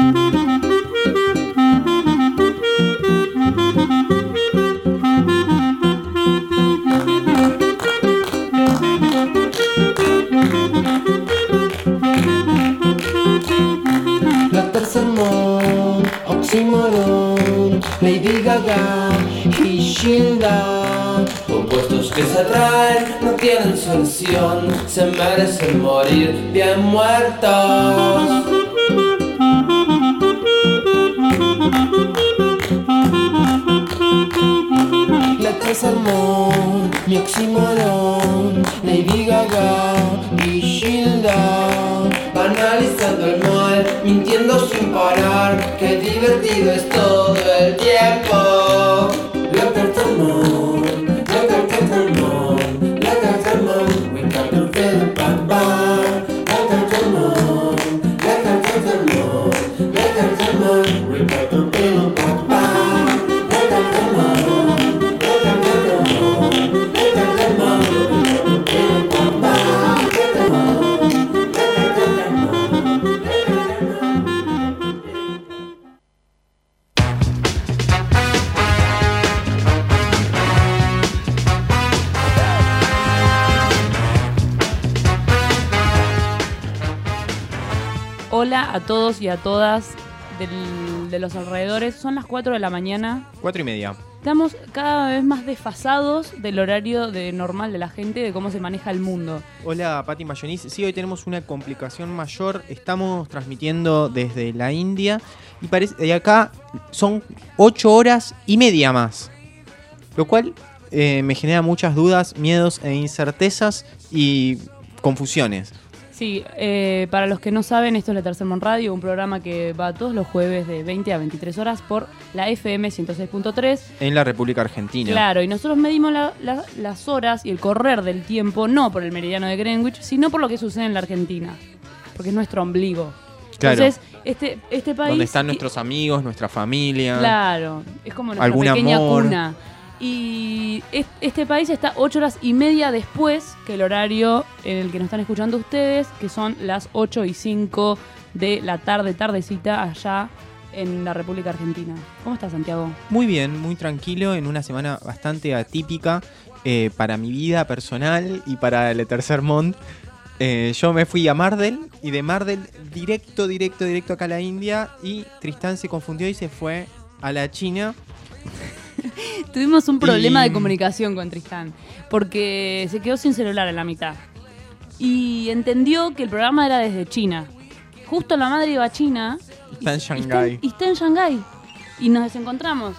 Oxymoron, Lady Gaga y Gilda, opuestos que se atraen, no tienen solución, se merecen morir bien muertos. La Tercermón, mi oxímoron, Lady Gaga y Gilda, banalizando el mal, mintiendo sin parar, qué divertido es todo el tiempo. La Tercermón, la Tercermón, la Tercermón, we got to feel bad bad. La Tercermón, la Tercermón, la Tercermón, we got to feel bad bad. La Tercermón, la Tercermón, la Tercermón, we got to feel bad bad. Hola a todos y a todas de los alrededores. Son las 4 de la mañana. 4:30. Estamos cada vez más desfasados del horario normal de la gente, de cómo se maneja el mundo. Hola, Pati Mayonis. Sí, hoy tenemos una complicación mayor. Estamos transmitiendo desde la India y acá son 8 horas y media más. Lo cual me genera muchas dudas, miedos e incertezas y confusiones. Sí, para los que no saben, esto es La Tercermón Radio, un programa que va todos los jueves de 20 a 23 horas por la FM 106.3. En la República Argentina. Claro, y nosotros medimos las horas y el correr del tiempo, no por el meridiano de Greenwich, sino por lo que sucede en la Argentina, porque es nuestro ombligo. Claro. Entonces, este país... Donde están nuestros amigos, nuestra familia. Claro, es como nuestra algún pequeña amor. cuna. Y este país está 8 horas y media después que el horario en el que nos están escuchando ustedes, que son las 8:05 de la tardecita allá en la República Argentina. ¿Cómo estás, Santiago? Muy bien, muy tranquilo, en una semana bastante atípica para mi vida personal y para el Tercermón. Yo me fui a Mardel y de Mardel directo acá a la India, y Tristán se confundió y se fue a la China. Tuvimos un problema de comunicación con Tristán, porque se quedó sin celular en la mitad. Y entendió que el programa era desde China. Justo la madre iba a China. Está en Shanghái. Y está en Shanghái. Y nos desencontramos.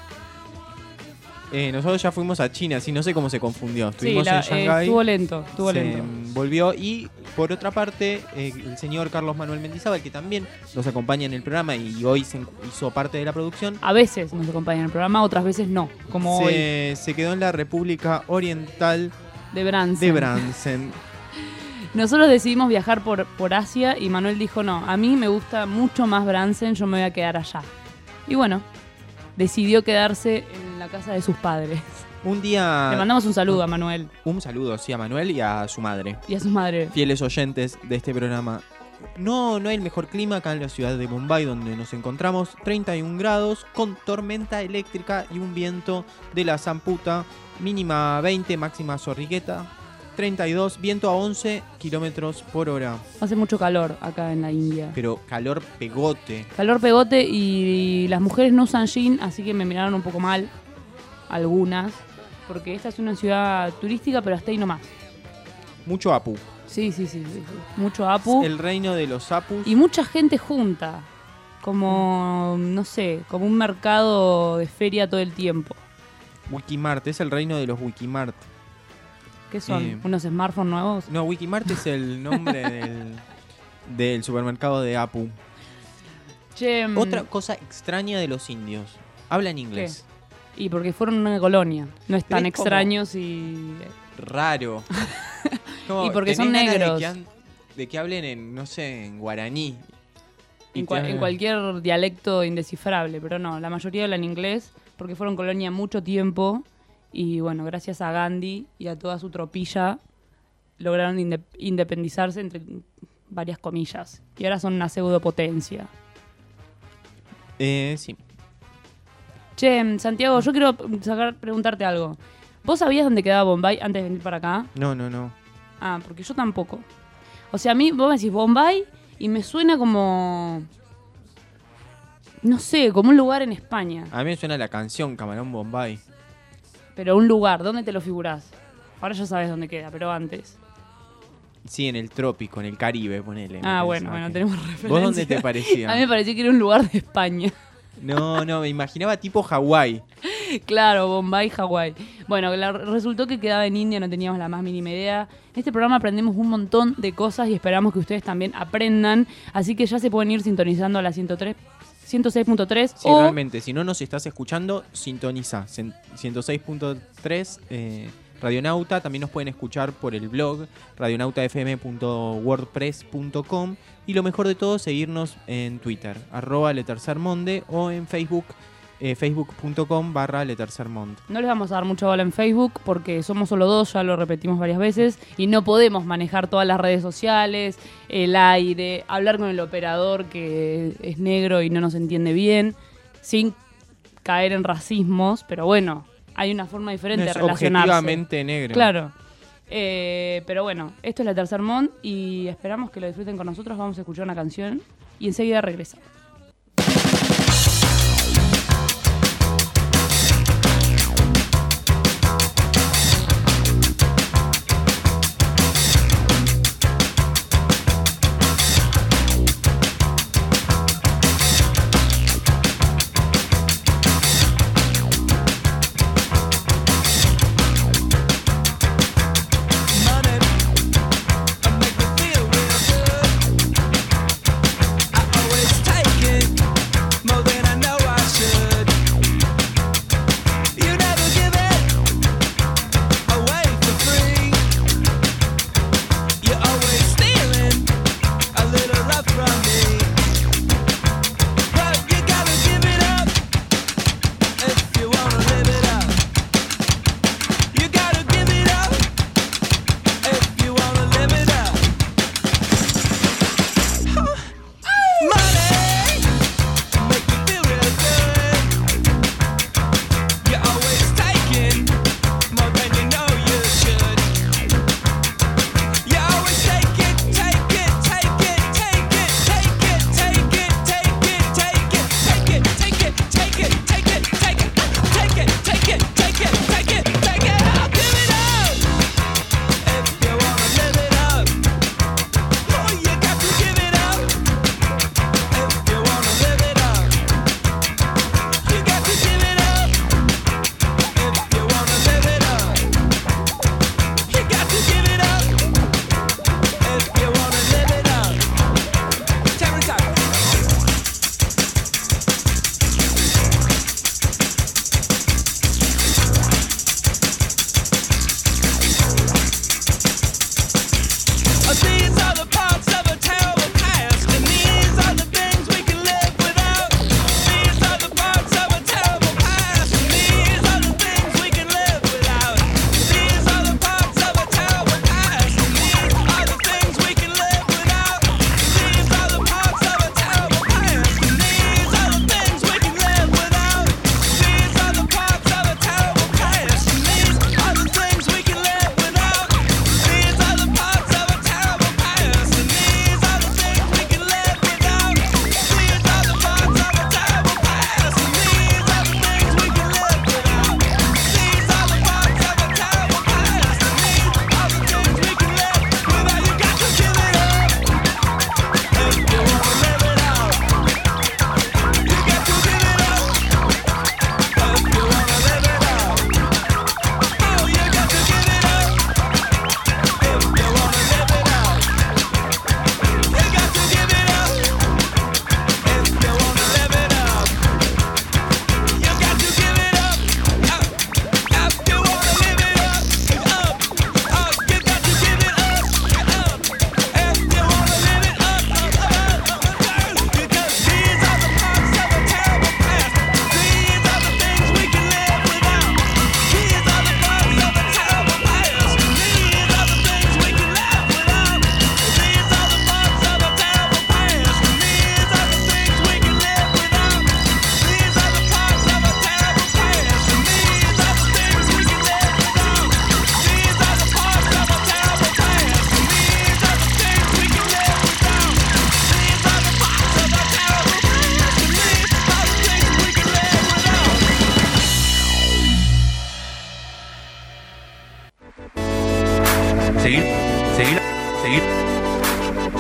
Nosotros ya fuimos a China, sí, no sé cómo se confundió. Estuvimos Sí, en Shanghái. estuvo lento. Volvió, y por otra parte, el señor Carlos Manuel Mendizábal, que también nos acompaña en el programa y hoy hizo parte de la producción. A veces nos acompaña en el programa, otras veces no, como hoy. Se quedó en la República Oriental de Bransen. Nosotros decidimos viajar por Asia y Manuel dijo, no, a mí me gusta mucho más Bransen, yo me voy a quedar allá. Y bueno, decidió quedarse en la casa de sus padres. Un día... Le mandamos un saludo a Manuel. Un saludo, sí, a Manuel y a su madre. Y a su madre. Fieles oyentes de este programa. No hay el mejor clima acá en la ciudad de Mumbai, donde nos encontramos. 31 grados, con tormenta eléctrica y un viento de la zamputa. Mínima 20, máxima zorrigueta. 32, viento a 11 kilómetros por hora. Hace mucho calor acá en la India. Pero calor pegote. Calor pegote, y las mujeres no usan jean, así que me miraron un poco mal. Algunas. Porque esta es una ciudad turística, pero hasta ahí nomás. Mucho apu. Sí. Mucho apu. Es el reino de los apus. Y mucha gente junta. Como, no sé, como un mercado de feria todo el tiempo. Wikimart, es el reino de los Wikimart. ¿Qué son? ¿Unos smartphones nuevos? No, Wikimart es el nombre del supermercado de Apu. Che, otra cosa extraña de los indios. Hablan inglés. ¿Qué? Y porque fueron una colonia. No es tan es extraños y... Raro. Y porque son negros. De que hablen en, no sé, en guaraní. En cualquier dialecto indescifrable. Pero no, la mayoría hablan inglés porque fueron colonia mucho tiempo. Y bueno, gracias a Gandhi y a toda su tropilla lograron independizarse, entre varias comillas. Y ahora son una pseudopotencia. Sí. Che, Santiago, yo quiero preguntarte algo. ¿Vos sabías dónde quedaba Bombay antes de venir para acá? No. Ah, porque yo tampoco. O sea, a mí vos me decís Bombay y me suena como... No sé, como un lugar en España. A mí me suena la canción Camarón Bombay. Pero un lugar, ¿dónde te lo figurás? Ahora ya sabes dónde queda, pero antes. Sí, en el trópico, en el Caribe, ponele. Ah, bueno, tenemos referencia. ¿Vos dónde te parecía? A mí me pareció que era un lugar de España. No, me imaginaba tipo Hawái. Claro, Bombay, Hawái. Bueno, resultó que quedaba en India, no teníamos la más mínima idea. En este programa aprendemos un montón de cosas y esperamos que ustedes también aprendan. Así que ya se pueden ir sintonizando a la 106.3. Sí, realmente, si no nos estás escuchando, sintoniza 106.3 Radionauta. También nos pueden escuchar por el blog radionautafm.wordpress.com. Y lo mejor de todo, seguirnos en Twitter, @letercermonde, o en Facebook, facebook.com/letercermonde. No les vamos a dar mucha bola en Facebook porque somos solo dos, ya lo repetimos varias veces, y no podemos manejar todas las redes sociales, el aire, hablar con el operador que es negro y no nos entiende bien, sin caer en racismos, pero bueno, hay una forma diferente de relacionarse. Objetivamente negro. Claro. Pero bueno, esto es La Tercer Mond y esperamos que lo disfruten con nosotros. Vamos a escuchar una canción y enseguida regresamos. Take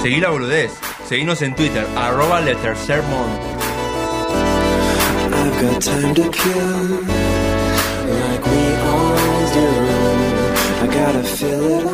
Seguí la boludez. Seguinos en Twitter, @letercermundo. I've got time to kill, like we all do. I gotta fill it up.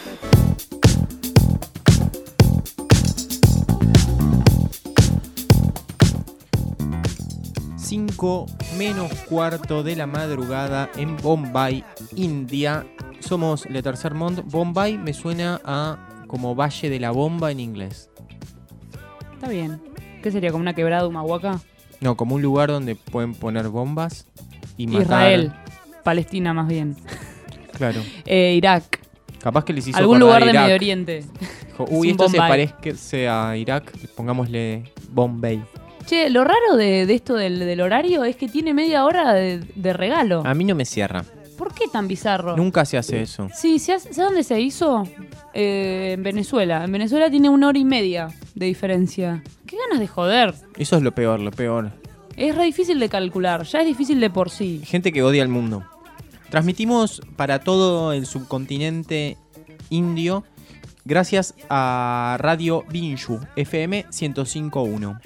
5 menos cuarto de la madrugada en Bombay, India. Somos Le Tercer Monde. Bombay me suena a como Valle de la Bomba en inglés. Está bien. ¿Qué sería? ¿Como una quebrada de Humahuaca? No, como un lugar donde pueden poner bombas y matar. Israel. Palestina más bien. Claro. Irak. Capaz que les hizo Algún acordar lugar de Irak. Medio Oriente. Dijo, Es uy, un esto se Bombay. parece a Irak, pongámosle Bombay. Che, lo raro de esto del horario es que tiene media hora de regalo. A mí no me cierra. ¿Por qué tan bizarro? Nunca se hace eso. Sí, ¿sabes dónde se hizo? En Venezuela. En Venezuela tiene 1 hora y media de diferencia. Qué ganas de joder. Eso es lo peor, lo peor. Es re difícil de calcular. Ya es difícil de por sí. Gente que odia al mundo. Transmitimos para todo el subcontinente indio gracias a Radio Binshu FM 105.1.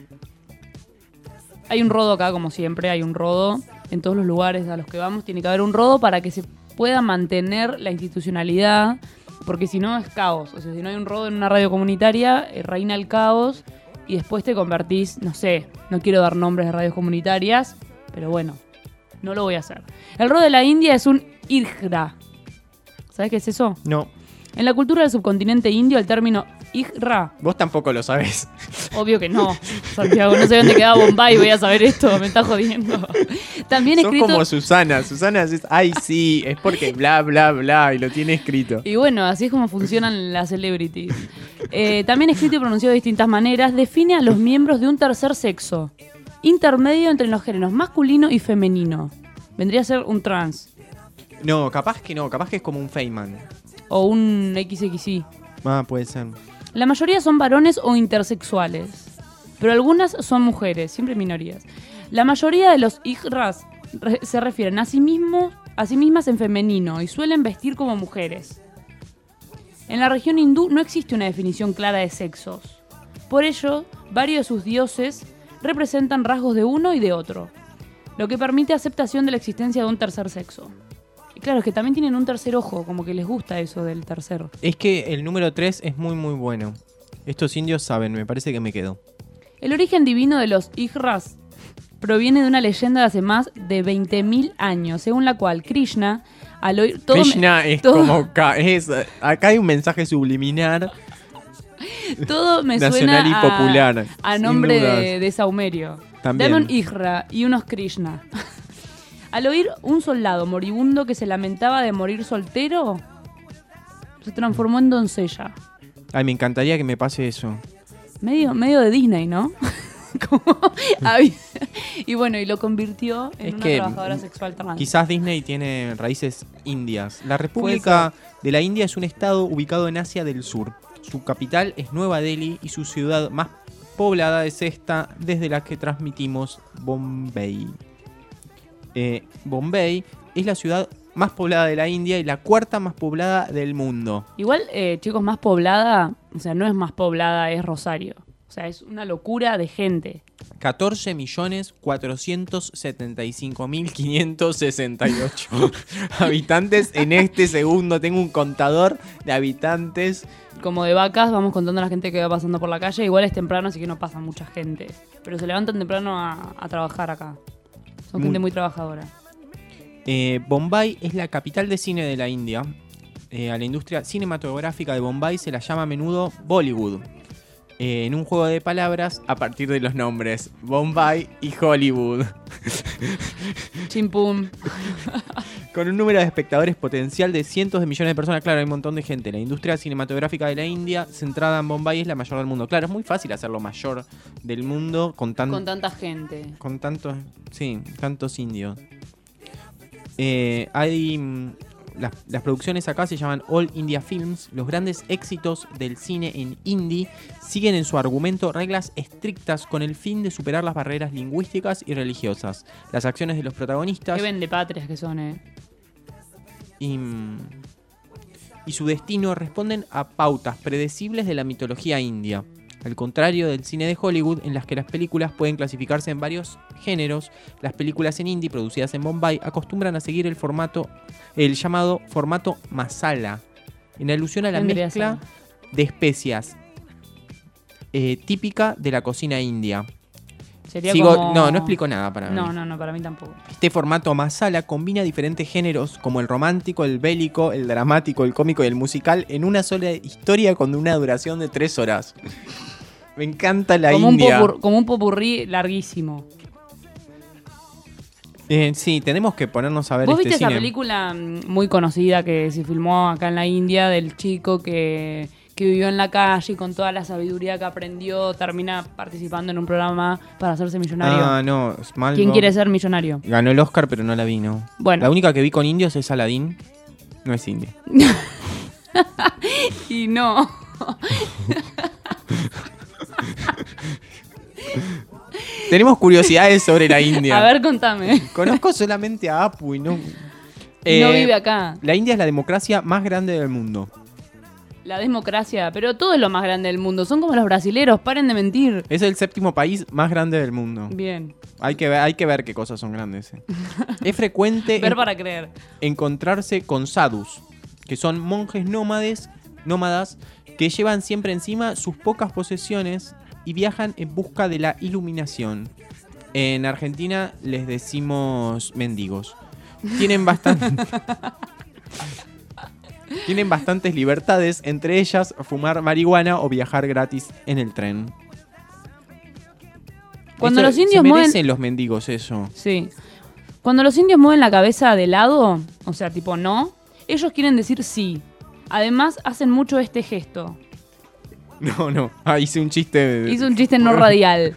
Hay un rodo acá, como siempre. Hay un rodo. En todos los lugares a los que vamos tiene que haber un rodo para que se pueda mantener la institucionalidad. Porque si no es caos. O sea, si no hay un rodo en una radio comunitaria, reina el caos. Y después te convertís, no sé, no quiero dar nombres de radios comunitarias, pero bueno, no lo voy a hacer. El rodo de la India es un hijra. ¿Sabes qué es eso? No, En la cultura del subcontinente indio, el término hijra, vos tampoco lo sabés. obvio que no, Santiago, no sé dónde quedaba Bombay, voy a saber esto, me está jodiendo. También Sos escrito... como Susana. Susana es, ay sí, es porque bla bla bla y lo tiene escrito. Y bueno, así es como funcionan las celebrities. También escrito y pronunciado de distintas maneras, define a los miembros de un tercer sexo, intermedio entre los géneros masculino y femenino. Vendría a ser un trans No, capaz que es como un Feynman. o un XXI. Ah, puede ser. La mayoría son varones o intersexuales, pero algunas son mujeres, siempre minorías. La mayoría de los hijras se refieren a sí mismas en femenino y suelen vestir como mujeres. En la región hindú no existe una definición clara de sexos. Por ello, varios de sus dioses representan rasgos de uno y de otro, lo que permite aceptación de la existencia de un tercer sexo. Y claro, es que también tienen un tercer ojo, como que les gusta eso del tercero. Es que el número 3 es muy muy bueno. Estos indios saben, me parece que me quedo. El origen divino de los hijras proviene de una leyenda de hace más de 20.000 años, según la cual Krishna, al oír... Krishna es todo- como... acá hay un mensaje subliminal. Todo me Nacional suena y popular, a sin nombre dudas. de Saumerio. También. Dame un Ijra y unos Krishna. Al oír un soldado moribundo que se lamentaba de morir soltero, se transformó en doncella. Ay, me encantaría que me pase eso. Medio de Disney, ¿no? Como y bueno, y lo convirtió en Es una que trabajadora sexual trans. Quizás Disney tiene raíces indias. La República de la India es un estado ubicado en Asia del Sur. Su capital es Nueva Delhi y su ciudad más poblada es esta desde la que transmitimos, Bombay. Bombay es la ciudad más poblada de la India y la cuarta más poblada del mundo. Igual, chicos, más poblada, o sea, no es más poblada, es Rosario. O sea, es una locura de gente. 14.475.568 habitantes en este segundo. Tengo un contador de habitantes. Como de vacas, vamos contando a la gente que va pasando por la calle. Igual es temprano, así que no pasa mucha gente. Pero se levantan temprano a trabajar acá. Son gente muy trabajadora. Bombay es la capital de cine de la India. A la industria cinematográfica de Bombay se la llama a menudo Bollywood. En un juego de palabras a partir de los nombres Bombay y Hollywood. Chimpum. Con un número de espectadores potencial de cientos de millones de personas. Claro, hay un montón de gente. La industria cinematográfica de la India, centrada en Bombay, es la mayor del mundo. Claro, es muy fácil hacerlo mayor del mundo con Tanta gente. con tantos, sí, tantos indios. Las producciones acá se llaman All India Films. Los grandes éxitos del cine en hindi siguen en su argumento reglas estrictas con el fin de superar las barreras lingüísticas y religiosas. Las acciones de los protagonistas Qué vendepatrias que son, y y su destino responden a pautas predecibles de la mitología india. Al contrario del cine de Hollywood, en las que las películas pueden clasificarse en varios géneros, las películas en hindi producidas en Bombay acostumbran a seguir el llamado formato masala, en alusión a la Vendría a mezcla ser. de especias típica de la cocina india. Sería Sigo- como... No explico nada para mí. No, para mí tampoco. Este formato masala combina diferentes géneros como el romántico, el bélico, el dramático, el cómico y el musical en una sola historia con una duración de 3 horas. Me encanta la como India. como un popurrí larguísimo. Sí, tenemos que ponernos a ver ¿Vos este viste esa cine. película muy conocida que se filmó acá en la India del chico que vivió en la calle y con toda la sabiduría que aprendió termina participando en un programa para hacerse millonario? Ah, no, Smallville. ¿Quién quiere ser millonario? Ganó el Oscar, pero no la vi, ¿no? Bueno. La única que vi con indios es Aladdin. No es india. Y no. Tenemos curiosidades sobre la India. A ver, contame. Conozco solamente a Apu y no... No vive acá. La India es la democracia más grande del mundo. La democracia, pero todo es lo más grande del mundo. Son como los brasileros, paren de mentir. Es el 7º país más grande del mundo. Bien. Hay que ver qué cosas son grandes. Es frecuente Ver para creer. encontrarse con sadhus, que son monjes nómadas que llevan siempre encima sus pocas posesiones y viajan en busca de la iluminación. En Argentina les decimos mendigos. Tienen bastantes libertades, entre ellas fumar marihuana o viajar gratis en el tren. Cuando Esto los indios se mueven- merecen los mendigos eso. Sí. Cuando los indios mueven la cabeza de lado, o sea, tipo no, ellos quieren decir sí. Además, hacen mucho este gesto. No. Hice un chiste. Hice un chiste no radial.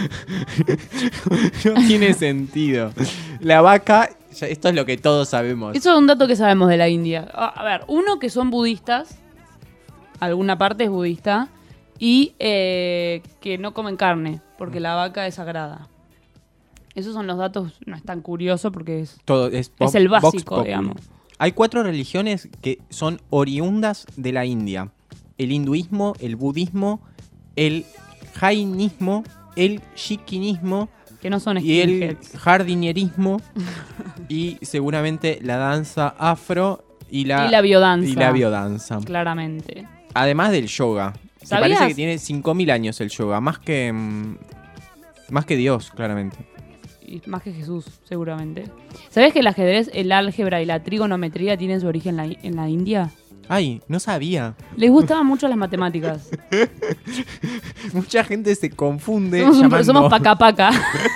No tiene sentido. La vaca, esto es lo que todos sabemos. Eso es un dato que sabemos de la India. A ver, uno, que son budistas. Alguna parte es budista. Y que no comen carne, porque la vaca es sagrada. Esos son los datos, no es tan curioso porque es... Todo es el Vox básico, Populi. digamos. Hay 4 religiones que son oriundas de la India. El hinduismo, el budismo, el jainismo, el shikinismo Que no son y el skinheads. jardinierismo y seguramente la danza afro y la biodanza. y la biodanza. Claramente. Además del yoga. Me ¿Sabías? parece que tiene 5000 años el yoga, más que Dios, claramente. Y más que Jesús, seguramente. ¿Sabías que el ajedrez, el álgebra y la trigonometría tienen su origen en la India? Ay, no sabía. Les gustaban mucho las matemáticas. Mucha gente se confunde Somos llamando... paca.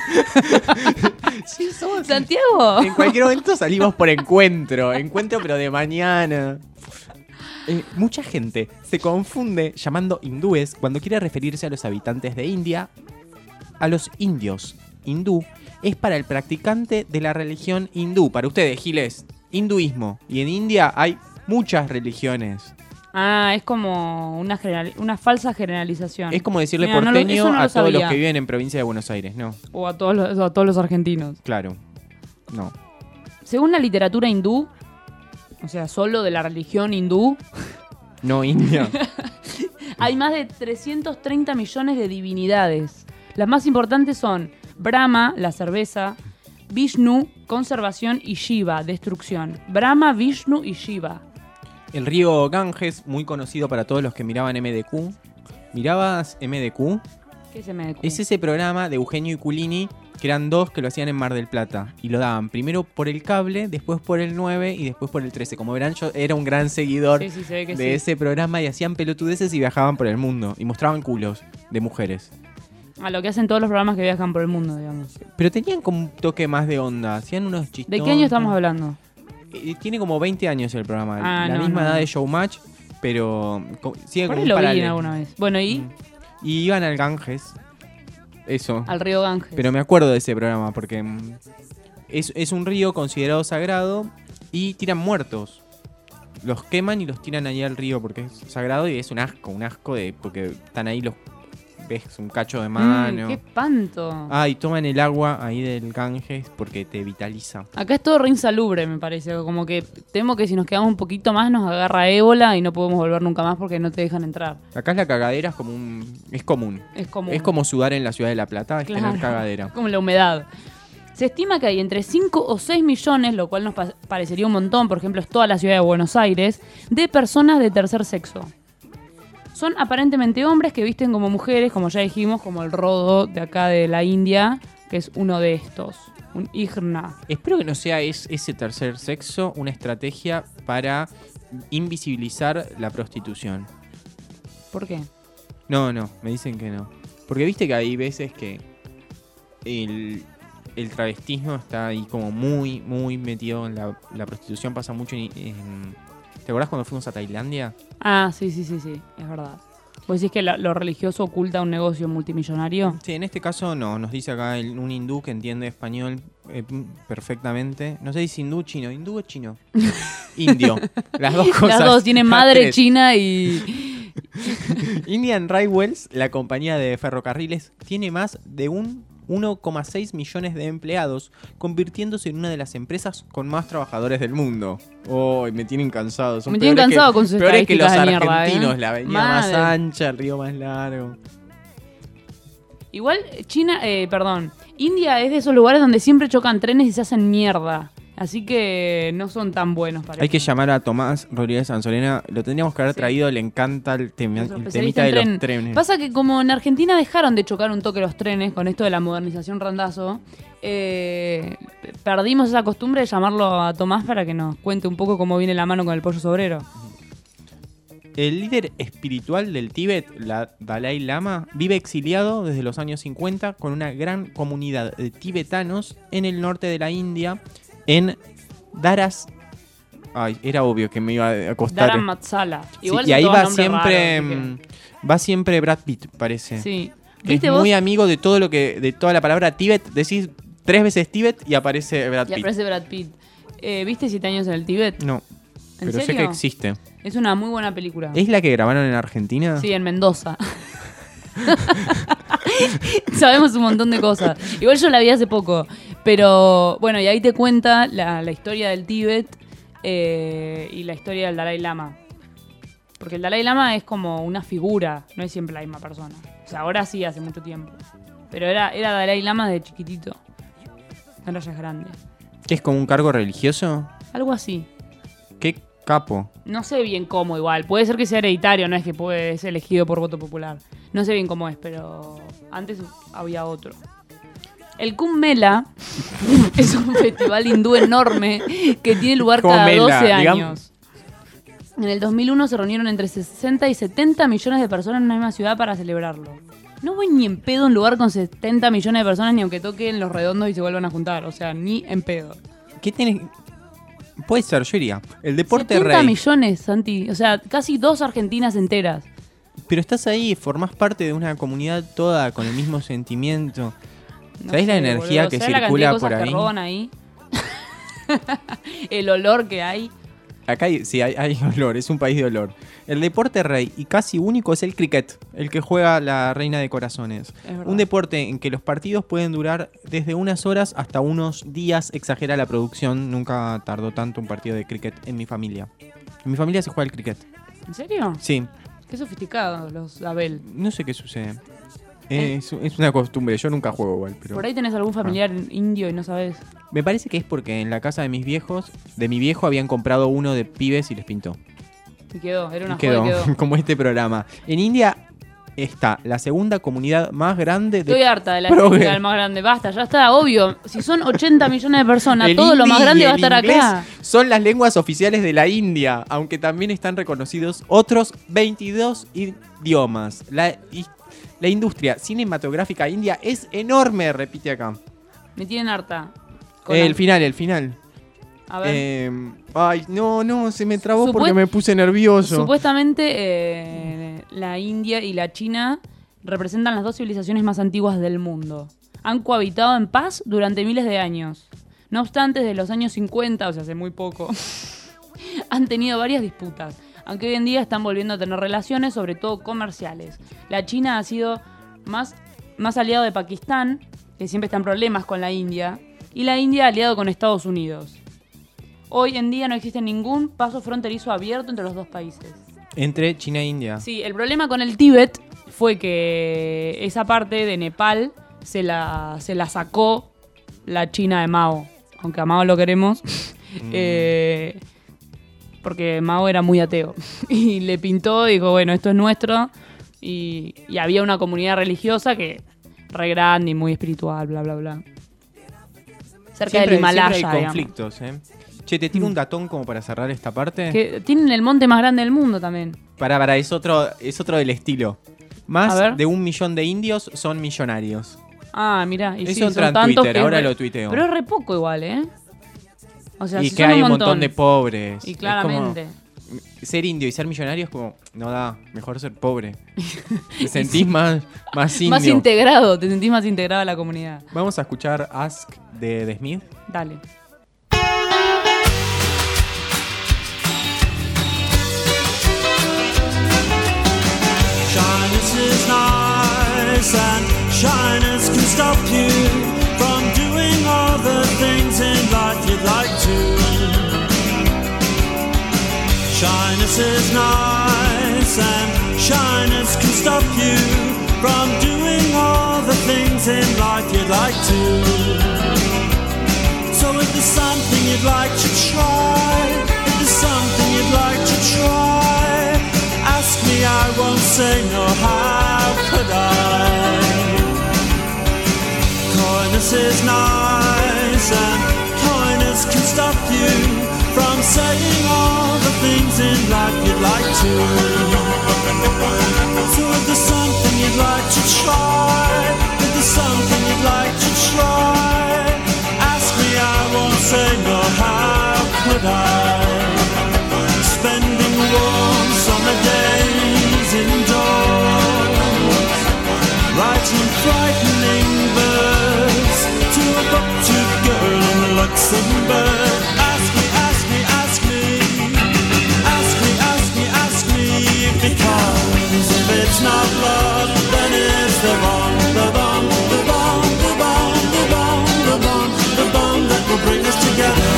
Sí, somos... ¿Santiago? En cualquier momento salimos por encuentro pero de mañana. Mucha gente se confunde llamando hindúes cuando quiere referirse a los habitantes de India, a los indios. Hindú es para el practicante de la religión hindú. Para ustedes, giles, hinduismo. Y en India hay muchas religiones. Ah, es como una falsa generalización. Es como decirle Mira, porteño eso no lo a todos los sabía. que viven en provincia de Buenos Aires. No, O a todos los argentinos. claro. No. Según la literatura hindú, o sea, solo de la religión hindú, No, India. hay más de 330 millones de divinidades. Las más importantes son Brahma, la cerveza, Vishnu, conservación, y Shiva, destrucción. Brahma, Vishnu y Shiva. El río Ganges, muy conocido para todos los que miraban MDQ. ¿Mirabas MDQ? ¿Qué es MDQ? Es ese programa de Eugenio y Culini, que eran 2 que lo hacían en Mar del Plata. Y lo daban primero por el cable, después por el 9 y después por el 13. Como verán, yo era un gran seguidor Sí, se ve que de sí. ese programa y hacían pelotudeces y viajaban por el mundo. Y mostraban culos de mujeres. A lo que hacen todos los programas que viajan por el mundo, digamos. Pero tenían como un toque más de onda. Hacían unos chistes. ¿De qué año estamos hablando? Tiene como 20 años el programa. Ah, la no, misma no. edad de Showmatch, pero sigue Por como ahí un lo vi paralelo. alguna vez. Bueno, y Y iban al Ganges. Eso. al río Ganges. Pero me acuerdo de ese programa porque es un río considerado sagrado y tiran muertos. Los queman y los tiran ahí al río porque es sagrado y es un asco porque están ahí los ves un cacho de mano. ¡Qué espanto! Y toman el agua ahí del Ganges porque te vitaliza. Acá es todo re insalubre, me parece. Como que temo que si nos quedamos un poquito más nos agarra ébola y no podemos volver nunca más porque no te dejan entrar. Acá la cagadera es como es común. Es como... Es como sudar en la ciudad de La Plata, es tener cagadera. Como la humedad. Se estima que hay entre 5 o 6 millones, lo cual nos parecería un montón, por ejemplo, es toda la ciudad de Buenos Aires, de personas de tercer sexo. Son aparentemente hombres que visten como mujeres, como ya dijimos, como el rodo de acá de la India, que es uno de estos, un Ijna. Espero que no sea ese tercer sexo una estrategia para invisibilizar la prostitución. ¿Por qué? No, me dicen que no. Porque viste que hay veces que el travestismo está ahí como muy, muy metido en la prostitución. Pasa mucho ¿te acordás cuando fuimos a Tailandia? Sí, es verdad. ¿Vos decís que lo religioso oculta un negocio multimillonario? Sí, en este caso no. Nos dice acá un hindú que entiende español perfectamente. No sé si es hindú o chino. ¿Hindú o chino? Indio. Las dos cosas. Las dos tienen madre Tres. china y... Indian Railways, la compañía de ferrocarriles, tiene más de 1,6 millones de empleados, convirtiéndose en una de las empresas con más trabajadores del mundo. Me tienen cansado. Me tienen cansado con sus peores que los estadísticas de mierda, argentinos. La avenida Madre. más ancha, el río más largo. Igual India es de esos lugares donde siempre chocan trenes y se hacen mierda. Así que no son tan buenos para Hay que llamar a Tomás Rodríguez Sanzolena. Lo tendríamos que haber traído. Le encanta el Nuestro temita especialista de en tren. los trenes. Pasa que como en Argentina dejaron de chocar un toque los trenes con esto de la modernización randazo, perdimos esa costumbre de llamarlo a Tomás para que nos cuente un poco cómo viene la mano con el pollo sobrero. El líder espiritual del Tíbet, la Dalai Lama, vive exiliado desde los años 50 con una gran comunidad de tibetanos en el norte de la India, en Daras. Era obvio que me iba a costar. Dharamsala. Sí, Igual y son ahí todos va nombres siempre, raros, va siempre Brad Pitt, parece. sí. Que es muy amigo de todo de toda la palabra Tíbet. Decís 3 veces Tíbet y aparece Brad Y Pitt. aparece Brad Pitt. ¿Viste 7 años en el Tíbet? No, ¿En pero sé serio? que existe. Es una muy buena película. ¿Es la que grabaron en Argentina? Sí, en Mendoza. Sabemos un montón de cosas. Igual yo la vi hace poco. Pero bueno, y ahí te cuenta la historia del Tíbet y la historia del Dalai Lama. Porque el Dalai Lama es como una figura, no es siempre la misma persona. O sea, ahora sí, hace mucho tiempo. Pero era Dalai Lama de chiquitito. Ahora ya es grande. ¿Que es como un cargo religioso? Algo así. ¡Qué capo! No sé bien cómo igual. Puede ser que sea hereditario, no es que puede ser elegido por voto popular. No sé bien cómo es, pero antes había otro. El Kumbh Mela es un festival hindú enorme que tiene lugar Como cada Mela, 12 digamos. años. En el 2001 se reunieron entre 60 y 70 millones de personas en una misma ciudad para celebrarlo. No voy ni en pedo a un lugar con 70 millones de personas ni aunque toquen los redondos y se vuelvan a juntar. O sea, ni en pedo. ¿Qué tiene? Puede ser, yo iría. El deporte 70 rey. millones, Santi. O sea, casi 2 Argentinas enteras. Pero estás ahí, formás parte de una comunidad toda con el mismo sentimiento. No ¿Sabés la sé, energía boludo. que ¿Sabés la circula cantidad de por cosas ahí? que roban ahí? El olor que hay. Acá hay olor, es un país de olor. El deporte rey y casi único es el cricket, el que juega la reina de corazones. Es verdad. Un deporte en que los partidos pueden durar desde unas horas hasta unos días, exagera la producción. Nunca tardó tanto un partido de cricket en mi familia. En mi familia se juega el cricket. ¿En serio? Sí, Qué sofisticados los Abel. no sé qué sucede. Es una costumbre, yo nunca juego igual. Pero Por ahí tenés algún familiar indio y no sabés. me parece que es porque en la casa de mis viejos, de mi viejo, habían comprado uno de pibes y les pintó. Y quedó, era una Y quedó, joda y quedó. como este programa. En India está la segunda comunidad más grande Estoy de harta de la Progre. estética del más grande. Basta, ya está, obvio. Si son 80 millones de personas, El todo lo más hindi grande y va a el estar inglés acá. son las lenguas oficiales de la India, aunque también están reconocidos otros 22 idiomas. La industria cinematográfica india es enorme, repite acá. Me tienen harta. El final. A ver. Ay, no, se me trabó porque Supuest- me puse nervioso. Supuestamente la India y la China representan las 2 civilizaciones más antiguas del mundo. Han cohabitado en paz durante miles de años. No obstante, desde los años 50, o sea, hace muy poco, han tenido varias disputas, aunque hoy en día están volviendo a tener relaciones, sobre todo comerciales. La China ha sido más aliado de Pakistán, que siempre está en problemas con la India, y la India aliado con Estados Unidos. Hoy en día no existe ningún paso fronterizo abierto entre los dos países. Entre China e India. Sí, el problema con el Tíbet fue que esa parte de Nepal se la sacó la China de Mao. Aunque a Mao lo queremos. Porque Mao era muy ateo. Y le pintó y dijo, bueno, esto es nuestro. Y había una comunidad religiosa que re grande y muy espiritual, bla, bla, bla. Cerca del Himalaya, siempre hay digamos. conflictos, ¿eh? Che, te tiro un datón como para cerrar esta parte. Que tienen el monte más grande del mundo también. Para, es otro del estilo. A Más ver. de 1 millón de indios son millonarios. Ah, mirá. Y Eso sí, entra son en tantos Twitter, que ahora lo tuiteo. Pero es re poco igual, ¿eh? O sea, Y si que son hay un montón de pobres. Y Es claramente. como, ser indio y ser millonario es como, no da, mejor ser pobre. Te sentís más indio. Más integrado, te sentís más integrado a la comunidad. Vamos a escuchar Ask de The Smith. Dale. Shyness is nice and shyness can stop you from doing all the things in life you'd like to. Shyness is nice and shyness can stop you from doing all the things in life you'd like to. So if there's something you'd like to try, if there's something you'd like to try, ask me, I won't say no, how could I? Coyness is nice and coyness can stop you from saying all the things in life you'd like to. So if there's something you'd like to try, if there's something you'd like to try, ask me, I won't say no, how could I? Spending warm summer days indoors, writing frightening verse to a book-tooth girl in Luxembourg. Ask me, ask me, ask me, ask me, ask me, ask me, because if it's not love, then it's the bomb, the bomb, the bomb, the bomb, the bomb, the bomb, the bomb that will bring us together.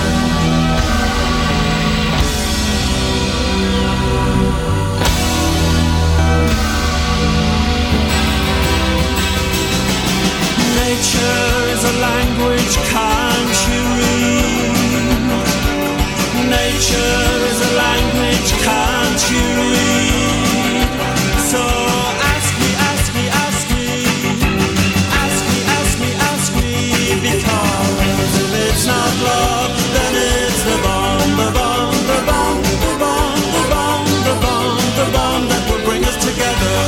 Nature is a language, can't you read? Nature is a language, can't you read? So ask me, ask me, ask me, ask me, ask me, ask me, because if it's not love, then it's the bomb, the bomb, the bomb, the bomb, the bomb, the bomb, the bomb that will bring us together.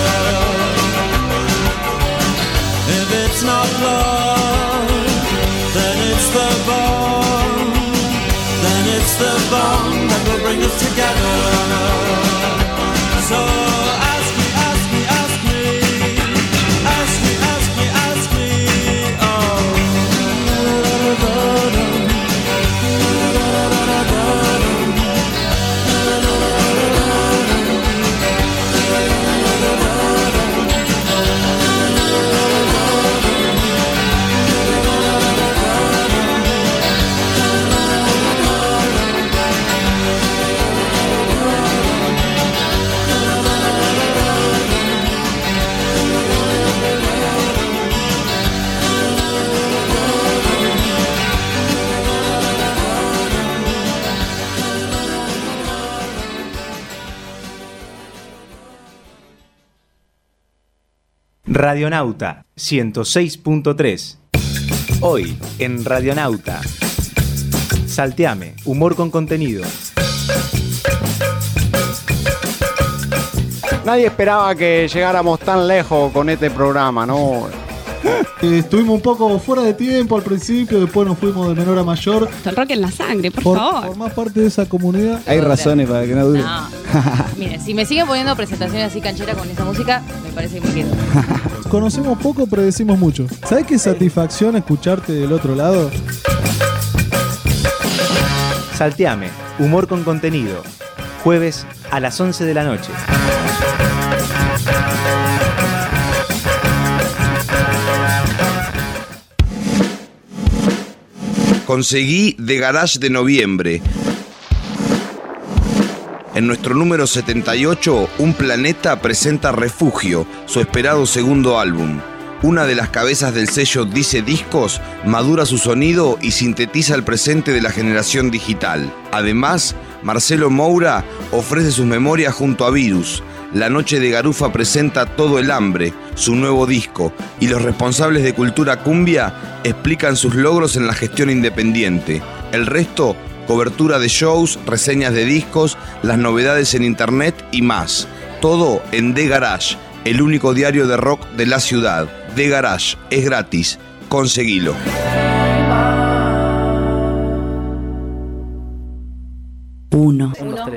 If it's not love, then it's the bomb, then it's the bomb that will bring us together. So ask me, ask me, ask me, ask me, ask me, ask me, oh. Radionauta 106.3. Hoy en Radionauta. Salteame, humor con contenido. Nadie esperaba que llegáramos tan lejos con este programa, ¿no? Estuvimos un poco fuera de tiempo al principio, después nos fuimos de menor a mayor. El rock en la sangre, por favor. Formás parte de esa comunidad. Hay razones para que no dure. No. Miren, si me siguen poniendo presentaciones así cancheras con esta música, me parece que me quedo. Conocemos poco, pero decimos mucho. ¿Sabes qué satisfacción escucharte del otro lado? Salteame, humor con contenido. Jueves a las 11 de la noche. Conseguí The Garage de noviembre. En nuestro número 78, Un Planeta presenta Refugio, su esperado segundo álbum. Una de las cabezas del sello Dice Discos madura su sonido y sintetiza el presente de la generación digital. Además, Marcelo Moura ofrece sus memorias junto a Virus. La Noche de Garufa presenta Todo el Hambre, su nuevo disco, y los responsables de Cultura Cumbia explican sus logros en la gestión independiente. El resto, cobertura de shows, reseñas de discos, las novedades en internet y más. Todo en The Garage, el único diario de rock de la ciudad. The Garage, es gratis, conseguilo. Uno,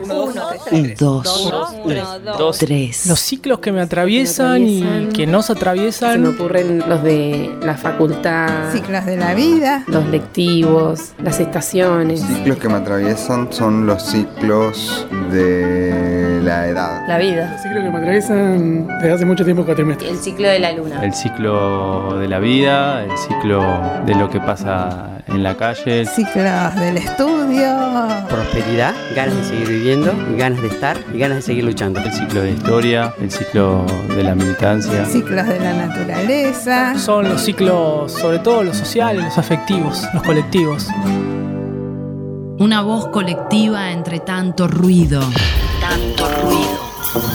dos, tres. Los ciclos que me atraviesan y que nos atraviesan. Se me ocurren los de la facultad, ciclos de la vida, los lectivos, las estaciones. Los ciclos que me atraviesan son los ciclos de la edad. La vida. Los ciclos que me atraviesan desde hace mucho tiempo cuatrimestres. El ciclo de la luna. El ciclo de la vida, el ciclo de lo que pasa en la calle. Ciclos del estudio. Prosperidad, ganas de seguir viviendo, ganas de estar y ganas de seguir luchando. El ciclo de historia, el ciclo de la militancia. Ciclos de la naturaleza. Son los ciclos, sobre todo los sociales, los afectivos, los colectivos. Una voz colectiva entre tanto ruido. Tanto ruido.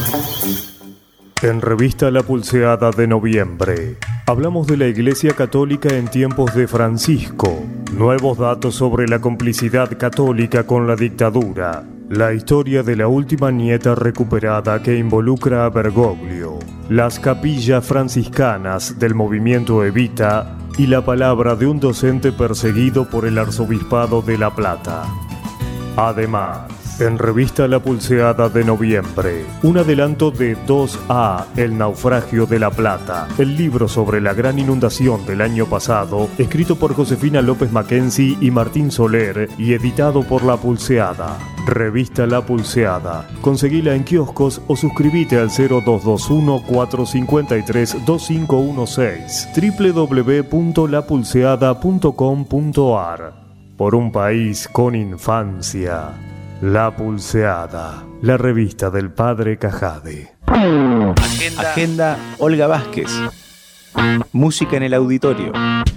En Revista La Pulseada de noviembre, hablamos de la Iglesia Católica en tiempos de Francisco, nuevos datos sobre la complicidad católica con la dictadura, la historia de la última nieta recuperada que involucra a Bergoglio, las capillas franciscanas del movimiento Evita y la palabra de un docente perseguido por el Arzobispado de La Plata. Además, en Revista La Pulseada de noviembre, un adelanto de 2A, El naufragio de La Plata, el libro sobre la gran inundación del año pasado, escrito por Josefina López Mackenzie y Martín Soler y editado por La Pulseada. Revista La Pulseada. Conseguila en kioscos o suscríbete al 0221-453-2516 www.lapulseada.com.ar. Por un país con infancia. La Pulseada, la revista del padre Cajade. Agenda Olga Vázquez. Música en el auditorio.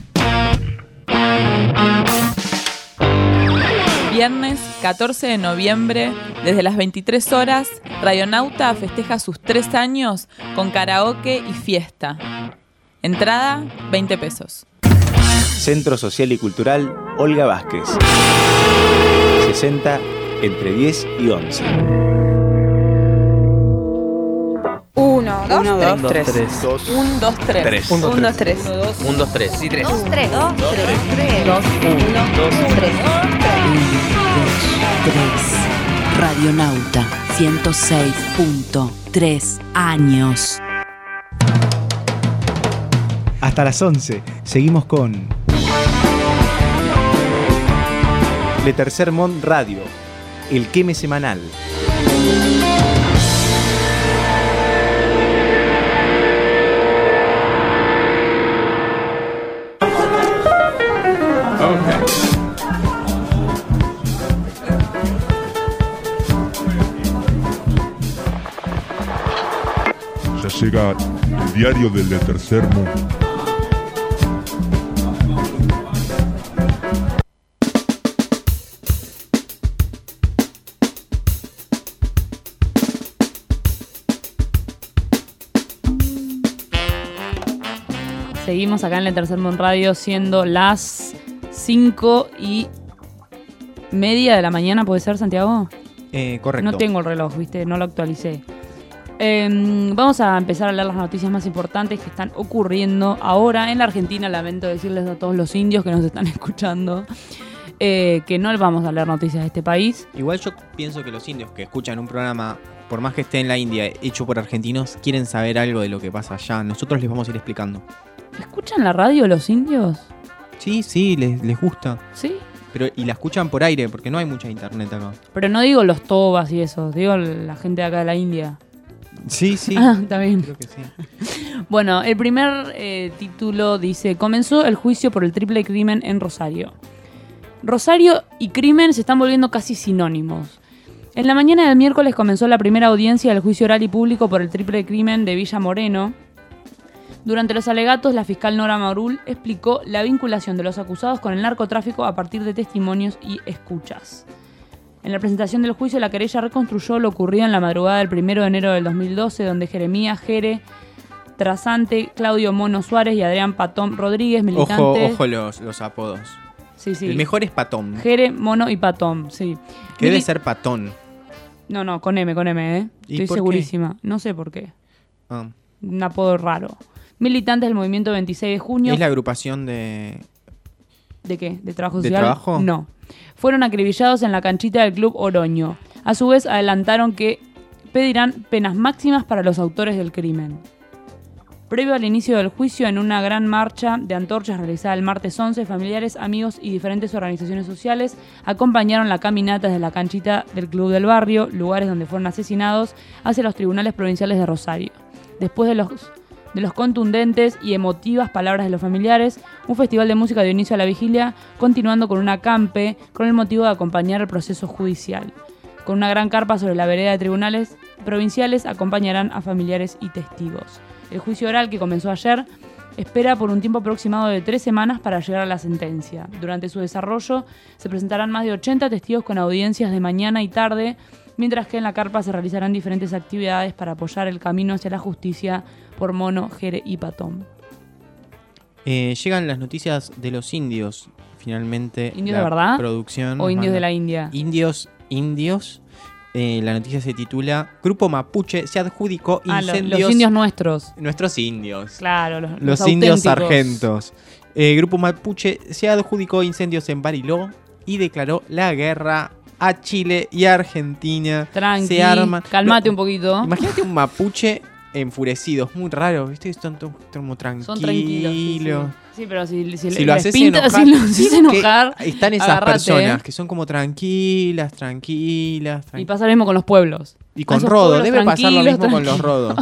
Viernes 14 de noviembre, desde las 23 horas, Radionauta festeja sus 3 años con karaoke y fiesta. Entrada, 20 pesos. Centro Social y Cultural Olga Vázquez. 60 entre 10 y 11. 1, 2, 3. 1, 2, 3. 1, 2, 3. 1, 2, 3. Sí, 3. 2, 3. 2, 3. 2, 1, 2, 3. 3. Radionauta 106.3 años. Hasta las 11. Seguimos con Le Tercer Mont Radio, el queme semanal. Ya llega el diario del Tercer Mundo. Seguimos acá en el Tercer Mundo Radio siendo las 5:30 de la mañana, ¿puede ser, Santiago? Correcto. No tengo el reloj, ¿viste? No lo actualicé. Vamos a empezar a leer las noticias más importantes que están ocurriendo ahora en la Argentina. Lamento decirles a todos los indios que nos están escuchando que no vamos a leer noticias de este país. Igual yo pienso que los indios que escuchan un programa, por más que esté en la India, hecho por argentinos, quieren saber algo de lo que pasa allá. Nosotros les vamos a ir explicando. ¿Escuchan la radio los indios? Sí, les gusta. ¿Sí? Pero, y la escuchan por aire, porque no hay mucha internet acá. Pero no digo los tobas y eso, digo la gente de acá de la India. Sí. Ah, está bien. Creo que sí. Bueno, el primer título dice: comenzó el juicio por el triple crimen en Rosario. Rosario y crimen se están volviendo casi sinónimos. En la mañana del miércoles comenzó la primera audiencia del juicio oral y público por el triple crimen de Villa Moreno. Durante los alegatos, la fiscal Nora Marul explicó la vinculación de los acusados con el narcotráfico a partir de testimonios y escuchas. En la presentación del juicio, la querella reconstruyó lo ocurrido en la madrugada del 1 de enero del 2012, donde Jeremías Jere Trasante, Claudio Mono Suárez y Adrián Patón Rodríguez, militantes... Ojo los apodos. Sí. El mejor es Patón. Jere, Mono y Patón, sí. Que debe ser Patón. No, con M, Estoy segurísima. No sé por qué. Un apodo raro. Militantes del movimiento 26 de junio. ¿Es la agrupación de...? ¿De qué? ¿De trabajo ¿De social? trabajo? No. Fueron acribillados en la canchita del Club Oroño. A su vez, adelantaron que pedirán penas máximas para los autores del crimen. Previo al inicio del juicio, en una gran marcha de antorchas realizada el martes 11, familiares, amigos y diferentes organizaciones sociales acompañaron la caminata desde la canchita del Club del Barrio, lugares donde fueron asesinados, hacia los tribunales provinciales de Rosario. Después de los contundentes y emotivas palabras de los familiares, un festival de música dio inicio a la vigilia, continuando con un acampe con el motivo de acompañar el proceso judicial. Con una gran carpa sobre la vereda de tribunales provinciales acompañarán a familiares y testigos. El juicio oral, que comenzó ayer, espera por un tiempo aproximado de 3 semanas para llegar a la sentencia. Durante su desarrollo se presentarán más de 80 testigos con audiencias de mañana y tarde, mientras que en la carpa se realizarán diferentes actividades para apoyar el camino hacia la justicia por Mono, Jere y Patón. Llegan las noticias de los indios, finalmente. ¿Indios de verdad? Producción. ¿O indios de la India? Indios. La noticia se titula Grupo Mapuche se adjudicó incendios... Los indios nuestros. Nuestros indios. Claro, los indios sargentos. Grupo Mapuche se adjudicó incendios en Bariló y declaró la guerra a Chile y a Argentina. Tranqui, se arman. Calmate un poquito. Imagínate un mapuche enfurecido, es muy raro, ¿viste? Están como tranquilos. Son tranquilos, sí, pero si lo haces enojar, si lo haces enojar, están esas personas que son como tranquilas. Y pasa lo mismo con los pueblos. Y con Rodo, debe pasar lo mismo con los Rodos.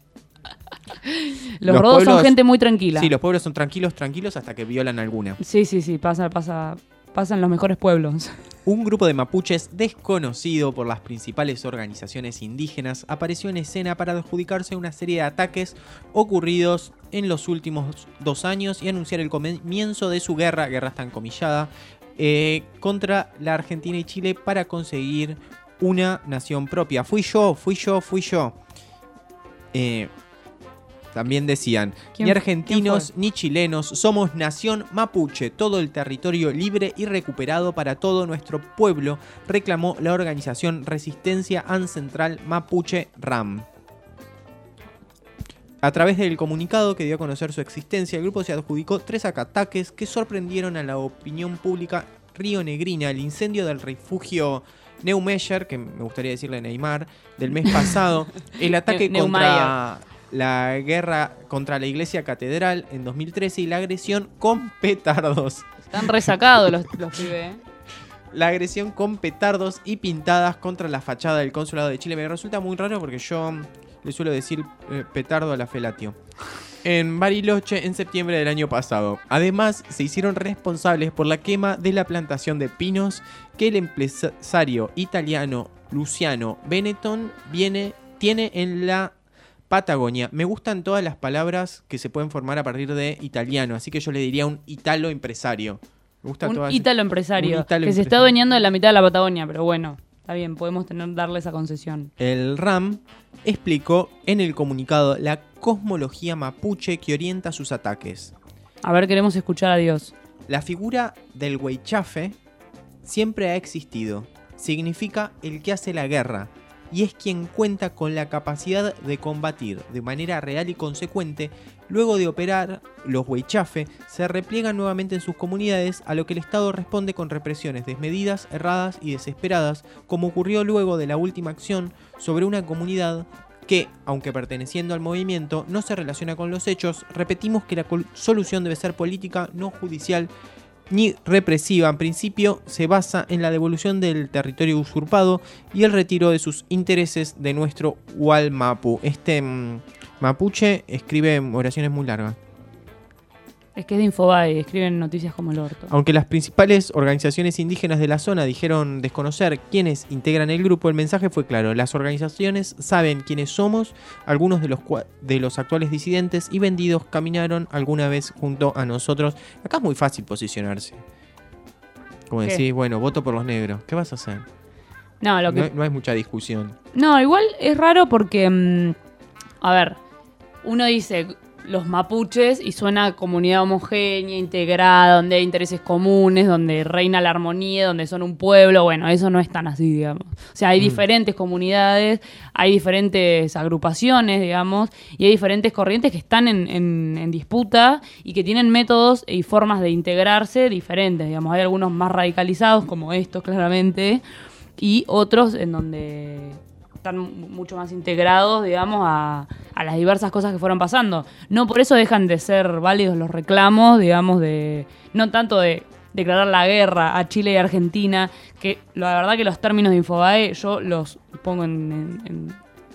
Los Rodos son gente muy tranquila. Sí, los pueblos son tranquilos hasta que violan alguna. Sí, pasa en los mejores pueblos. Un grupo de mapuches desconocido por las principales organizaciones indígenas apareció en escena para adjudicarse una serie de ataques ocurridos en los últimos 2 años y anunciar el comienzo de su guerra está encomillada, contra la Argentina y Chile para conseguir una nación propia. Fui yo. También decían, ni argentinos ni chilenos, somos nación mapuche, todo el territorio libre y recuperado para todo nuestro pueblo, reclamó la organización Resistencia Ancestral Mapuche RAM. A través del comunicado que dio a conocer su existencia, el grupo se adjudicó 3 ataques que sorprendieron a la opinión pública rionegrina. El incendio del refugio Neumeyer, que me gustaría decirle Neymar, del mes pasado, el ataque contra... la guerra contra la iglesia catedral en 2013 y la agresión con petardos. Están resacados los pibes. La agresión con petardos y pintadas contra la fachada del consulado de Chile. Me resulta muy raro porque yo le suelo decir petardo a la felatio. En Bariloche en septiembre del año pasado. Además, se hicieron responsables por la quema de la plantación de pinos que el empresario italiano Luciano Benetton tiene en la Patagonia. Me gustan todas las palabras que se pueden formar a partir de italiano, así que yo le diría un italo empresario. Me gusta un ítalo empresario que se está adueñando de la mitad de la Patagonia, pero bueno, está bien, podemos darle esa concesión. El RAM explicó en el comunicado la cosmología mapuche que orienta sus ataques. A ver, queremos escuchar a Dios. La figura del huaychafe siempre ha existido. Significa el que hace la guerra. Y es quien cuenta con la capacidad de combatir de manera real y consecuente. Luego de operar, los huaychafe se repliegan nuevamente en sus comunidades, a lo que el Estado responde con represiones desmedidas, erradas y desesperadas, como ocurrió luego de la última acción sobre una comunidad que, aunque perteneciendo al movimiento, no se relaciona con los hechos. Repetimos que la solución debe ser política, no judicial ni represiva. En principio se basa en la devolución del territorio usurpado y el retiro de sus intereses de nuestro Hualmapu. Mapuche escribe oraciones muy largas. Es que es de Infobae, escriben noticias como el orto. Aunque las principales organizaciones indígenas de la zona dijeron desconocer quiénes integran el grupo, el mensaje fue claro. Las organizaciones saben quiénes somos, algunos de los actuales disidentes y vendidos caminaron alguna vez junto a nosotros. Acá es muy fácil posicionarse. Como ¿Qué? decís, bueno, voto por los negros. ¿Qué vas a hacer? No, No hay mucha discusión. No, igual es raro porque, a ver, uno dice los mapuches y suena a comunidad homogénea, integrada, donde hay intereses comunes, donde reina la armonía, donde son un pueblo. Bueno, eso no es tan así, digamos. O sea, hay diferentes comunidades, hay diferentes agrupaciones, digamos, y hay diferentes corrientes que están en disputa y que tienen métodos y formas de integrarse diferentes, digamos. Hay algunos más radicalizados, como estos, claramente, y otros en donde están mucho más integrados, digamos, a las diversas cosas que fueron pasando. No por eso dejan de ser válidos los reclamos, digamos, no tanto de declarar la guerra a Chile y Argentina, que la verdad que los términos de Infobae yo los pongo en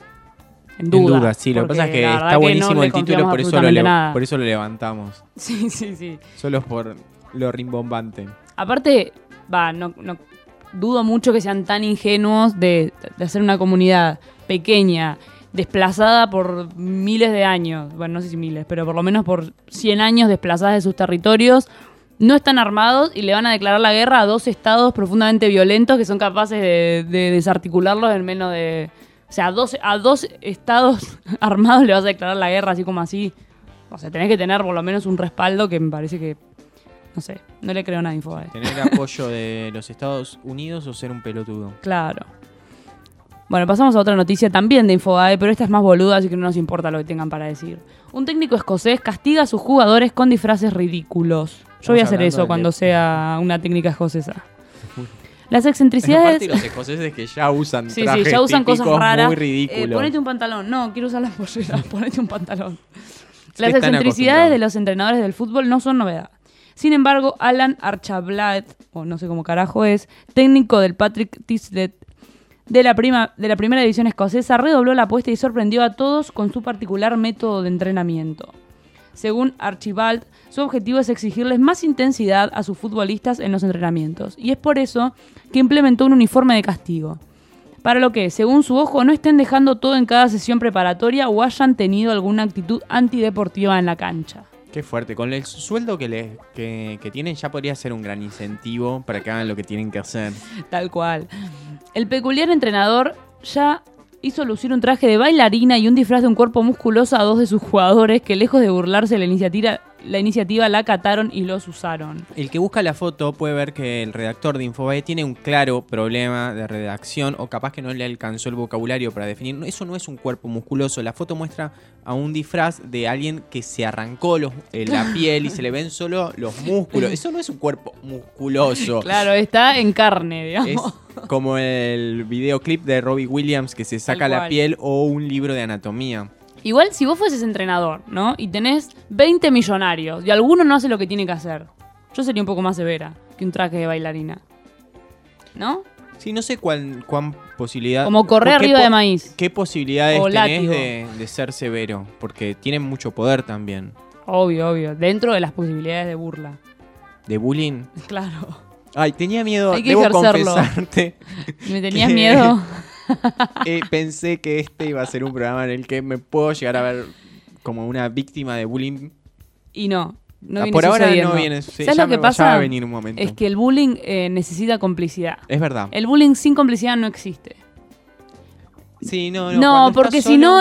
duda. En duda, sí. Lo que pasa es que está buenísimo el título, por eso lo levantamos. Sí, sí, sí. Solo por lo rimbombante. Aparte, no dudo mucho que sean tan ingenuos de hacer una comunidad pequeña, desplazada por miles de años, bueno, no sé si miles, pero por lo menos por 100 años desplazadas de sus territorios, no están armados y le van a declarar la guerra a dos estados profundamente violentos que son capaces de desarticularlos en menos de... O sea, a dos estados armados le vas a declarar la guerra así como así. O sea, tenés que tener por lo menos un respaldo que me parece que... No sé, no le creo nada a Infobae. ¿Tener apoyo de los Estados Unidos o ser un pelotudo? Claro. Bueno, pasamos a otra noticia también de Infobae, pero esta es más boluda, así que no nos importa lo que tengan para decir. Un técnico escocés castiga a sus jugadores con disfraces ridículos. Yo voy a hacer eso cuando sea una técnica escocesa. Las excentricidades... Aparte los escoceses que ya usan sí, trajes ya usan cosas raras. Muy ridículos. Ponete un pantalón. No, quiero usar la pollera. Ponete un pantalón. Las excentricidades de los entrenadores del fútbol no son novedad. Sin embargo, Alan Archibald, o no sé cómo carajo es, técnico del Patrick Tislet de la primera división escocesa, redobló la apuesta y sorprendió a todos con su particular método de entrenamiento. Según Archibald, su objetivo es exigirles más intensidad a sus futbolistas en los entrenamientos, y es por eso que implementó un uniforme de castigo. Para lo que, según su ojo, no estén dejando todo en cada sesión preparatoria o hayan tenido alguna actitud antideportiva en la cancha. Qué fuerte. Con el sueldo que tienen ya podría ser un gran incentivo para que hagan lo que tienen que hacer. Tal cual. El peculiar entrenador ya hizo lucir un traje de bailarina y un disfraz de un cuerpo musculoso a dos de sus jugadores que, lejos de burlarse de la iniciativa la acataron y los usaron. El que busca la foto puede ver que el redactor de Infobae tiene un claro problema de redacción o capaz que no le alcanzó el vocabulario para definir. Eso no es un cuerpo musculoso. La foto muestra a un disfraz de alguien que se arrancó la piel y se le ven solo los músculos. Eso no es un cuerpo musculoso. Claro, está en carne, digamos. Es como el videoclip de Robbie Williams que se saca la piel o un libro de anatomía. Igual, si vos fueses entrenador, ¿no? Y tenés 20 millonarios y alguno no hace lo que tiene que hacer, yo sería un poco más severa que un traje de bailarina. ¿No? Sí, no sé cuán posibilidad... Como correr arriba de maíz. ¿Qué posibilidades o tenés de ser severo? Porque tienen mucho poder también. Obvio, obvio. Dentro de las posibilidades de burla. ¿De bullying? Claro. Ay, tenía miedo. Hay que debo ejercerlo. confesarte. ¿Me tenías miedo? Pensé que este iba a ser un programa en el que me puedo llegar a ver como una víctima de bullying. Y no viene por ahora sucediendo. no viene. ¿Sabes lo que pasa? Va a venir un momento. Es que el bullying necesita complicidad. Es verdad. El bullying sin complicidad no existe. Sí, no, porque si no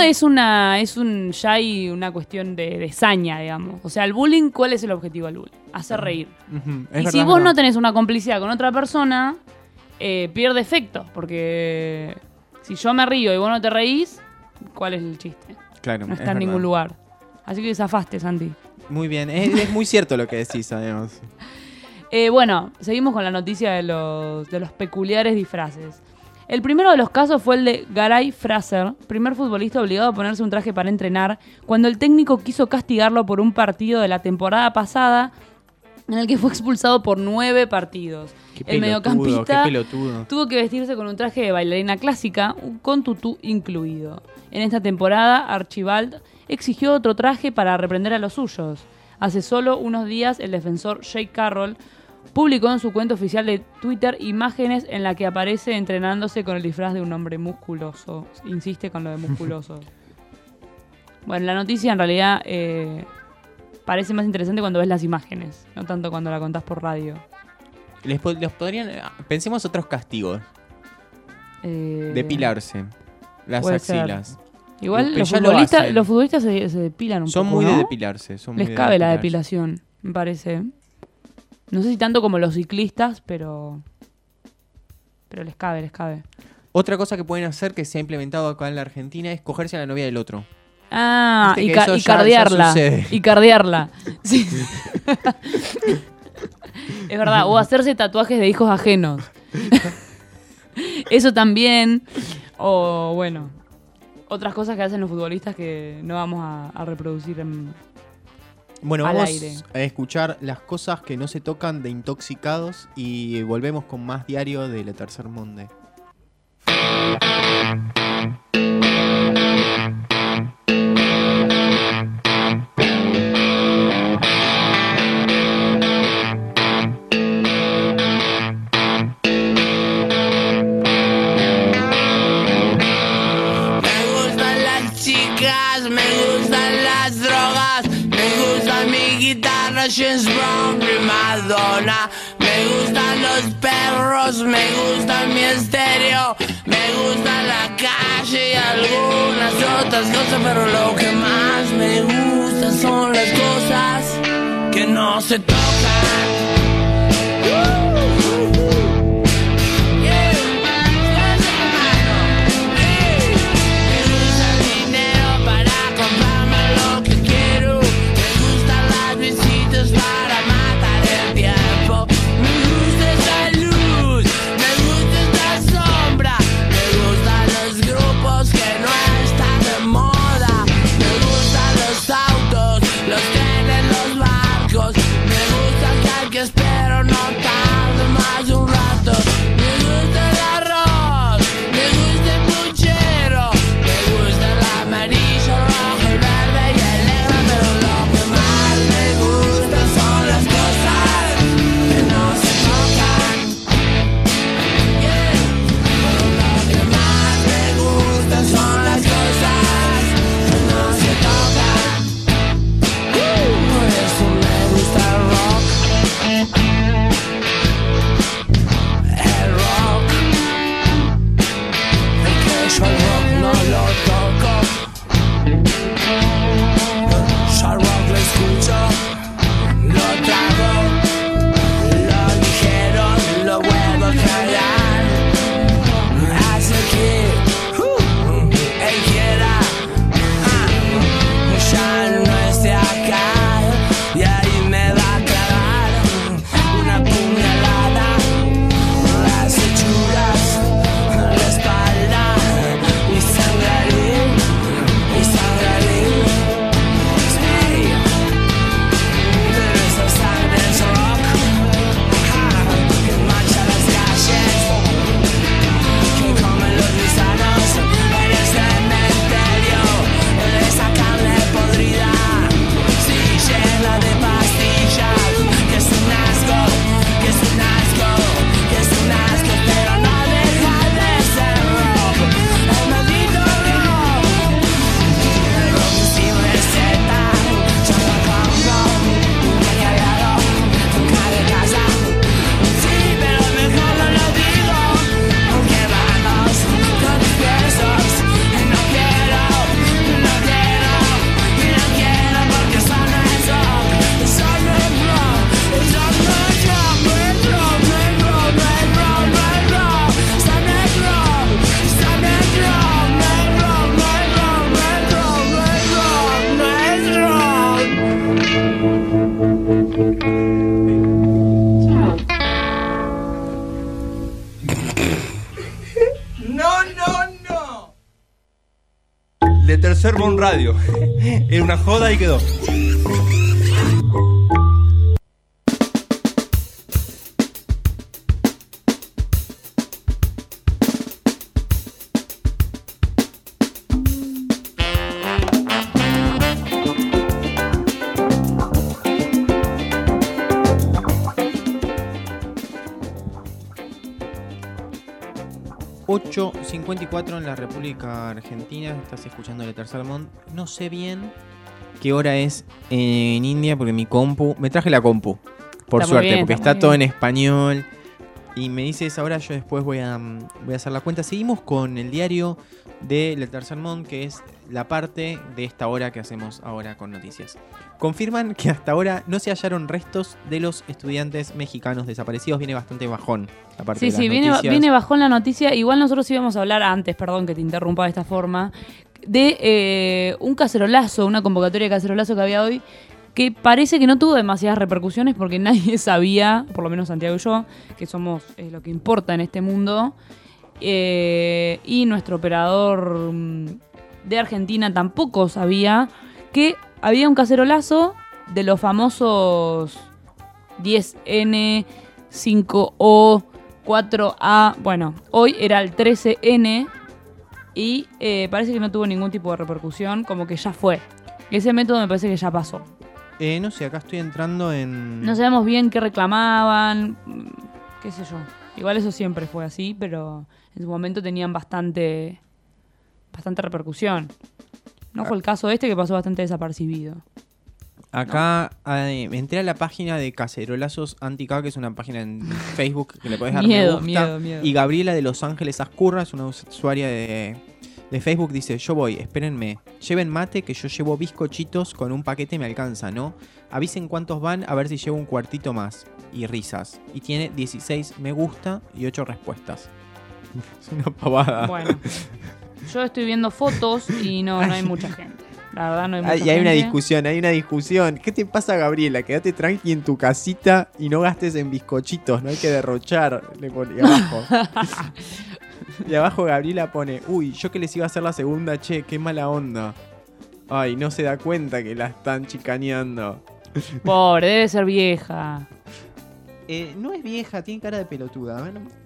ya hay una cuestión de saña, digamos. O sea, el bullying, ¿cuál es el objetivo del bullying? Hacer reír. Y si vos no tenés una complicidad con otra persona, pierde efecto, porque si yo me río y vos no te reís, ¿cuál es el chiste? Claro, no está en ningún lugar. Así que zafaste, Santi. Muy bien, es muy cierto lo que decís, además. Bueno, seguimos con la noticia de los peculiares disfraces. El primero de los casos fue el de Garay Fraser, primer futbolista obligado a ponerse un traje para entrenar, cuando el técnico quiso castigarlo por un partido de la temporada pasada en el que fue expulsado por 9 partidos. El mediocampista tuvo que vestirse con un traje de bailarina clásica, con tutú incluido. En esta temporada, Archibald exigió otro traje para reprender a los suyos. Hace solo unos días, el defensor Jake Carroll publicó en su cuenta oficial de Twitter imágenes en las que aparece entrenándose con el disfraz de un hombre musculoso. Insiste con lo de musculoso. Bueno, la noticia en realidad parece más interesante cuando ves las imágenes, no tanto cuando la contás por radio. Pensemos otros castigos. Depilarse las axilas. Ser. Igual los futbolistas se depilan un poco. Son muy ¿no? de depilarse. Les cabe la depilación, me parece. No sé si tanto como los ciclistas, pero les cabe. Otra cosa que pueden hacer que se ha implementado acá en la Argentina es cogerse a la novia del otro. Ah, y cardearla. Y cardearla. Sí. Es verdad, o hacerse tatuajes de hijos ajenos. Eso también. O bueno, otras cosas que hacen los futbolistas que no vamos a reproducir bueno, al vamos aire. a escuchar las cosas que no se tocan de Intoxicados y volvemos con más diario de Le Tercer Monde. James Brown, Madonna. Me gustan los perros, me gusta mi estéreo, me gusta la calle y algunas otras cosas, pero lo que más me gusta son las cosas que no se tocan. Para matar el tiempo. Me gusta esa luz, me gusta esta sombra, me gustan los grupos que no están de moda, me gustan los autos, los trenes, los barcos, me gusta el que espero no tarde más un rato, me gusta el arroz, me gusta el puchero, me gusta el amarillo, rojo, el verde y el negro, pero lo que más me gusta son las cosas que no se tocan. Pero lo que más me gusta son las cosas que no se tocan. Por eso me gusta el rock. El rock. El que yo el rock no lo toco. Yo al rock lo escucho. Lo trago, lo ligero, lo vuelvo a cargar. Hace que él quiera ya no esté acá. Y ahí me va a clavar una puñalada en las hechuras, en la espalda. Y sangraré, y sangraré. Sí. Pero esa sangre es rock, que mancha las calles, que comen los gusanos en el cementerio, en esa carne podrida, sí, llena de pastillas, que es un asco, que es un asco, que es un asco, pero no deja de ser rock, el maldito rock, el rock sin receta, yo lo compro, aquí al lado, nunca de casa, sí, pero mejor no lo digo, porque vamos con los besos, y no quiero, porque eso no es rock, eso no es rock, eso no es rock, no es rock, no es rock, no es rock, no es rock, eso no es rock, eso no es rock, no es rock, no es rock, no es rock, no es rock. No. Le Tercer Monde Radio. Era una joda y quedó. 8:54 en la República Argentina. Estás escuchando el Tercer Mundo. No sé bien qué hora es en India porque mi compu... Me traje la compu, por Está muy suerte, bien, porque está está muy todo bien. en español. Y me dice esa hora, yo después voy a hacer la cuenta. Seguimos con el diario de Le Tercer Monde, que es la parte de esta hora que hacemos ahora con noticias. Confirman que hasta ahora no se hallaron restos de los estudiantes mexicanos desaparecidos. Viene bastante bajón la parte de las noticias. Viene bajón la noticia. Igual nosotros íbamos a hablar antes, perdón que te interrumpa de esta forma, de un cacerolazo, una convocatoria de cacerolazo que había hoy, que parece que no tuvo demasiadas repercusiones porque nadie sabía, por lo menos Santiago y yo, que somos lo que importa en este mundo. Y nuestro operador de Argentina tampoco sabía que había un cacerolazo de los famosos 10N, 5O, 4A. Bueno, hoy era el 13N y parece que no tuvo ningún tipo de repercusión, como que ya fue. Ese método me parece que ya pasó. No sé, acá estoy entrando en... No sabemos bien qué reclamaban, qué sé yo. Igual eso siempre fue así, pero en su momento tenían bastante repercusión. No fue el caso este que pasó bastante desapercibido. Acá entré a la página de Cacerolazos Anti-K, que es una página en Facebook que le podés dar Miedo, me gusta. miedo. Y Gabriela de Los Ángeles Ascurra es una usuaria de Facebook, dice: yo voy, espérenme, lleven mate que yo llevo bizcochitos, con un paquete me alcanza, ¿no? Avisen cuántos van, a ver si llevo un cuartito más. Y risas. Y tiene 16 me gusta y 8 respuestas. Es una pavada. Bueno, yo estoy viendo fotos y no hay mucha gente. La verdad no hay mucha gente. Y hay una discusión. ¿Qué te pasa, Gabriela? Quédate tranqui en tu casita y no gastes en bizcochitos, no hay que derrochar. Le pone abajo. Y abajo Gabriela pone: uy, yo que les iba a hacer la segunda, che, qué mala onda. Ay, no se da cuenta que la están chicaneando. Pobre, debe ser vieja. No es vieja, tiene cara de pelotuda.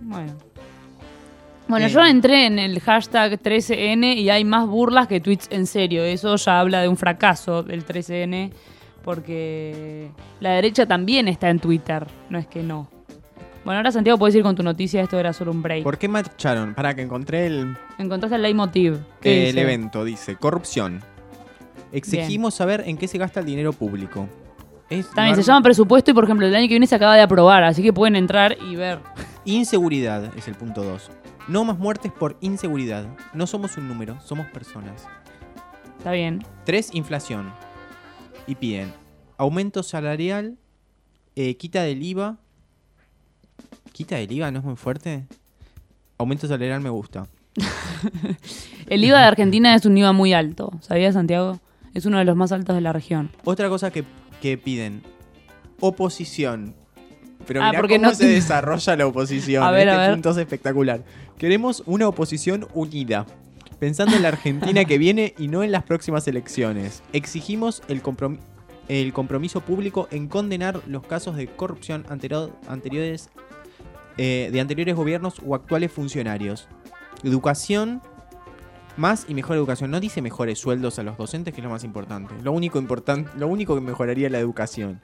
Bueno, yo entré en el hashtag 13N y hay más burlas que tweets en serio. Eso ya habla de un fracaso del 13N, porque la derecha también está en Twitter, no es que no. Bueno, ahora Santiago, puedes ir con tu noticia, esto era solo un break. ¿Por qué marcharon? Para que encontré Encontraste el leitmotiv. El evento, dice: corrupción. Exigimos saber en qué se gasta el dinero público. También se llama presupuesto y, por ejemplo, el año que viene se acaba de aprobar, así que pueden entrar y ver. Inseguridad es el punto 2. No más muertes por inseguridad. No somos un número, somos personas. Está bien. 3, inflación. Y piden aumento salarial, quita del IVA. ¿Quita del IVA no es muy fuerte? Aumento salarial me gusta. El IVA de Argentina es un IVA muy alto, ¿sabías, Santiago? Es uno de los más altos de la región. Otra cosa que piden: oposición. Pero mirá porque cómo no se desarrolla la oposición. A ver. Punto es espectacular. Queremos una oposición unida, pensando en la Argentina que viene y no en las próximas elecciones. Exigimos el compromiso público en condenar los casos de corrupción anteriores de anteriores gobiernos o actuales funcionarios. Educación, más y mejor educación. No dice mejores sueldos a los docentes, que es lo más importante. Lo único que mejoraría la educación.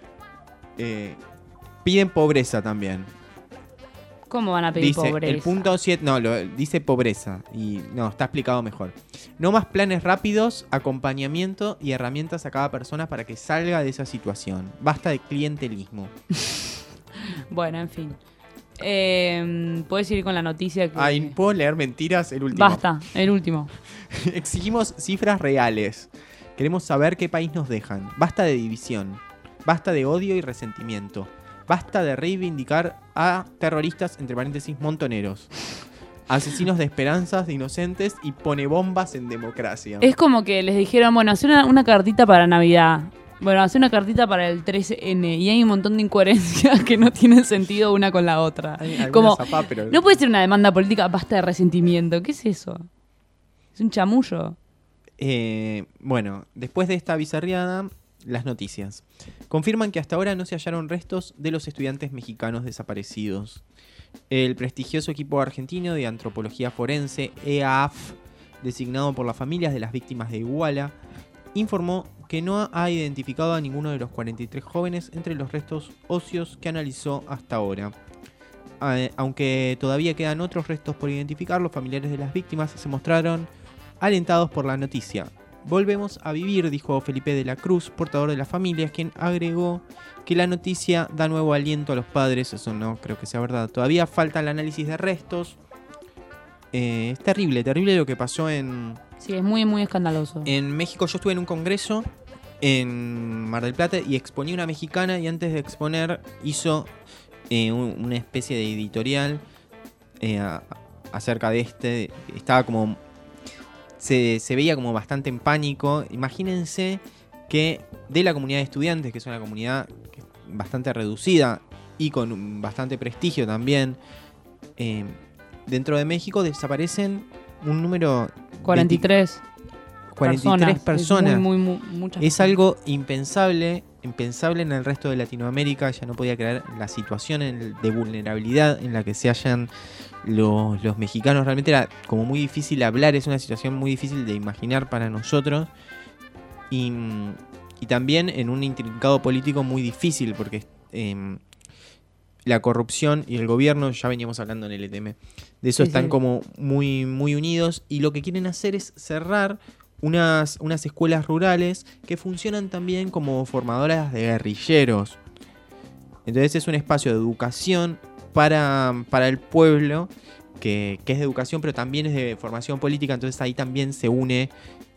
Piden pobreza también. ¿Cómo van a pedir dice, pobreza? El punto 7, dice pobreza. Y no, está explicado mejor. No más planes rápidos, acompañamiento y herramientas a cada persona para que salga de esa situación. Basta de clientelismo. Bueno, en fin. Puedes ir con la noticia que... Ay, ¿puedo leer mentiras? El último. Basta, el último. Exigimos cifras reales. Queremos saber qué país nos dejan. Basta de división. Basta de odio y resentimiento. Basta de reivindicar a terroristas, entre paréntesis, montoneros. Asesinos de esperanzas de inocentes y pone bombas en democracia. Es como que les dijeron, bueno, hace una cartita para Navidad. Bueno, hace una cartita para el 13N. Y hay un montón de incoherencias que no tienen sentido una con la otra. Como, pero... no puede ser una demanda política, basta de resentimiento. ¿Qué es eso? Es un chamullo. Bueno, después de esta bizarreada, las noticias. Confirman que hasta ahora no se hallaron restos de los estudiantes mexicanos desaparecidos. El prestigioso equipo argentino de antropología forense, EAF, designado por las familias de las víctimas de Iguala, informó que no ha identificado a ninguno de los 43 jóvenes entre los restos óseos que analizó hasta ahora. aunque todavía quedan otros restos por identificar, los familiares de las víctimas se mostraron alentados por la noticia. Volvemos a vivir, dijo Felipe de la Cruz, portador de las familias, quien agregó que la noticia da nuevo aliento a los padres. Eso no creo que sea verdad. Todavía falta el análisis de restos. Es terrible lo que pasó en... Sí, es muy, muy escandaloso. En México yo estuve en un congreso en Mar del Plata y exponía una mexicana, y antes de exponer hizo una especie de editorial acerca de estaba como... Se veía como bastante en pánico. Imagínense que de la comunidad de estudiantes, que es una comunidad bastante reducida y con bastante prestigio también, dentro de México desaparecen un número... 43 personas. Es muchas. Es algo impensable en el resto de Latinoamérica. Ya no podía creer la situación de vulnerabilidad en la que se hallan los mexicanos. Realmente era como muy difícil hablar, es una situación muy difícil de imaginar para nosotros. Y también en un intrincado político muy difícil, porque la corrupción y el gobierno, ya veníamos hablando en el LTM, de eso están como muy, muy unidos, y lo que quieren hacer es cerrar unas escuelas rurales que funcionan también como formadoras de guerrilleros. Entonces es un espacio de educación para el pueblo, que es de educación, pero también es de formación política. Entonces ahí también se une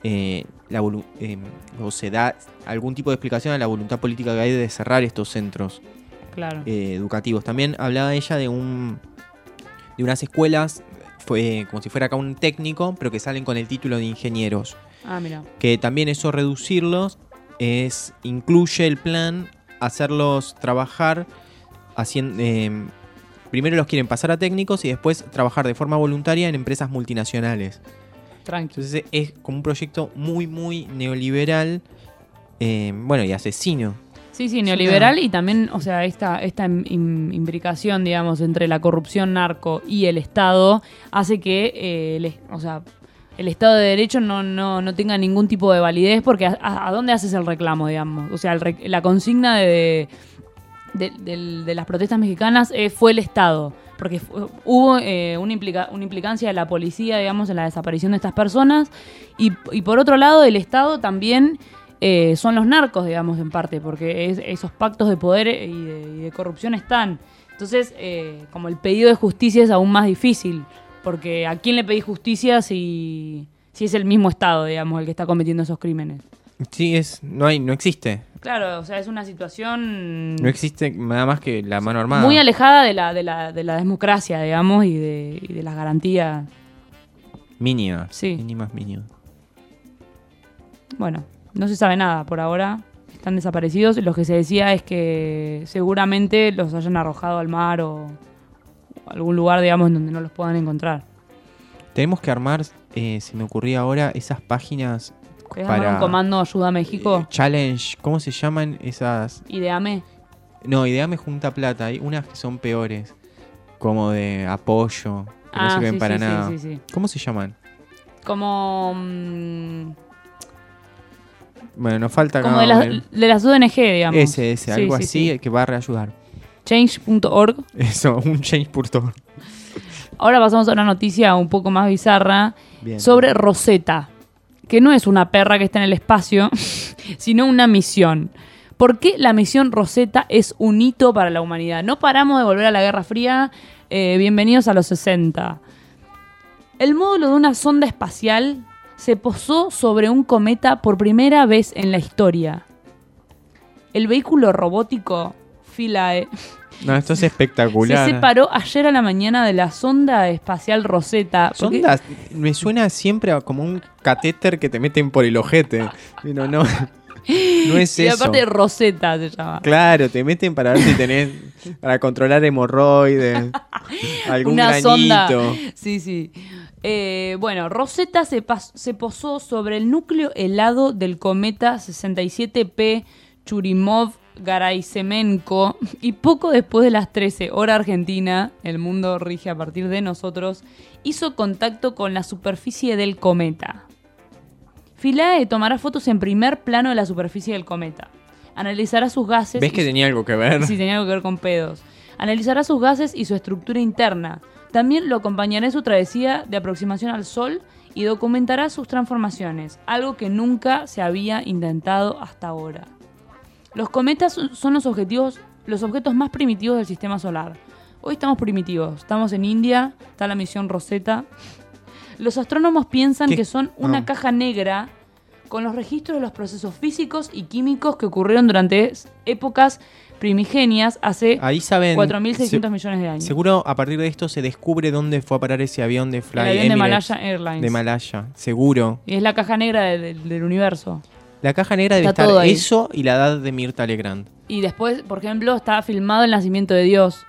o se da algún tipo de explicación a la voluntad política que hay de cerrar estos centros educativos. También hablaba ella de unas escuelas, fue como si fuera acá un técnico, pero que salen con el título de ingenieros. Ah, mira. Que también eso, reducirlos, incluye el plan hacerlos trabajar haciendo... primero los quieren pasar a técnicos y después trabajar de forma voluntaria en empresas multinacionales. Tranquilo. Entonces es como un proyecto muy, muy neoliberal, y asesino. Sí, neoliberal, y también, o sea, esta imbricación, digamos, entre la corrupción narco y el Estado hace que el Estado de Derecho no tenga ningún tipo de validez, porque ¿a dónde haces el reclamo, digamos? O sea, la consigna de las protestas mexicanas fue el Estado, porque hubo una implicancia de la policía, digamos, en la desaparición de estas personas, y por otro lado el Estado también son los narcos, digamos, en parte, porque esos pactos de poder y de corrupción están. Entonces, como el pedido de justicia es aún más difícil, porque ¿a quién le pedís justicia si es el mismo Estado, digamos, el que está cometiendo esos crímenes? Sí, no existe. Claro, o sea, es una situación... No existe nada más que la mano armada. Muy alejada de la democracia, digamos, y de las garantías. Mínimas. Sí. Mínimas. Bueno, no se sabe nada por ahora. Están desaparecidos. Lo que se decía es que seguramente los hayan arrojado al mar o algún lugar, digamos, en donde no los puedan encontrar. Tenemos que armar, se me ocurría ahora, esas páginas... ¿Querés armar un comando Ayuda a México? Challenge, ¿cómo se llaman esas? Ideame. No, Ideame junta plata. Hay unas que son peores, como de apoyo, que no sirven para nada. Sí. ¿Cómo se llaman? Como... Bueno, nos falta... Como de las ONG, digamos. Ese, algo así, que va a reayudar. Change.org. Eso, un change.org. Ahora pasamos a una noticia un poco más bizarra. Bien. Sobre Rosetta, que no es una perra que está en el espacio, sino una misión. ¿Por qué la misión Rosetta es un hito para la humanidad? No paramos de volver a la Guerra Fría. Bienvenidos a los 60. El módulo de una sonda espacial se posó sobre un cometa por primera vez en la historia. El vehículo robótico Philae... No, esto es espectacular. Se separó ayer a la mañana de la sonda espacial Rosetta. Sonda, me suena siempre como un catéter que te meten por el ojete. No es y eso. aparte Rosetta se llama. Claro, te meten para ver si tenés, para controlar hemorroides, algún una granito. Sonda. Sí. Bueno, Rosetta se posó sobre el núcleo helado del cometa 67P Churyumov-Gerasimenko, y poco después de las 13 hora argentina, el mundo rige a partir de nosotros, hizo contacto con la superficie del cometa. Philae tomará fotos en primer plano de la superficie del cometa. Analizará sus gases. ¿Ves que tenía algo que ver? Sí, tenía algo que ver con pedos. Analizará sus gases y su estructura interna. También lo acompañará en su travesía de aproximación al Sol y documentará sus transformaciones, algo que nunca se había intentado hasta ahora. Los cometas son los objetos más primitivos del sistema solar. Hoy estamos primitivos, estamos en India, está la misión Rosetta. Los astrónomos piensan que son una caja negra con los registros de los procesos físicos y químicos que ocurrieron durante épocas primigenias hace 4.600 millones de años. Seguro a partir de esto se descubre dónde fue a parar ese avión de Fly El avión Emirates. de Malaya Airlines. De Malaya, seguro. Y es la caja negra del universo. La caja negra debe Está estar todo ahí. eso y la edad de Mirta Legrand. Y después, por ejemplo, está filmado el nacimiento de Dios.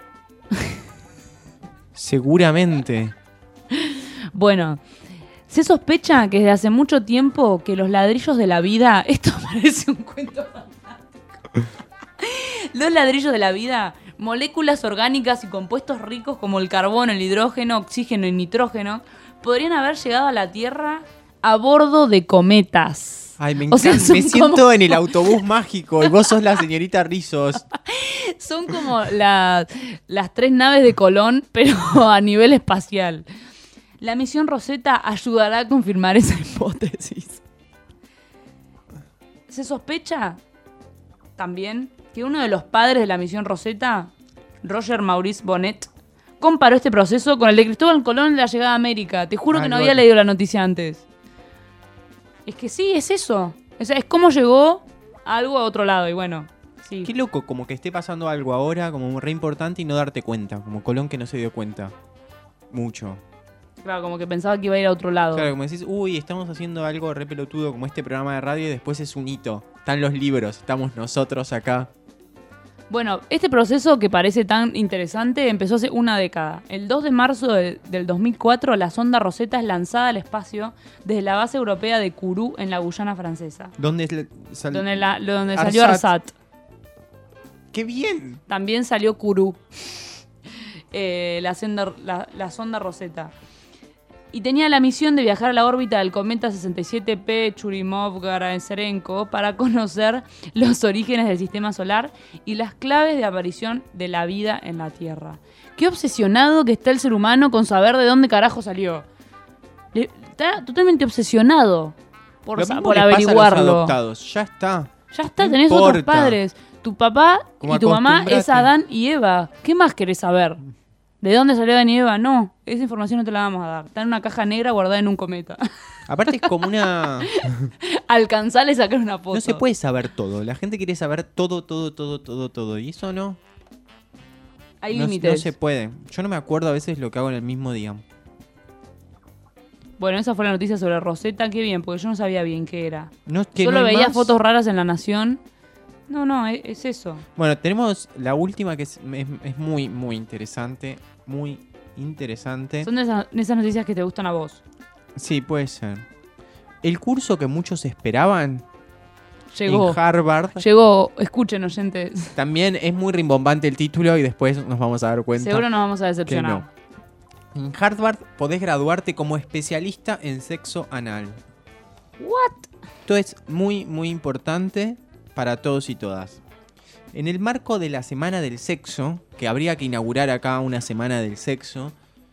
Seguramente. Bueno, se sospecha que desde hace mucho tiempo que los ladrillos de la vida... Esto parece un cuento fantástico. Los ladrillos de la vida, moléculas orgánicas y compuestos ricos como el carbono, el hidrógeno, oxígeno y nitrógeno, podrían haber llegado a la Tierra a bordo de cometas. Ay, me O sea, encanta. son Me siento como- en el autobús mágico y vos sos la señorita Rizos. Son como las 3 naves de Colón, pero a nivel espacial. La misión Rosetta ayudará a confirmar esa hipótesis. Se sospecha también que uno de los padres de la misión Rosetta, Roger Maurice Bonnet, comparó este proceso con el de Cristóbal Colón en la llegada a América. Te juro que no había leído la noticia antes. Es que sí, es eso. O sea, es cómo llegó algo a otro lado y bueno... Sí. Qué loco, como que esté pasando algo ahora como re importante y no darte cuenta. Como Colón que no se dio cuenta. Mucho. Claro, como que pensaba que iba a ir a otro lado. Claro, como decís, uy, estamos haciendo algo re pelotudo como este programa de radio y después es un hito. Están los libros, estamos nosotros acá. Bueno, este proceso que parece tan interesante empezó hace una década. El 2 de marzo del 2004, la sonda Rosetta es lanzada al espacio desde la base europea de Kourou en la Guyana francesa. ¿Dónde Donde salió ARSAT. ¡Qué bien! También salió Kourou, la sonda Rosetta. Y tenía la misión de viajar a la órbita del cometa 67P Churyumov-Gerasimenko para conocer los orígenes del sistema solar y las claves de aparición de la vida en la Tierra. Qué obsesionado que está el ser humano con saber de dónde carajo salió. Está totalmente obsesionado por Lo mismo por les pasa a los averiguarlo. adoptados. Ya está. Ya está, No tenés importa. otros padres. Tu papá Como y tu mamá acostumbrate. es Adán y Eva. ¿Qué más querés saber? ¿De dónde salió Adán y Eva? No, esa información no te la vamos a dar. Está en una caja negra guardada en un cometa. Aparte es como una... Alcanzarle y sacar una foto. No se puede saber todo. La gente quiere saber todo. Y eso no. Hay No límites. se puede. Yo no me acuerdo a veces lo que hago en el mismo día. Bueno, esa fue la noticia sobre Rosetta. Qué bien, porque yo no sabía bien qué era. No, que Solo no hay veía más. fotos raras en La Nación. No, es eso. Bueno, tenemos la última que es muy, muy interesante. Muy interesante. Son de esas noticias que te gustan a vos. Sí, puede ser. El curso que muchos esperaban Llegó. en Harvard. Llegó, escuchen oyentes. También es muy rimbombante el título y después nos vamos a dar cuenta. Seguro nos vamos a que decepcionar. no. En Harvard podés graduarte como especialista en sexo anal. ¿What? Esto es muy, muy importante para todos y todas. En el marco de la Semana del Sexo, que habría que inaugurar acá una Semana del Sexo,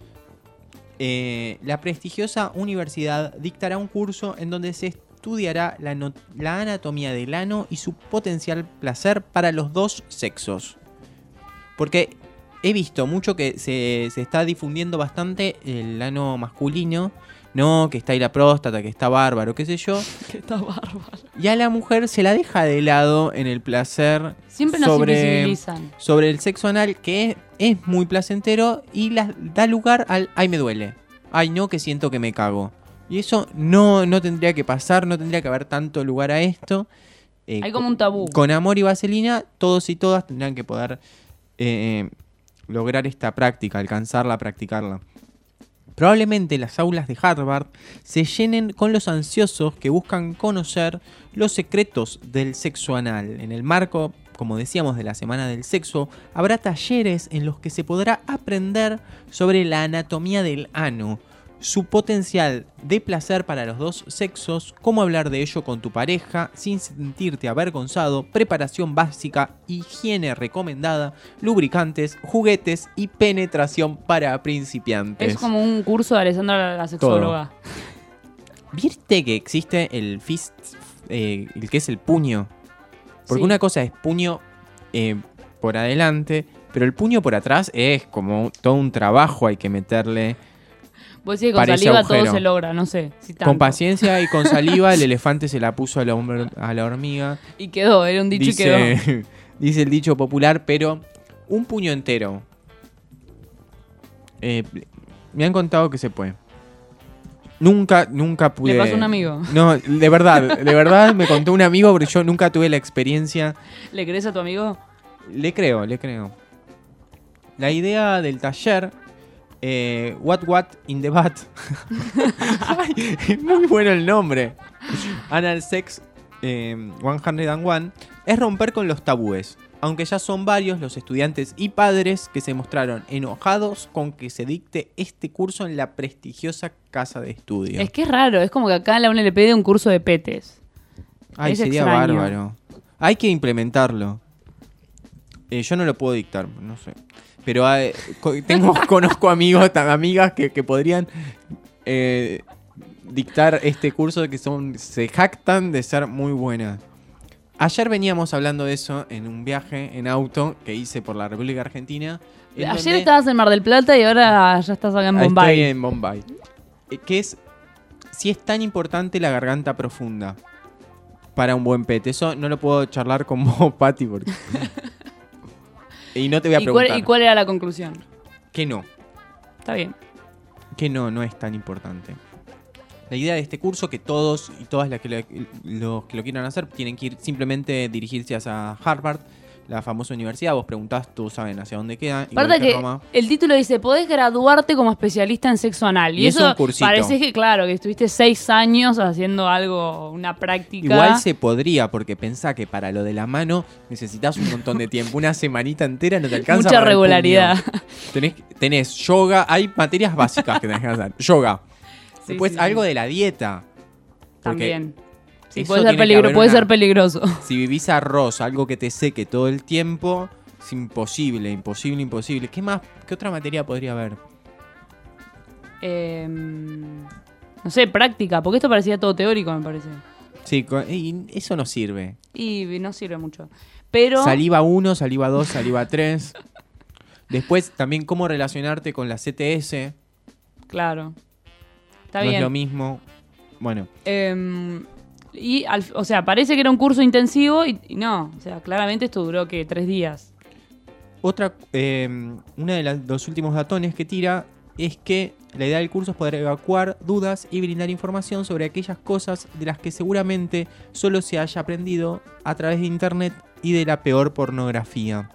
la prestigiosa universidad dictará un curso en donde se estudiará la anatomía del ano y su potencial placer para los dos sexos. Porque he visto mucho que se está difundiendo bastante el ano masculino, ¿no? Que está ahí la próstata, que está bárbaro, qué sé yo. Que está bárbaro. Y a la mujer se la deja de lado en el placer. Siempre nos invisibilizan. Sobre el sexo anal, que es muy placentero y da lugar al ay, me duele. Ay, no, que siento que me cago. Y eso no tendría que pasar, no tendría que haber tanto lugar a esto. Hay como un tabú. Con amor y vaselina, todos y todas tendrán que poder lograr esta práctica, alcanzarla, practicarla. Probablemente las aulas de Harvard se llenen con los ansiosos que buscan conocer los secretos del sexo anal. En el marco, como decíamos, de la Semana del Sexo, habrá talleres en los que se podrá aprender sobre la anatomía del ano, su potencial de placer para los dos sexos, cómo hablar de ello con tu pareja sin sentirte avergonzado, preparación básica, higiene recomendada, lubricantes, juguetes y penetración para principiantes. Es como un curso de Alessandra la sexóloga. ¿Viste que existe el fist, el que es el puño? Porque Sí. una cosa es puño por adelante, pero el puño por atrás es como todo un trabajo, hay que meterle. Vos decís que con para ese saliva agujero. todo se logra, no sé. Si tanto. Con paciencia y con saliva el elefante se la puso a la hormiga. Y quedó, era un dicho y quedó. Dice el dicho popular, pero un puño entero. Me han contado que se puede. Nunca pude. Le pasó un amigo. No, de verdad me contó un amigo, porque yo nunca tuve la experiencia. ¿Le crees a tu amigo? Le creo. La idea del taller, What in the Butt. Ay, muy bueno el nombre. Anal Sex 101 es romper con los tabúes. Aunque ya son varios los estudiantes y padres que se mostraron enojados con que se dicte este curso en la prestigiosa casa de estudio. Es que es raro, es como que acá en la UNLP de un curso de petes. Ay, es sería extraño. bárbaro. Hay que implementarlo. Yo no lo puedo dictar, no sé. Pero conozco amigos, amigas que podrían dictar este curso, que se jactan de ser muy buenas. Ayer veníamos hablando de eso en un viaje en auto que hice por la República Argentina. Ayer estabas en Mar del Plata y ahora ya estás acá en Bombay. Estoy en Bombay. Que es si es tan importante la garganta profunda para un buen pete. Eso no lo puedo charlar con vos, Pati, porque... y no te voy a preguntar. ¿Y cuál era la conclusión? Que no. Está bien. Que no es tan importante. La idea de este curso, que todos y todas los que lo quieran hacer tienen que ir simplemente dirigirse hacia Harvard, la famosa universidad. Vos preguntás, todos saben hacia dónde queda. Aparte que el título dice, podés graduarte como especialista en sexo anal. Y es eso un cursito. parece que, claro, que estuviste 6 años haciendo algo, una práctica. Igual se podría, porque pensá que para lo de la mano necesitas un montón de tiempo. Una semanita entera no te alcanza. Mucha para regularidad. Tenés yoga, hay materias básicas que tenés que hacer. Yoga. Sí, Después sí, algo sí. de la dieta. También. Sí, eso puede ser, tiene que haber puede ser peligroso. Si vivís arroz, algo que te seque todo el tiempo, es imposible. ¿Qué más? ¿Qué otra materia podría haber? No sé, práctica, porque esto parecía todo teórico, me parece. Sí, y eso no sirve. Y no sirve mucho. Pero... Saliva 1, saliva 2, saliva 3. Después también cómo relacionarte con la CTS. Claro. Está no bien. es lo mismo. Bueno. O sea, parece que era un curso intensivo y no. O sea, claramente esto duró, ¿qué? 3 días. Una de los últimos datones que tira es que la idea del curso es poder evacuar dudas y brindar información sobre aquellas cosas de las que seguramente solo se haya aprendido a través de internet y de la peor pornografía.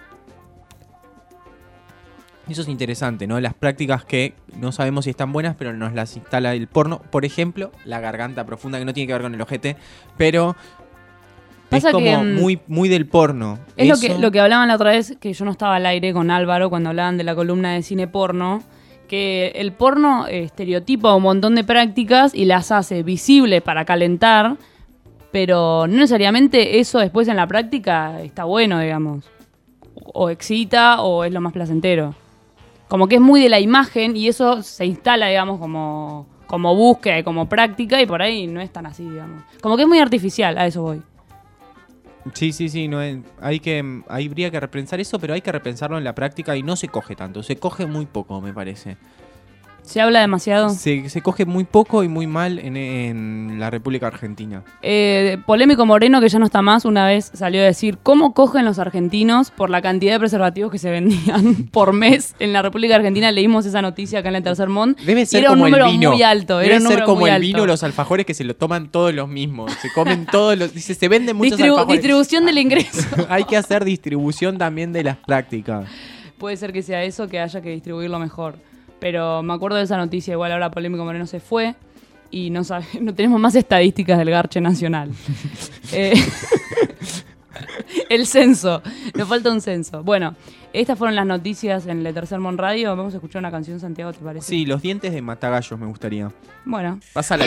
Eso es interesante, ¿no? Las prácticas que no sabemos si están buenas, pero nos las instala el porno. Por ejemplo, la garganta profunda, que no tiene que ver con el ojete, pero Pasa es como que, muy del porno. Es lo que hablaban la otra vez, que yo no estaba al aire con Álvaro cuando hablaban de la columna de cine porno, que el porno estereotipa un montón de prácticas y las hace visibles para calentar, pero no necesariamente eso después en la práctica está bueno, digamos. O excita o es lo más placentero. Como que es muy de la imagen y eso se instala, digamos, como búsqueda y como práctica y por ahí no es tan así, digamos. Como que es muy artificial, a eso voy. Sí, no es, habría que repensar eso, pero hay que repensarlo en la práctica y no se coge tanto, se coge muy poco, me parece. ¿Se habla demasiado? Se coge muy poco y muy mal en la República Argentina. Polémico Moreno, que ya no está más, una vez salió a decir cómo cogen los argentinos por la cantidad de preservativos que se vendían por mes en la República Argentina. Leímos esa noticia acá en el Tercer Mont. Debe ser era como un número el vino. muy alto. Debe ser como el alto. vino, los alfajores que se lo toman todos los mismos. Se comen todos los... Dice, se venden muchos alfajores. Distribución del ingreso. Hay que hacer distribución también de las prácticas. Puede ser que sea eso, que haya que distribuirlo mejor. Pero me acuerdo de esa noticia, igual ahora Polémico Moreno se fue y no tenemos más estadísticas del Garche Nacional. El censo. Nos falta un censo. Bueno, estas fueron las noticias en Le Tercer Mon Radio. Vamos a escuchar una canción, Santiago, ¿te parece? Sí, los dientes de Matagallos me gustaría. Bueno. Pásala.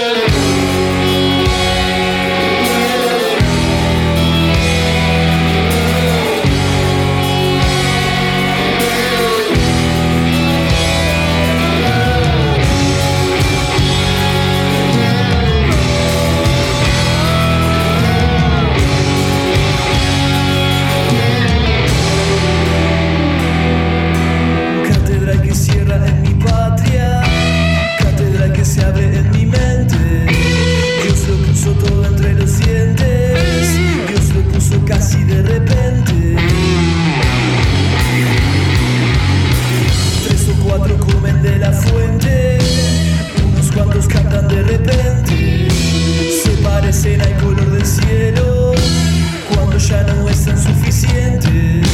Catedral que cierra en mi patria, catedral que se abre en mi mente. Dios lo puso todo entre los dientes, Dios lo puso casi de repente. 3 o 4 comen de la fuente, unos cuantos cantan de repente. Se parecen al color del cielo, cuando ya no es tan suficiente.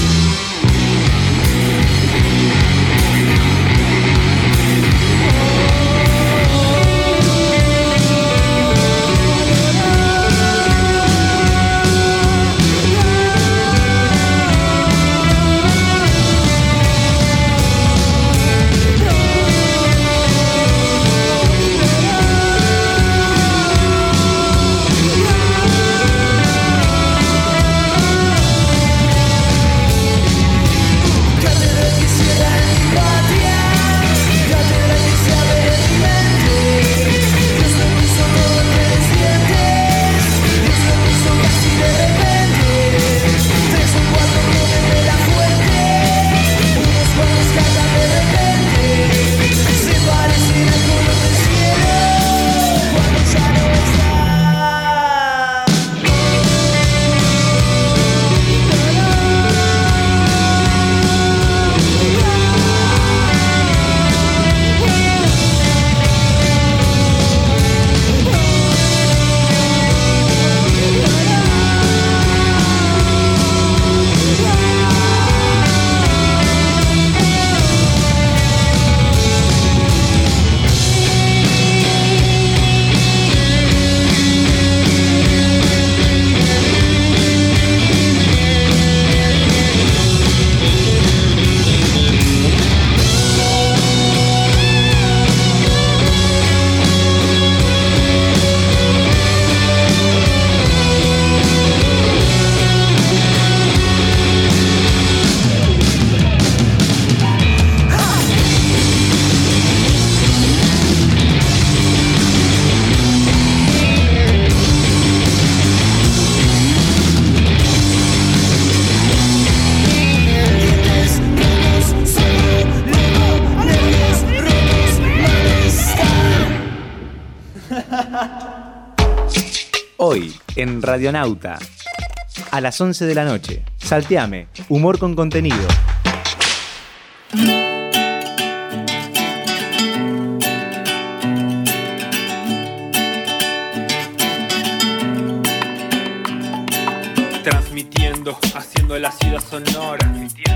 Hoy, en Radionauta, a las 11 de la noche. Salteame, humor con contenido. Transmitiendo, haciendo la ciudad sonora.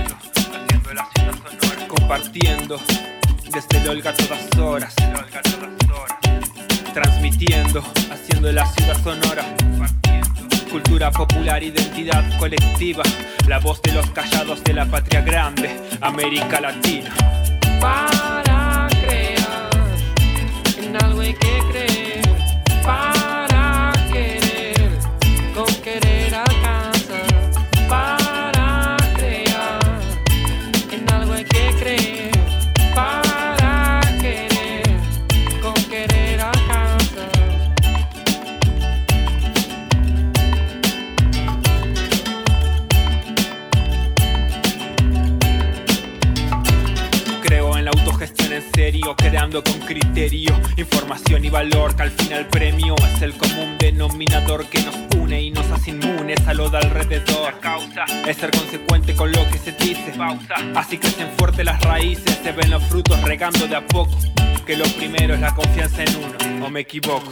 Compartiendo desde el Olga a todas horas. Transmitiendo, haciendo la ciudad sonora. Cultura popular, identidad colectiva. La voz de los callados de la patria grande, América Latina. Para crear, en algo hay que creer. Para querer, con querer alcanza. Para crear, en algo hay que creer. Para querer, con querer alcanza. Creo en la autogestión en serio, creando con criterio, información y valor, que al final el premio es el común denominador que nos une y nos hace inmunes a lo de alrededor. La causa es ser consecuente con lo que se dice. Pausa. Así crecen fuertes las raíces, se ven los frutos regando de a poco. Que lo primero es la confianza en uno, ¿o me equivoco?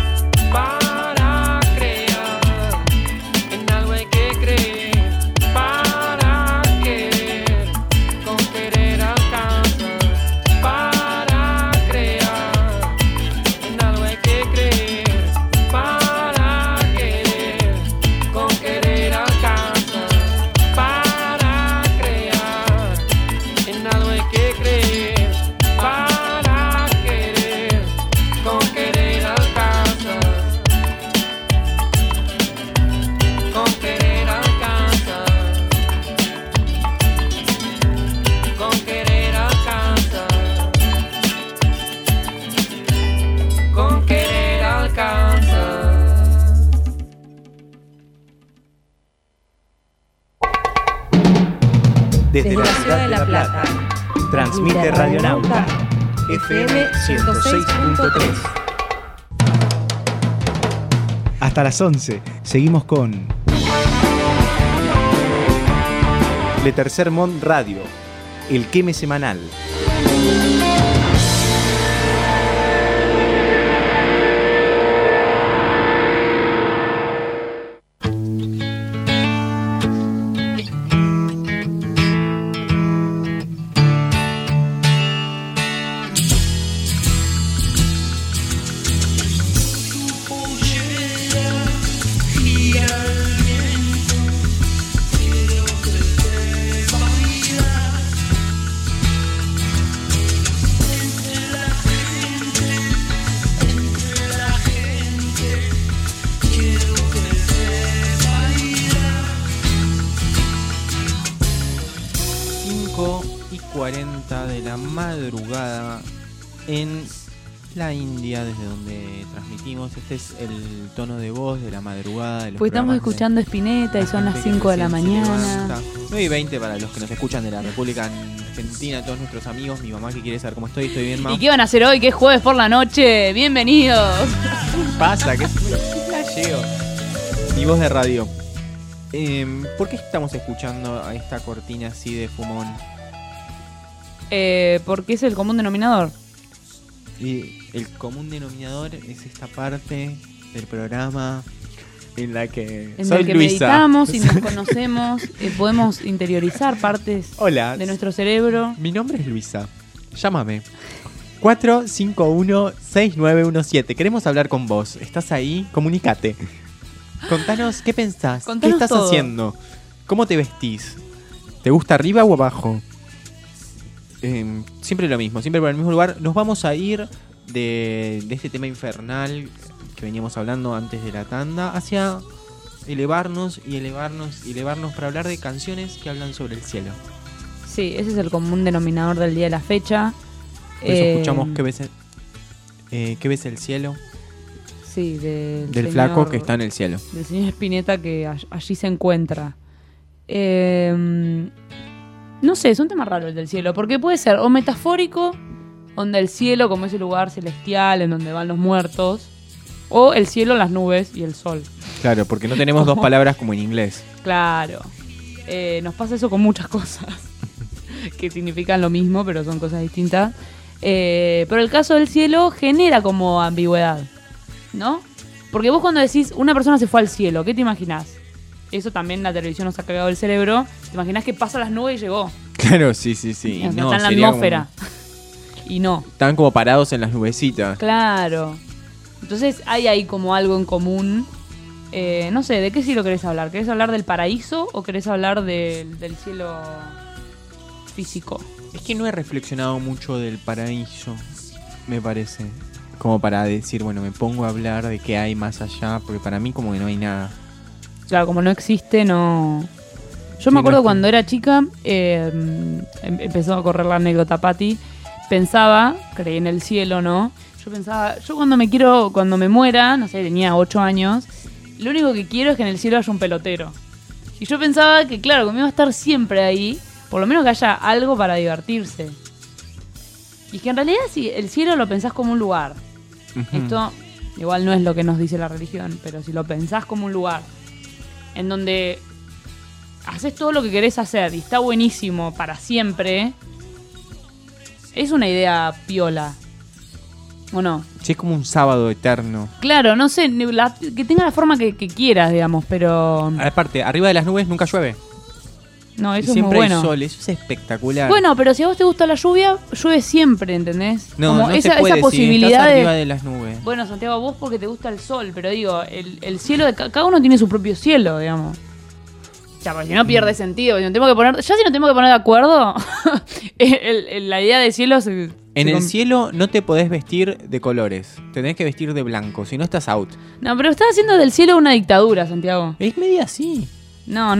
Para crear, en algo hay que creer. Para querer, con querer alcanza. Para crear, en algo hay que creer. Para querer, con querer alcanza. que creer para querer, con querer alcanzas, con querer alcanzas, con querer alcanzas, con querer alcanzas. Desde la ciudad de La Plata, transmite Radionauta, FM 106.3. Hasta las 11, seguimos con Le Tercer Mont Radio, el queme semanal. En la India, desde donde transmitimos. Este es el tono de voz de la madrugada de los Pues estamos escuchando Spinetta y son las 5 de la mañana. 9:20 para los que nos escuchan de la República Argentina, todos nuestros amigos, mi mamá que quiere saber cómo estoy bien, mamá. ¿Y qué van a hacer hoy? Que es jueves por la noche. Bienvenidos. ¿Qué pasa? ¿Qué flasheo? Mi voz de radio. ¿Por qué estamos escuchando a esta cortina así de fumón? Porque es el común denominador. Y el común denominador es esta parte del programa en la que soy que Luisa. Meditamos y nos conocemos, podemos interiorizar partes de nuestro cerebro. Mi nombre es Luisa. Llámame. 451-6917. Queremos hablar con vos. ¿Estás ahí? Comunícate. Contanos qué pensás. Contanos ¿Qué estás todo. haciendo? ¿Cómo te vestís? ¿Te gusta arriba o abajo? Siempre lo mismo, siempre por el mismo lugar. Nos vamos a ir de este tema infernal que veníamos hablando antes de la tanda hacia elevarnos para hablar de canciones que hablan sobre el cielo. Sí, ese es el común denominador del día de la fecha. Por eso escuchamos ¿Qué ves el cielo? Sí, del señor, flaco que está en el cielo. Del señor Spinetta que allí se encuentra. No sé, es un tema raro el del cielo, porque puede ser o metafórico, donde el cielo como ese lugar celestial en donde van los muertos, o el cielo, las nubes y el sol. Claro, porque no tenemos dos palabras como en inglés. Claro. Nos pasa eso con muchas cosas que significan lo mismo, pero son cosas distintas. Pero el caso del cielo genera como ambigüedad, ¿no? Porque vos cuando decís una persona se fue al cielo, ¿qué te imaginás? Eso también la televisión nos ha cagado el cerebro. ¿Te imaginás que pasa las nubes y llegó? Claro, sí. No, está en la atmósfera. Y no. Están como parados en las nubecitas. Claro. Entonces hay ahí como algo en común. No sé, ¿de qué cielo querés hablar? ¿Querés hablar del paraíso o querés hablar del cielo físico? Es que no he reflexionado mucho del paraíso, me parece. Como para decir, bueno, me pongo a hablar de qué hay más allá, porque para mí como que no hay nada. Claro, como no existe, no... Yo me acuerdo cuando era chica, empezó a correr la anécdota Patti, creí en el cielo, ¿no? Yo pensaba, cuando me muera, no sé, tenía 8 años, lo único que quiero es que en el cielo haya un pelotero. Y yo pensaba que, claro, que me iba a estar siempre ahí, por lo menos que haya algo para divertirse. Y que en realidad si el cielo lo pensás como un lugar, esto igual no es lo que nos dice la religión, pero si lo pensás como un lugar en donde haces todo lo que querés hacer y está buenísimo para siempre, es una idea piola, ¿o no? Sí, es como un sábado eterno. Claro, no sé, que tenga la forma que quieras, digamos, pero... Aparte, arriba de las nubes nunca llueve. No, eso siempre es muy bueno. Hay sol, eso es espectacular. Bueno, pero si a vos te gusta la lluvia, llueve siempre, ¿entendés? No, como no esa se puede, posibilidad si estás arriba de las nubes. Bueno, Santiago, vos porque te gusta el sol, pero digo, el cielo de cada uno tiene su propio cielo, digamos. O sea, porque si no pierde sentido. Si no tengo que poner, ya si no tengo que poner de acuerdo, la idea del cielo se... En el cielo no te podés vestir de colores. Tenés que vestir de blanco, si no estás out. No, pero estás haciendo del cielo una dictadura, Santiago. Es media así. No.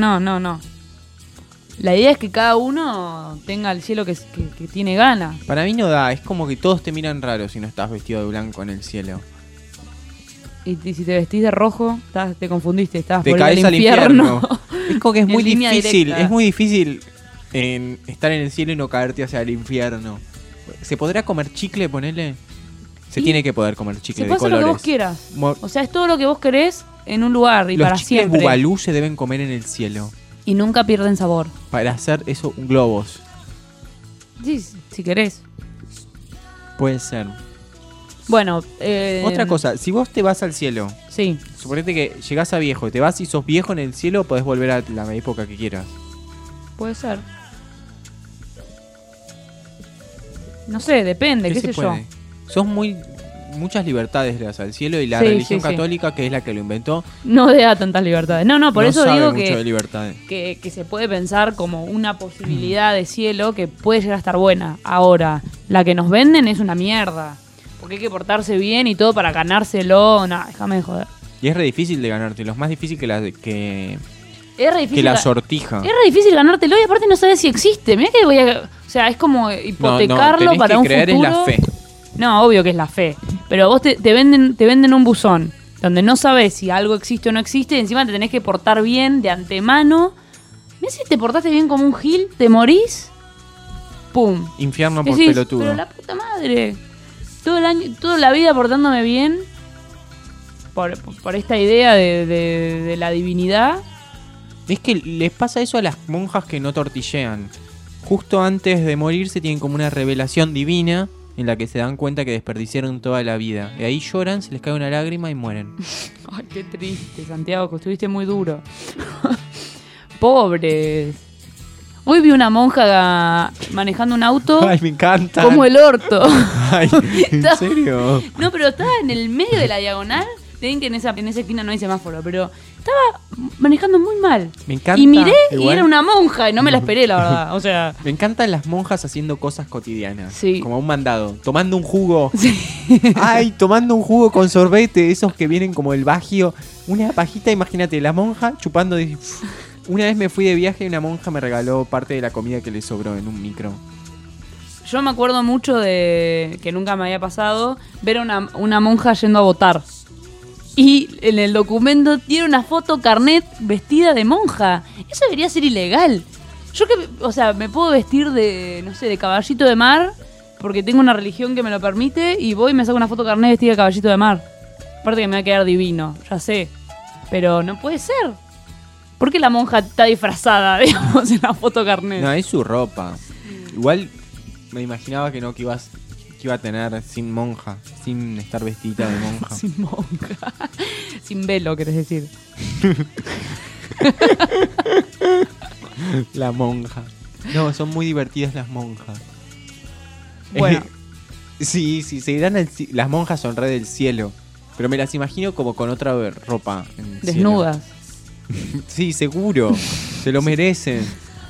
La idea es que cada uno tenga el cielo que tiene ganas. Para mí no da, es como que todos te miran raro si no estás vestido de blanco en el cielo. Y si te vestís de rojo, te confundiste, estás te por caes el infierno. Es como que es muy difícil, directa. es muy difícil estar en el cielo y no caerte hacia el infierno. ¿Se podrá comer chicle, ponele? Se tiene que poder comer chicle de colores. Se puede hacer lo que vos quieras. O sea, es todo lo que vos querés en un lugar y para siempre. Los chicles Bugalú se deben comer en el cielo. Y nunca pierden sabor. Para hacer eso, globos. Sí, si querés. Puede ser. Bueno, otra cosa, si vos te vas al cielo, sí. Suponete que llegás a viejo y te vas y sos viejo en el cielo, podés volver a la época que quieras. Puede ser. No sé, depende, qué sé yo. Sos muchas libertades le das al cielo y la religión católica, que es la que lo inventó, no da tantas libertades. No, por eso digo que se puede pensar como una posibilidad de cielo que puede llegar a estar buena. Ahora, la que nos venden es una mierda. Porque hay que portarse bien y todo para ganárselo. No, déjame de joder. Y es re difícil de ganártelo. Es más difícil que la sortija. Es re difícil ganártelo y aparte no sabes si existe. Mirá que o sea, es como hipotecarlo para un futuro. Creer es la fe. No, obvio que es la fe. Pero vos te venden un buzón donde no sabes si algo existe o no existe. Y encima te tenés que portar bien de antemano. Mirá si te portaste bien como un gil, te morís. Pum. Infierno por pelotudo. Pero la puta madre. Todo el año, toda la vida portándome bien por esta idea de la divinidad. Es que les pasa eso a las monjas que no tortillean. Justo antes de morirse tienen como una revelación divina en la que se dan cuenta que desperdiciaron toda la vida. Y ahí lloran, se les cae una lágrima y mueren. Ay, qué triste, Santiago, que estuviste muy duro. Pobres. Hoy vi una monja manejando un auto. Ay, me encanta. Como el orto. Ay, ¿en serio? No, pero estaba en el medio de la diagonal. Ven que en esa esquina no hay semáforo, pero estaba manejando muy mal. Me encanta. Y miré y era una monja y no me la esperé, la verdad. O sea, me encantan las monjas haciendo cosas cotidianas. Sí. Como un mandado. Tomando un jugo. Sí. Ay, tomando un jugo con sorbete. Esos que vienen como el bagio. Una pajita, imagínate, la monja chupando. Una vez me fui de viaje y una monja me regaló parte de la comida que le sobró en un micro. Yo me acuerdo mucho de que nunca me había pasado ver a una monja yendo a votar. Y en el documento tiene una foto carnet vestida de monja. Eso debería ser ilegal. Yo me puedo vestir de, no sé, de caballito de mar, porque tengo una religión que me lo permite, y voy y me saco una foto carnet vestida de caballito de mar. Aparte que me va a quedar divino, ya sé. Pero no puede ser. ¿Por qué la monja está disfrazada, digamos, en la foto carnet? No, es su ropa. Igual me imaginaba que iba a tener sin monja, sin estar vestida de monja. Sin monja. Sin velo, querés decir. La monja. No, son muy divertidas las monjas. Bueno. Sí, se irán las monjas son re del cielo. Pero me las imagino como con otra ropa. Desnudas. Cielo. Sí, seguro. Se lo merecen.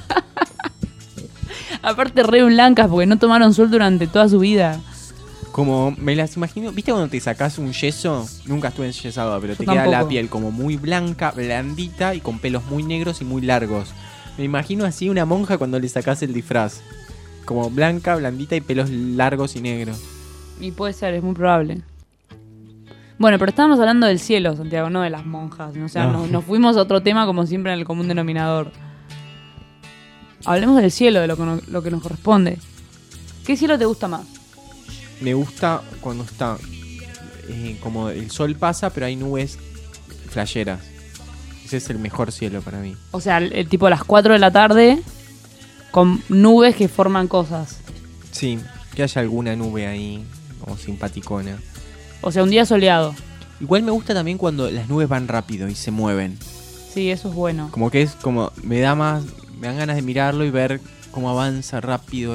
Aparte re blancas porque no tomaron sol durante toda su vida. Como me las imagino, ¿viste cuando te sacás un yeso? Nunca estuve enyesado, pero te Yo queda tampoco. la piel como muy blanca, blandita y con pelos muy negros y muy largos. Me imagino así una monja cuando le sacás el disfraz. Como blanca, blandita y pelos largos y negros. Y puede ser, es muy probable. Bueno, pero estábamos hablando del cielo, Santiago, no de las monjas. O sea, No. nos fuimos a otro tema como siempre en el común denominador. Hablemos del cielo, de lo que nos corresponde. ¿Qué cielo te gusta más? Me gusta cuando está como el sol pasa, pero hay nubes flasheras. Ese es el mejor cielo para mí. O sea, el tipo a las 4 de la tarde con nubes que forman cosas. Sí, que haya alguna nube ahí, como simpaticona. O sea, un día soleado. Igual me gusta también cuando las nubes van rápido y se mueven. Sí, eso es bueno. Como que es como, me dan ganas de mirarlo y ver cómo avanza rápido.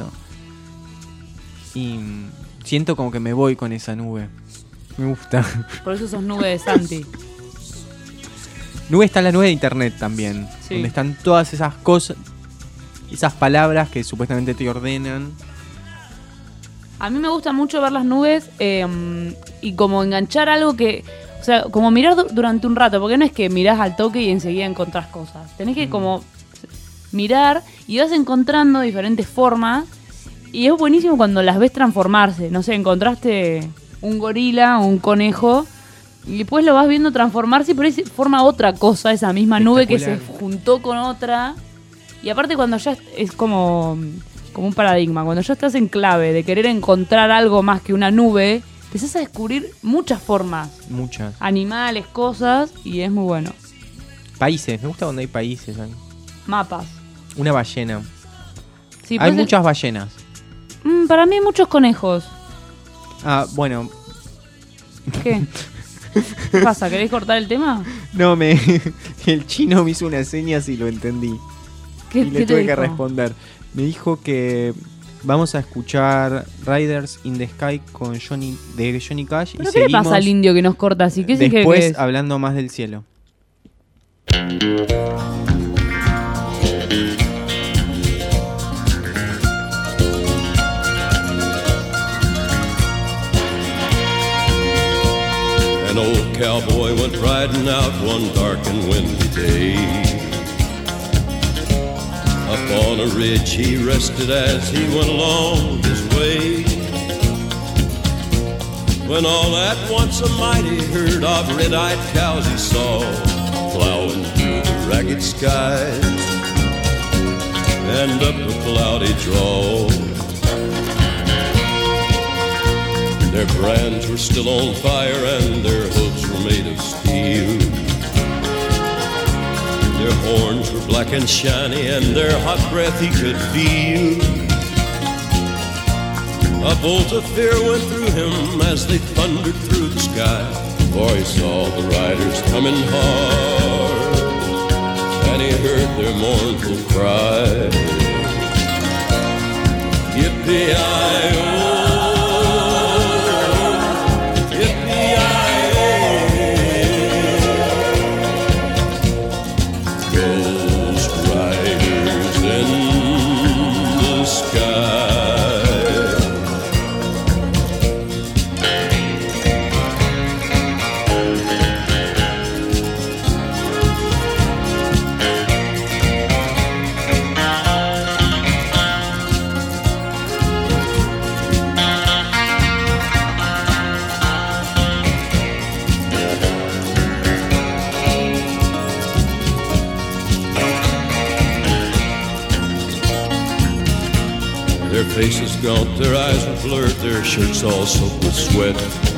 Y siento como que me voy con esa nube. Me gusta. Por eso sos nube de Santi. Nube está en la nube de internet también. Sí. Donde están todas esas cosas, esas palabras que supuestamente te ordenan. A mí me gusta mucho ver las nubes y como enganchar algo que... O sea, como mirar durante un rato, porque no es que mirás al toque y enseguida encontrás cosas. Tenés que como mirar y vas encontrando diferentes formas y es buenísimo cuando las ves transformarse. No sé, encontraste un gorila o un conejo y después lo vas viendo transformarse y por ahí se forma otra cosa, esa misma nube que se juntó con otra. Y aparte cuando ya es como un paradigma, cuando ya estás en clave de querer encontrar algo más que una nube, empezás a descubrir muchas formas. Muchas. Animales, cosas, y es muy bueno. Países, me gusta cuando hay países. Mapas. Una ballena. Sí, hay muchas ballenas. Para mí hay muchos conejos. Ah, bueno. ¿Qué? ¿Qué pasa? ¿Querés cortar el tema? No, el chino me hizo unas señas y lo entendí. ¿Qué, y le tuve que responder. Me dijo que vamos a escuchar Riders in the Sky con Johnny Cash. ¿Pero qué le pasa al indio que nos corta así? ¿Qué se después que es? Hablando más del cielo. An old cowboy went riding out one dark and windy day. Up on a ridge he rested as he went along his way. When all at once a mighty herd of red-eyed cows he saw plowing through the ragged skies and up a cloudy draw. Their brands were still on fire and their hooves were made of steel. Their horns were black and shiny and their hot breath he could feel. A bolt of fear went through him as they thundered through the sky, for he saw the riders coming hard and he heard their mournful cry. Yippee-i-oh, Their faces gaunt, their eyes were blurred, their shirts all soaked with sweat.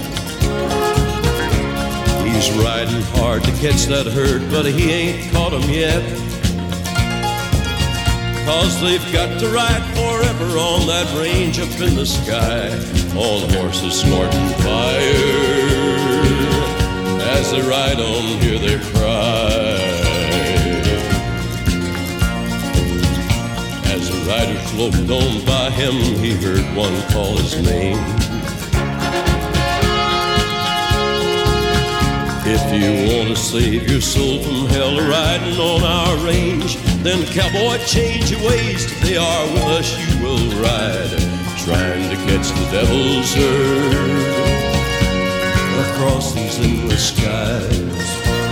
He's riding hard to catch that herd, but he ain't caught 'em yet. 'Cause they've got to ride forever on that range up in the sky, on horses snorting fire. As they ride on, hear their cry. As the rider sloped on by him, he heard one call his name. If you want to save your soul from hell riding on our range, then cowboy, change your ways. Today are with us you will ride, trying to catch the devil's herd across these endless skies.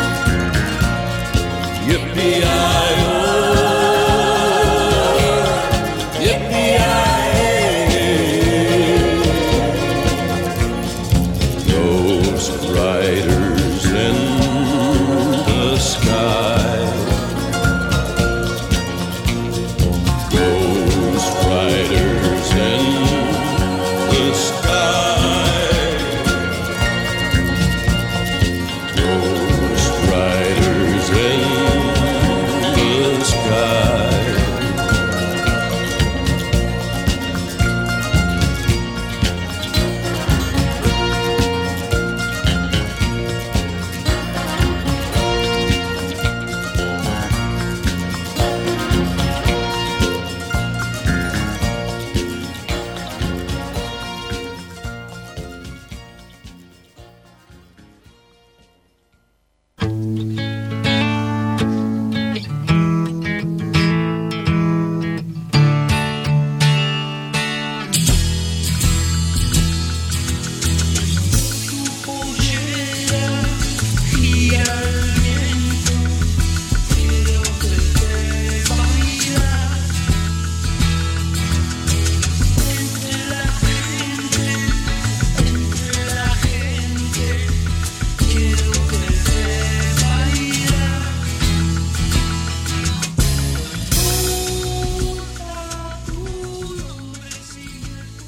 Yippee-i-oh, riders in the sky, ghost riders in the sky,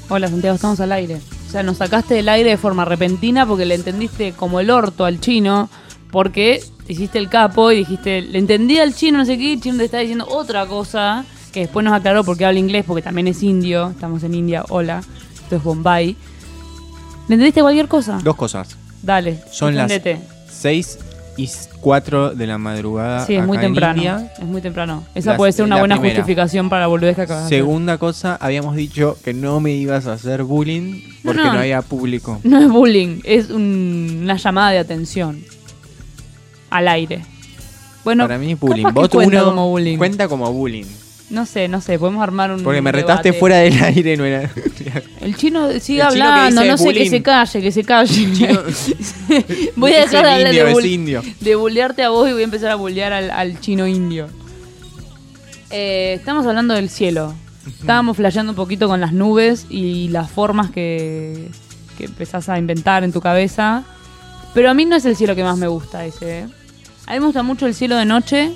Hola Santiago, estamos al aire. O sea, nos sacaste del aire de forma repentina porque le entendiste como el orto al chino, porque hiciste el capo y dijiste, le entendí al chino, no sé qué, el chino te está diciendo otra cosa, que después nos aclaró porque habla inglés, porque también es indio, estamos en India, hola, esto es Bombay. ¿Le entendiste cualquier cosa? Dos cosas. Dale, son defendete. Las 6:04 de la madrugada. Sí, es muy acá en temprano. India. Es muy temprano. Esa puede ser una buena primera. justificación para la boludez que acabas de hacer. Segunda cosa, habíamos dicho que no me ibas a hacer bullying porque no había público. No es bullying, es una llamada de atención. Al aire. Bueno, para mí es bullying. capaz que Vos cuenta como bullying. Cuenta como bullying. No sé, podemos armar un porque me debate. retaste fuera del aire, no era. El chino sigue El chino hablando, que no sé, bullying. que se calle. Voy a dejar de hablar de bullearte a vos y voy a empezar a bullear al chino indio. Estamos hablando del cielo. Estábamos flasheando un poquito con las nubes y las formas que empezás a inventar en tu cabeza. Pero a mí no es el cielo que más me gusta ese. A mí me gusta mucho el cielo de noche.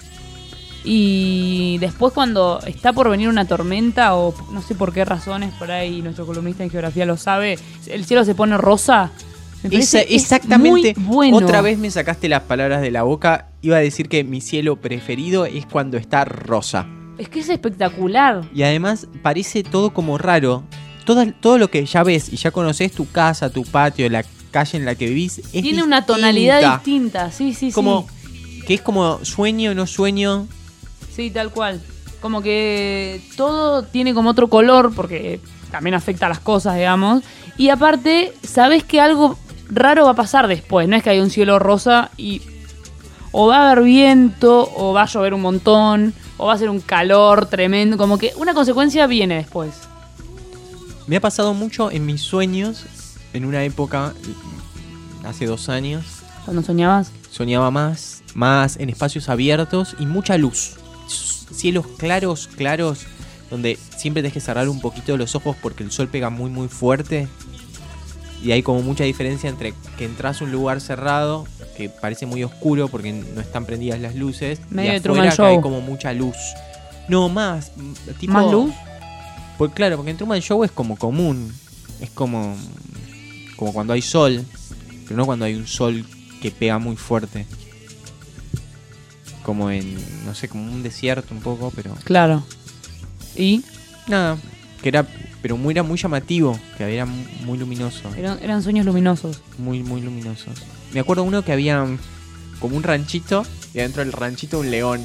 Y después cuando está por venir una tormenta o no sé por qué razones, por ahí nuestro columnista en geografía lo sabe, el cielo se pone rosa. Me parece exactamente. Muy bueno. Otra vez me sacaste las palabras de la boca. Iba a decir que mi cielo preferido es cuando está rosa. Es que es espectacular. Y además parece todo como raro. Todo lo que ya ves y ya conoces, tu casa, tu patio, la calle en la que vivís, es Tiene distinta. una tonalidad distinta, sí. Como que es como sueño, no sueño. Sí, tal cual. Como que todo tiene como otro color, porque también afecta a las cosas, digamos. Y aparte, sabes que algo raro va a pasar después. No es que hay un cielo rosa y o va a haber viento, o va a llover un montón, o va a ser un calor tremendo. Como que una consecuencia viene después. Me ha pasado mucho en mis sueños, en una época, hace 2 años. ¿Cuándo soñabas? Soñaba más en espacios abiertos y mucha luz. Cielos claros, donde siempre tenés que cerrar un poquito los ojos porque el sol pega muy, muy fuerte. Y hay como mucha diferencia entre que entras a un lugar cerrado, que parece muy oscuro porque no están prendidas las luces, medio y de afuera Truman que Show. hay como mucha luz. No, más. Tipo, ¿Más luz? Pues claro, porque en Truman Show es como común. Es como cuando hay sol, pero no cuando hay un sol que pega muy fuerte. Como en, no sé, como un desierto un poco, pero... Claro. ¿Y? Nada, que era muy llamativo, que era muy luminoso. Eran sueños luminosos. Muy, muy luminosos. Me acuerdo uno que había como un ranchito y adentro del ranchito un león.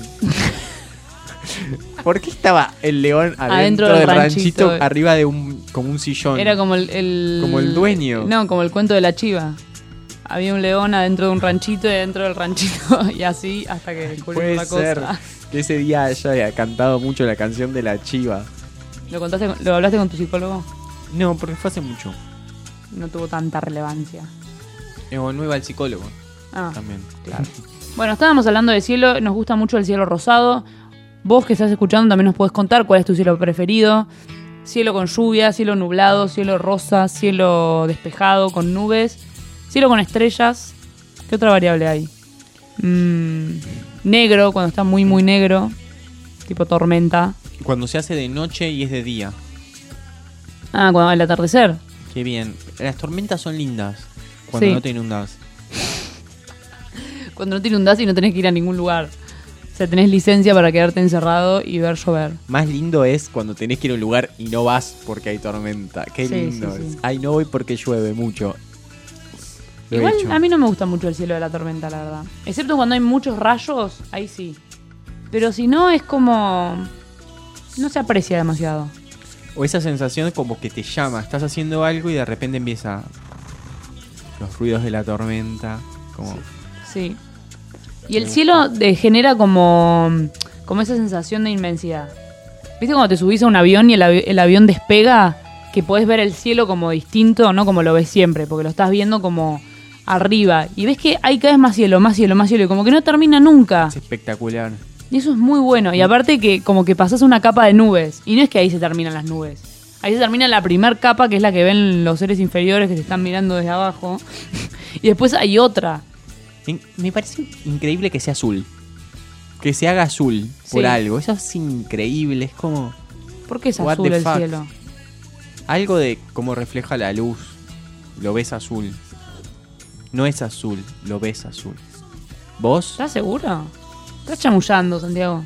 ¿Por qué estaba el león adentro del ranchito arriba de como un sillón? Era como el... Como el dueño. No, como el cuento de la chiva. Había un león adentro de un ranchito y adentro del ranchito y así hasta que descubrimos la Puede ser cosa. que ese día haya cantado mucho la canción de la chiva. ¿Lo hablaste con tu psicólogo? No, porque fue hace mucho. No tuvo tanta relevancia. No iba al psicólogo. Ah, también. Claro. Bueno, estábamos hablando de cielo. Nos gusta mucho el cielo rosado. Vos que estás escuchando también nos podés contar cuál es tu cielo preferido. Cielo con lluvia, cielo nublado, cielo rosa, cielo despejado con nubes, cielo con estrellas. ¿Qué otra variable hay? Negro, cuando está muy, muy negro. Tipo tormenta. Cuando se hace de noche y es de día. Ah, cuando el atardecer. Qué bien. Las tormentas son lindas cuando no te inundás. Cuando no te inundás y no tenés que ir a ningún lugar. O sea, tenés licencia para quedarte encerrado y ver llover. Más lindo es cuando tenés que ir a un lugar y no vas porque hay tormenta. Qué lindo es. Sí. Ay, no voy porque llueve mucho. Igual a mí no me gusta mucho el cielo de la tormenta, la verdad. Excepto cuando hay muchos rayos, ahí sí. Pero si no, es como... no se aprecia demasiado. O esa sensación como que te llama. Estás haciendo algo y de repente empieza los ruidos de la tormenta. Como... Sí. Y el cielo genera como esa sensación de inmensidad. ¿Viste cuando te subís a un avión y el avión despega? Que podés ver el cielo como distinto, no como lo ves siempre, porque lo estás viendo como arriba. Y ves que hay cada vez más cielo, más cielo, más cielo, y como que no termina nunca. Es espectacular. Y eso es muy bueno. Y aparte que como que pasás una capa de nubes. Y no es que ahí se terminan las nubes. Ahí se termina la primer capa, que es la que ven los seres inferiores que se están mirando desde abajo. Y después hay otra. Me parece increíble que sea azul. Que se haga azul por algo. Eso es increíble. Es como... ¿Por qué es azul el cielo? Algo de cómo refleja la luz. Lo ves azul. No es azul, lo ves azul. ¿Vos? ¿Estás seguro? Estás chamullando, Santiago.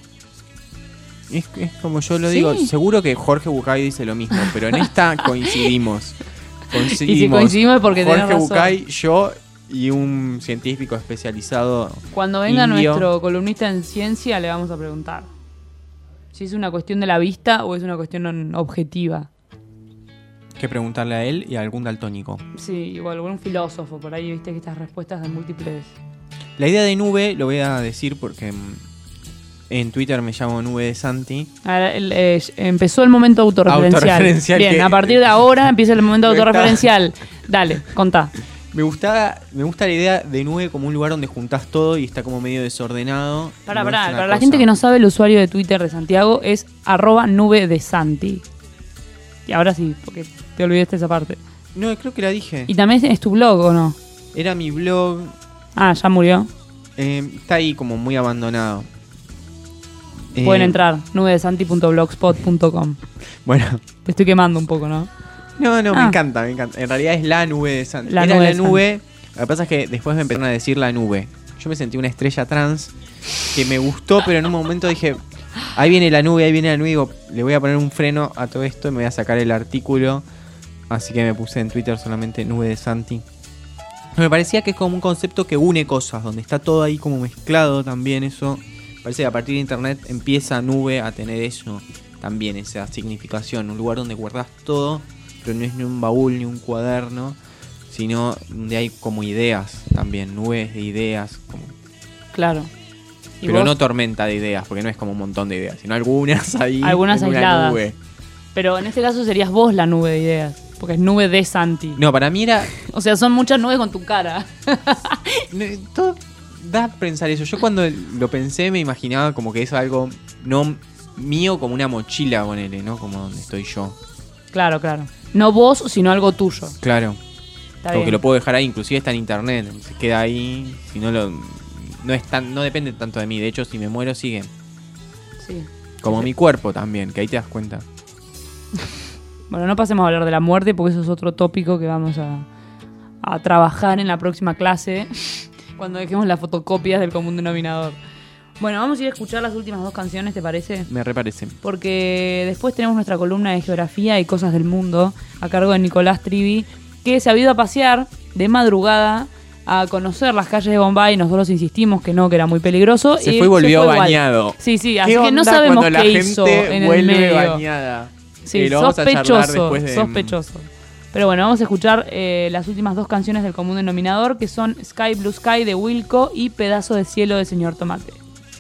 Es como yo lo digo. Seguro que Jorge Bucay dice lo mismo, pero en esta coincidimos. Y si coincidimos es porque tenés Jorge razón. Bucay, yo y un científico especializado. Cuando venga indio. nuestro columnista en ciencia le vamos a preguntar si es una cuestión de la vista o es una cuestión objetiva. Que preguntarle a él y a algún daltónico. Sí, igual algún filósofo por ahí, viste que estas respuestas de múltiples. La idea de nube, lo voy a decir porque en Twitter me llamo Nube de Santi. Ahora, empezó el momento autorreferencial. Bien, que- a partir de ahora empieza el momento Me está- autorreferencial. Dale, contá. Me gusta la idea de nube como un lugar donde juntás todo y está como medio desordenado. Para No es una la cosa- gente que no sabe, el usuario de Twitter de Santiago es @nubedesanti. Y ahora sí, porque te olvidaste esa parte. No, creo que la dije. ¿Y también es tu blog o no? Era mi blog. Ah, ya murió. Está ahí como muy abandonado. Pueden entrar, nubedesanti.blogspot.com. Bueno. Te estoy quemando un poco, ¿no? No, me encanta. En realidad es la nube de Santi. La Era nube la de nube. Lo que pasa es que después me empezaron a decir la nube. Yo me sentí una estrella trans que me gustó, pero en un momento dije, ahí viene la nube. Y digo, le voy a poner un freno a todo esto y me voy a sacar el artículo. Así que me puse en Twitter solamente nube de Santi. Me parecía que es como un concepto que une cosas, donde está todo ahí como mezclado también eso. Parece que a partir de internet empieza nube a tener eso también, esa significación. Un lugar donde guardas todo, pero no es ni un baúl ni un cuaderno, sino donde hay como ideas también, nubes de ideas. Como... Claro. ¿Y Pero vos? no tormenta de ideas, porque no es como un montón de ideas, sino algunas ahí. Algunas en una aisladas. nube. Pero en este caso serías vos la nube de ideas, porque es nube de Santi. No, para mí era... O sea, son muchas nubes con tu cara. Todo da a pensar eso. Yo cuando lo pensé me imaginaba como que es algo no mío, como una mochila, ponele, ¿no? Como donde estoy yo. Claro. No vos, sino algo tuyo. Claro. Está O bien. que lo puedo dejar ahí, inclusive está en internet. Se queda ahí. Si no no depende tanto de mí. De hecho, si me muero, sigue. Sí. Como mi cuerpo también, que ahí te das cuenta. Bueno, no pasemos a hablar de la muerte porque eso es otro tópico que vamos a trabajar en la próxima clase cuando dejemos las fotocopias del común denominador. Bueno, vamos a ir a escuchar las últimas dos canciones, ¿te parece? Me reparece. Porque después tenemos nuestra columna de geografía y cosas del mundo a cargo de Nicolás Trivi, que se ha ido a pasear de madrugada a conocer las calles de Bombay. Nosotros insistimos que no, que era muy peligroso. Se fue y volvió igual. bañado. Sí, así ¿Qué que no onda sabemos cuando la qué gente hizo en el vuelve medio. bañada? Sí, Lo vamos a charlar sospechoso, después de... sospechoso. Pero bueno, vamos a escuchar las últimas dos canciones del común denominador, que son Sky Blue Sky de Wilco y Pedazo de Cielo de Señor Tomate.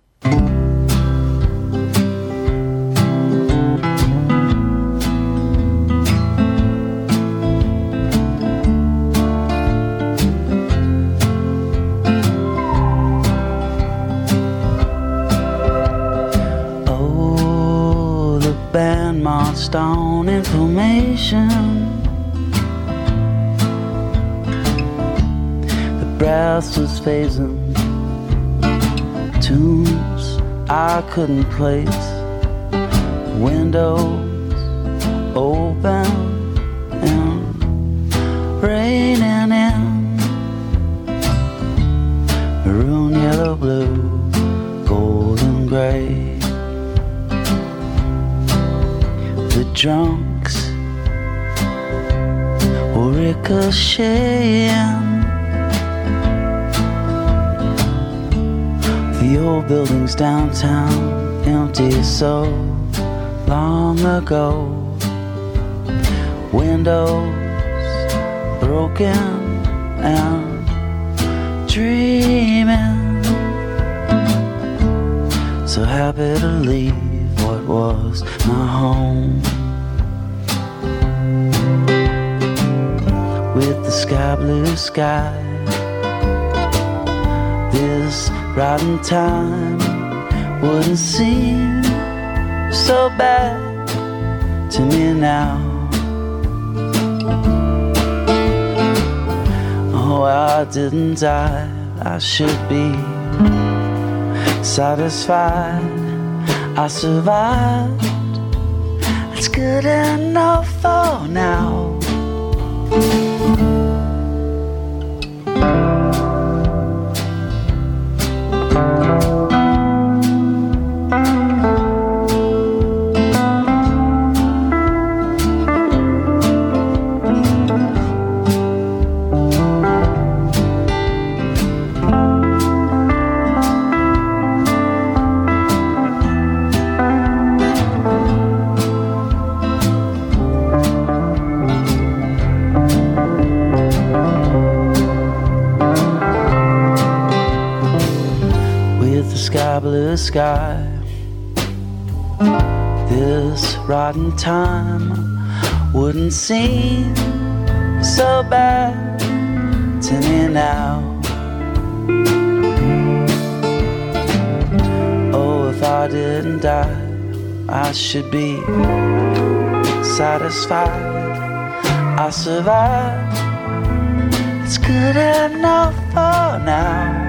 Oh, the band marched on in formation. The brass was phasing tunes I couldn't place. Windows open and raining in. Maroon, yellow, blue, gold and gray. The drunks were ricocheting. The old buildings downtown, empty so long ago. Windows broken and dreaming. So happy to leave what was my home. With the sky blue sky, this rotten time wouldn't seem so bad to me now. Oh, I didn't die, I should be satisfied. I survived, it's good enough for now. blue sky. This rotten time wouldn't seem so bad to me now. Oh, if I didn't die, I should be satisfied. I survived. It's good enough for now.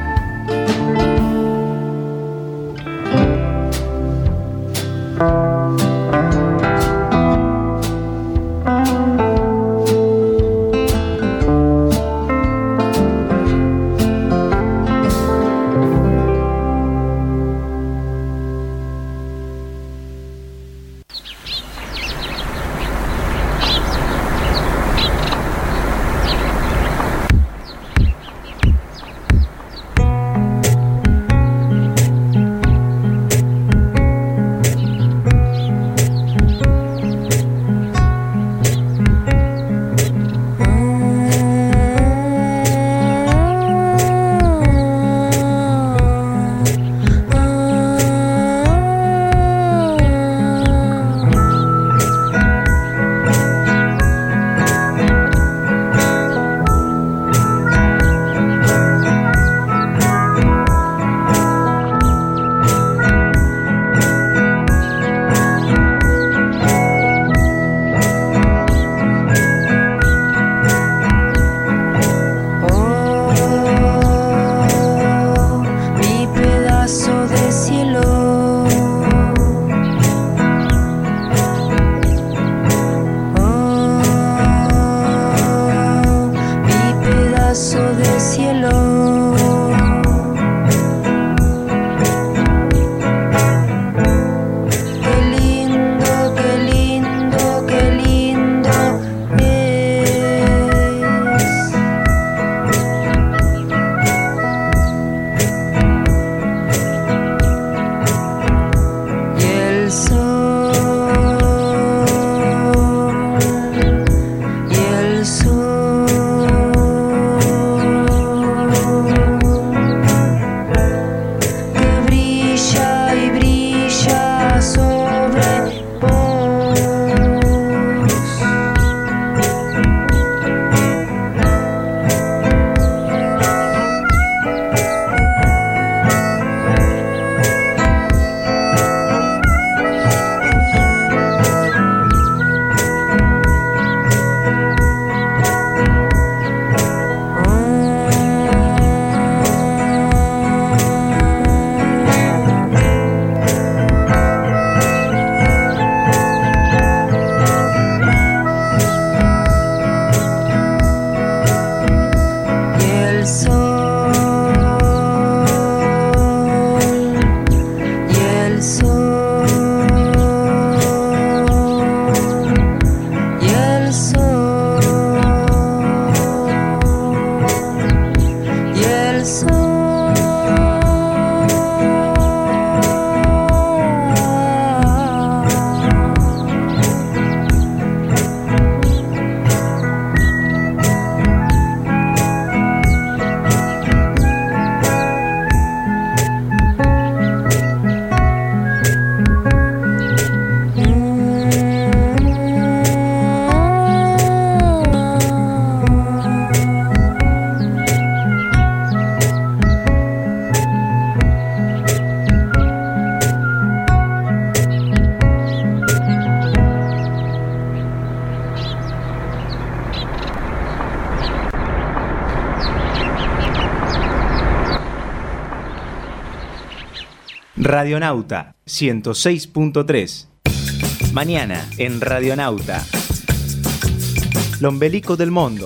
Radionauta 106.3. Mañana en Radionauta. L'ombelico del mondo.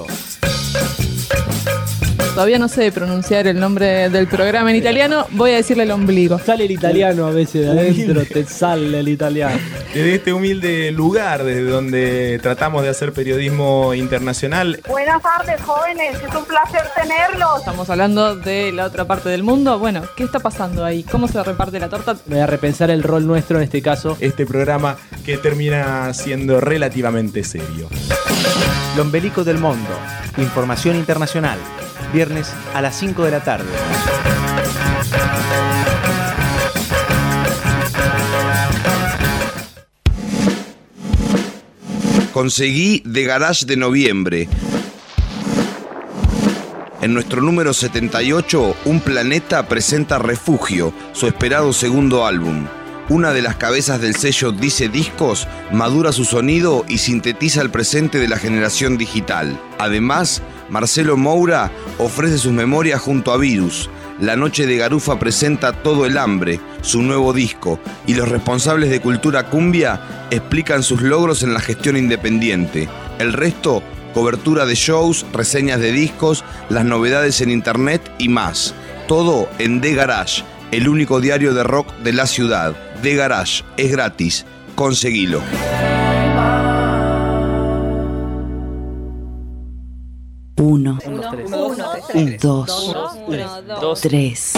Todavía no sé pronunciar el nombre del programa en italiano, voy a decirle el ombligo. Sale el italiano a veces de adentro, te sale el italiano. Desde este humilde lugar, desde donde tratamos de hacer periodismo internacional. Buenas tardes, jóvenes, es un placer tenerlos. Estamos hablando de la otra parte del mundo. Bueno, ¿qué está pasando ahí? ¿Cómo se reparte la torta? Voy a repensar el rol nuestro en este caso. Este programa que termina siendo relativamente serio. L'ombelico del mundo. Información internacional. Viernes a las 5 de la tarde. Conseguí de Garage de noviembre. En nuestro número 78, Un Planeta presenta Refugio, su esperado segundo álbum. Una de las cabezas del sello Dice Discos madura su sonido y sintetiza el presente de la generación digital. Además, Marcelo Moura ofrece sus memorias junto a Virus. La Noche de Garufa presenta Todo el Hambre, su nuevo disco, y los responsables de Cultura Cumbia explican sus logros en la gestión independiente. El resto, cobertura de shows, reseñas de discos, las novedades en internet y más. Todo en The Garage, el único diario de rock de la ciudad. The Garage, es gratis, conseguilo. Uno, dos, 3.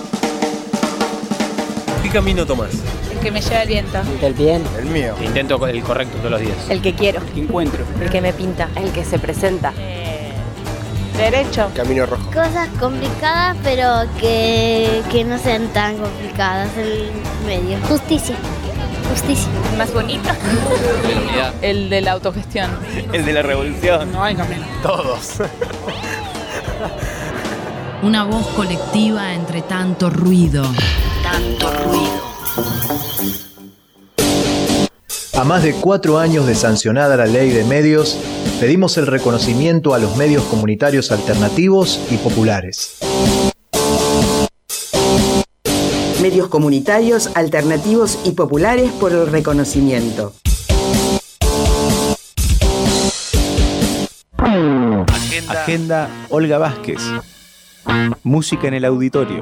¿Qué camino tomás? El que me lleva el viento. El bien. El mío. Intento el correcto todos los días. El que quiero. ¿Qué encuentro? El que me pinta. El que se presenta. Derecho. Camino rojo. Cosas complicadas, pero que no sean tan complicadas. El medio. Justicia. Más bonito. El de la autogestión. El de la revolución. No hay camino. Todos. Una voz colectiva entre tanto ruido. A más de 4 años de sancionada la ley de medios, pedimos el reconocimiento a los medios comunitarios alternativos y populares. Medios comunitarios, alternativos y populares por el reconocimiento. Agenda Olga Vázquez. Música en el auditorio.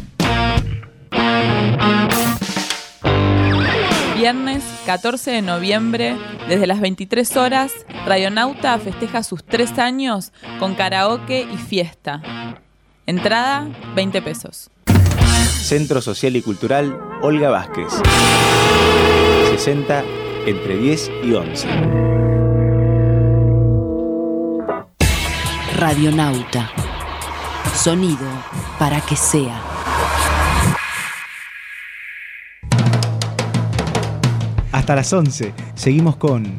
Viernes 14 de noviembre, desde las 23 horas, Radionauta festeja sus 3 años con karaoke y fiesta. Entrada, 20 pesos. Centro Social y Cultural Olga Vázquez. 60 entre 10 y 11. Radionauta. Sonido para que sea. Hasta las 11 seguimos con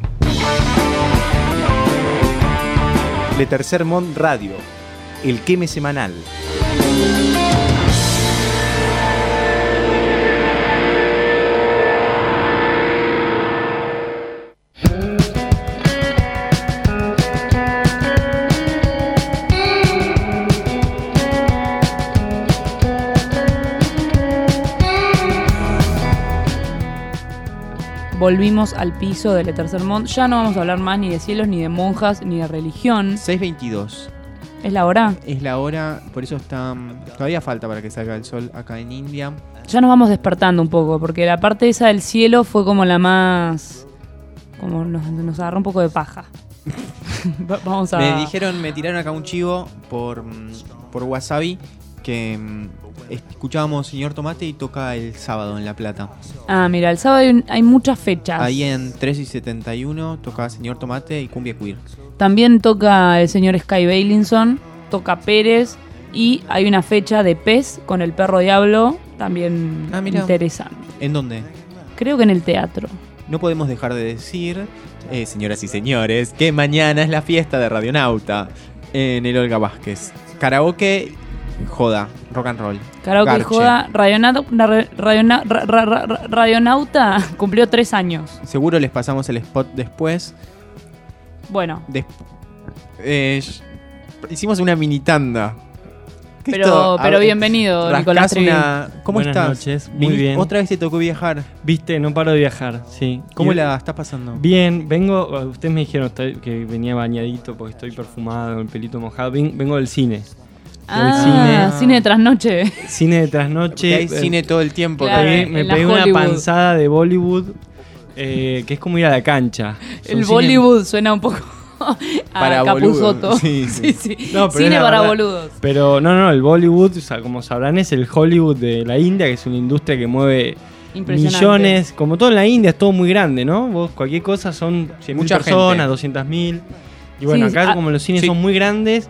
Le Tercer Mont Radio, el queme semanal. Volvimos al piso del Tercer Mont. Ya no vamos a hablar más ni de cielos, ni de monjas, ni de religión. 6:22. ¿Es la hora? Es la hora, por eso está... Todavía falta para que salga el sol acá en India. Ya nos vamos despertando un poco, porque la parte esa del cielo fue como la más... Como nos agarró un poco de paja. Vamos a... Me tiraron acá un chivo por Wasabi que escuchábamos Señor Tomate y toca el sábado en La Plata. Ah, mira, el sábado hay muchas fechas. Ahí en 3 y 71 toca Señor Tomate y Cumbia Queer. También toca el señor Sky Bailinson, toca Pérez y hay una fecha de Pez con el Perro Diablo, también interesante. ¿En dónde? Creo que en el teatro. No podemos dejar de decir, señoras y señores, que mañana es la fiesta de Radionauta en el Olga Vázquez. Karaoke, joda, rock and roll. Karaoke Garche. y joda. Radionauta cumplió 3 años. Seguro les pasamos el spot después. Bueno. Hicimos una mini tanda. Pero bienvenido, Nicolás Trivi. ¿Cómo Buenas estás? Noches, muy bien. Otra vez te tocó viajar. Viste, no paro de viajar, sí. ¿Cómo la estás pasando? Bien, ustedes me dijeron que venía bañadito porque estoy perfumado, el pelito mojado. Vengo del cine. Cine de trasnoche. Cine de trasnoche. Porque hay cine todo el tiempo. Claro, me pegué una panzada de Bollywood, que es como ir a la cancha. El Bollywood suena un poco para Capusotto. Sí. No, cine para boludos. Pero no, el Bollywood, o sea, como sabrán, es el Hollywood de la India, que es una industria que mueve millones. Como todo en la India, es todo muy grande, ¿no? Vos cualquier cosa son 100.000 personas, 200.000. Y bueno, acá como los cines son muy grandes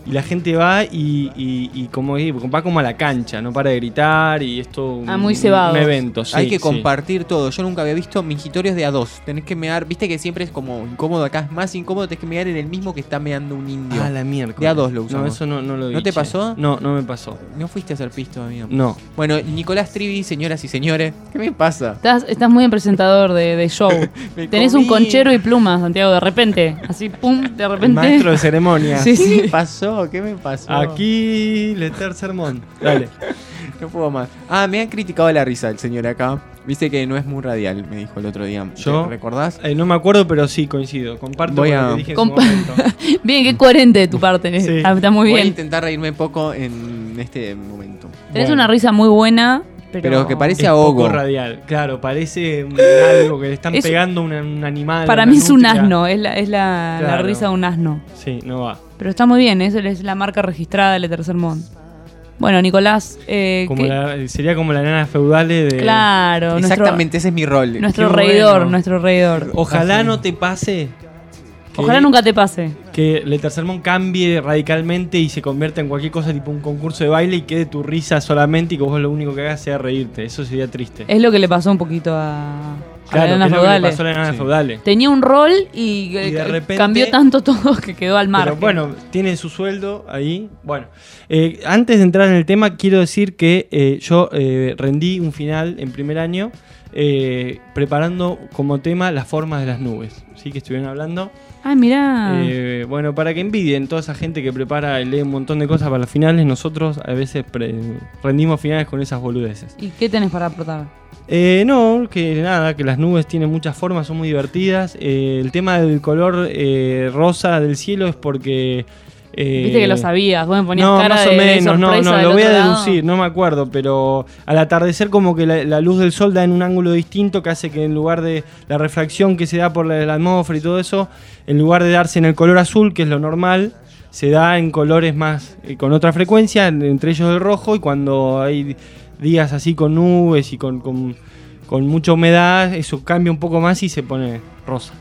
y la gente va y como va como a la cancha, no para de gritar y esto muy cebado. Un evento. Sí, hay que compartir todo. Yo nunca había visto mingitorios de A2. Tenés que mear, viste que siempre es como incómodo, acá es más incómodo, tenés que mear en el mismo que está meando un indio. Ah, la mierda. De A2 lo usamos. No, eso no lo vi. ¿No te pasó? No me pasó. ¿No fuiste a hacer pisto, amigo? No. Bueno, Nicolás Trivi, señoras y señores, ¿qué me pasa? Estás muy en presentador de show. Tenés un conchero y plumas, Santiago, de repente. Así, pum, de repente. El maestro de ceremonias. Sí, ¿Qué me pasó? ¿Qué me pasó? Aquí le sermón. Dale. No puedo más. Me han criticado la risa el señor acá. Viste que no es muy radial, me dijo el otro día. ¿Yo? ¿Recordás? No me acuerdo, pero sí coincido. Comparto lo que dije en su momento. Bien, qué coherente de tu parte. Sí. Está muy bien. Voy a intentar reírme poco en este momento. Tenés una risa muy buena. Pero que parece es ahogo. Poco radial, claro, parece algo que le están pegando a un animal. Para mí es un asno, es la risa de un asno. Sí, no va. Pero está muy bien, esa es la marca registrada del Etersermón. Bueno, Nicolás. Sería como la nana feudales de. Claro, exactamente, ese es mi rol. Nuestro reidor. Ojalá no te pase. Ojalá nunca te pase. Que el Etersermón cambie radicalmente y se convierta en cualquier cosa tipo un concurso de baile y quede tu risa solamente y que vos lo único que hagas sea reírte. Eso sería triste. Es lo que le pasó un poquito a la nana feudales. Pasó a la nana feudales. Tenía un rol y de repente cambió tanto todo que quedó al margen. Pero bueno, tiene su sueldo ahí. Bueno, antes de entrar en el tema, quiero decir que yo rendí un final en primer año preparando como tema las formas de las nubes. ¿Sí? Que estuvieron hablando. Mirá. Bueno, para que envidien toda esa gente que prepara y lee un montón de cosas para los finales, nosotros a veces rendimos finales con esas boludeces. ¿Y qué tenés para aportar? No, que nada, que las nubes tienen muchas formas, son muy divertidas. El tema del color rosa del cielo es porque... Viste que lo sabías, vos me ponías cara más de o menos, sorpresa no, lo voy a deducir, lado. no me acuerdo, pero al atardecer como que la luz del sol da en un ángulo distinto que hace que en lugar de la refracción que se da por la atmósfera y todo eso, en lugar de darse en el color azul, que es lo normal, se da en colores más con otra frecuencia, entre ellos el rojo, y cuando hay días así con nubes y con mucha humedad, eso cambia un poco más y se pone rosa.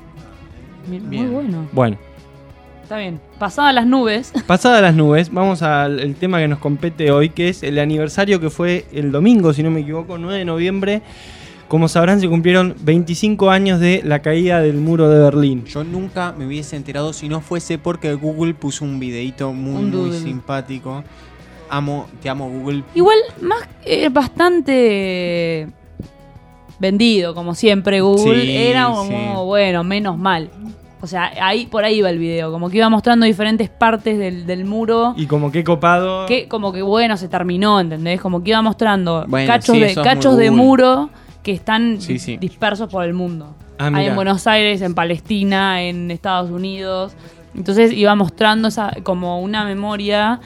Muy bueno. Bueno. Está bien. Pasadas las nubes, vamos al tema que nos compete hoy, que es el aniversario que fue el domingo, si no me equivoco, 9 de noviembre. Como sabrán, se cumplieron 25 años de la caída del muro de Berlín. Yo nunca me hubiese enterado si no fuese porque Google puso un videito muy simpático. Te amo Google. Igual, bastante vendido, como siempre, Google. Sí, era como, bueno, menos mal. O sea, por ahí iba el video, como que iba mostrando diferentes partes del muro. Y como que copado. Como que bueno, se terminó, ¿entendés? Como que iba mostrando cachos de muro que están dispersos por el mundo. Hay en Buenos Aires, en Palestina, en Estados Unidos. Entonces iba mostrando como una memoria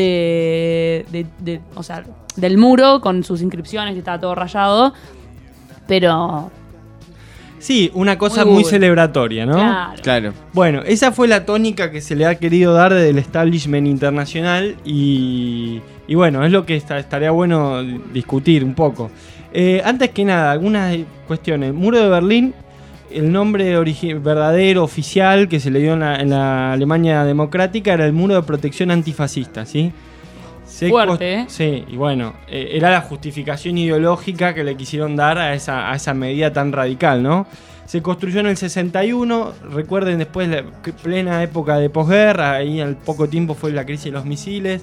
o sea, del muro con sus inscripciones, que estaba todo rayado. Pero... Sí, una cosa muy celebratoria, ¿no? Claro. Bueno, esa fue la tónica que se le ha querido dar del establishment internacional y bueno, es lo que estaría bueno discutir un poco. Antes que nada, algunas cuestiones. Muro de Berlín, el nombre verdadero, oficial, que se le dio en la Alemania democrática era el Muro de Protección Antifascista, ¿sí? Fuerte, ¿eh? Sí, y bueno, era la justificación ideológica que le quisieron dar a esa medida tan radical, ¿no? Se construyó en el 61, recuerden después la plena época de posguerra, ahí al poco tiempo fue la crisis de los misiles.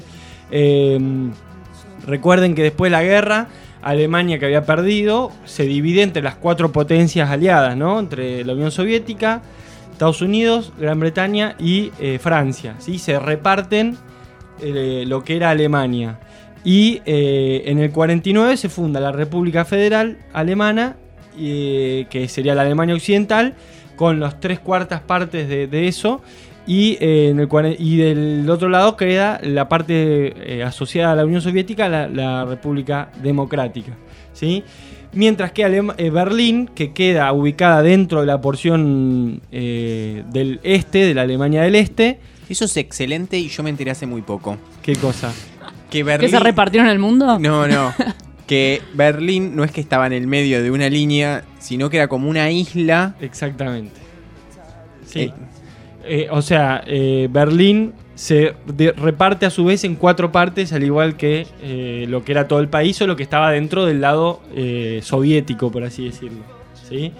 Recuerden que después de la guerra, Alemania, que había perdido, se divide entre las 4 potencias aliadas, ¿no? Entre la Unión Soviética, Estados Unidos, Gran Bretaña y Francia, ¿sí? Se reparten lo que era Alemania. Y en el 49 se funda la República Federal Alemana, que sería la Alemania Occidental, con las 3/4 partes de eso. Y del otro lado queda la parte asociada a la Unión Soviética, la República Democrática, ¿sí? Mientras que Berlín, que queda ubicada dentro de la porción del este, de la Alemania del Este. Eso es excelente y yo me enteré hace muy poco. ¿Qué cosa? Que Berlín... ¿Que se repartieron el mundo? No. Que Berlín no es que estaba en el medio de una línea, sino que era como una isla. Exactamente. Sí. O sea, Berlín se reparte a su vez en 4 partes, al igual que lo que era todo el país o lo que estaba dentro del lado soviético, por así decirlo, ¿sí?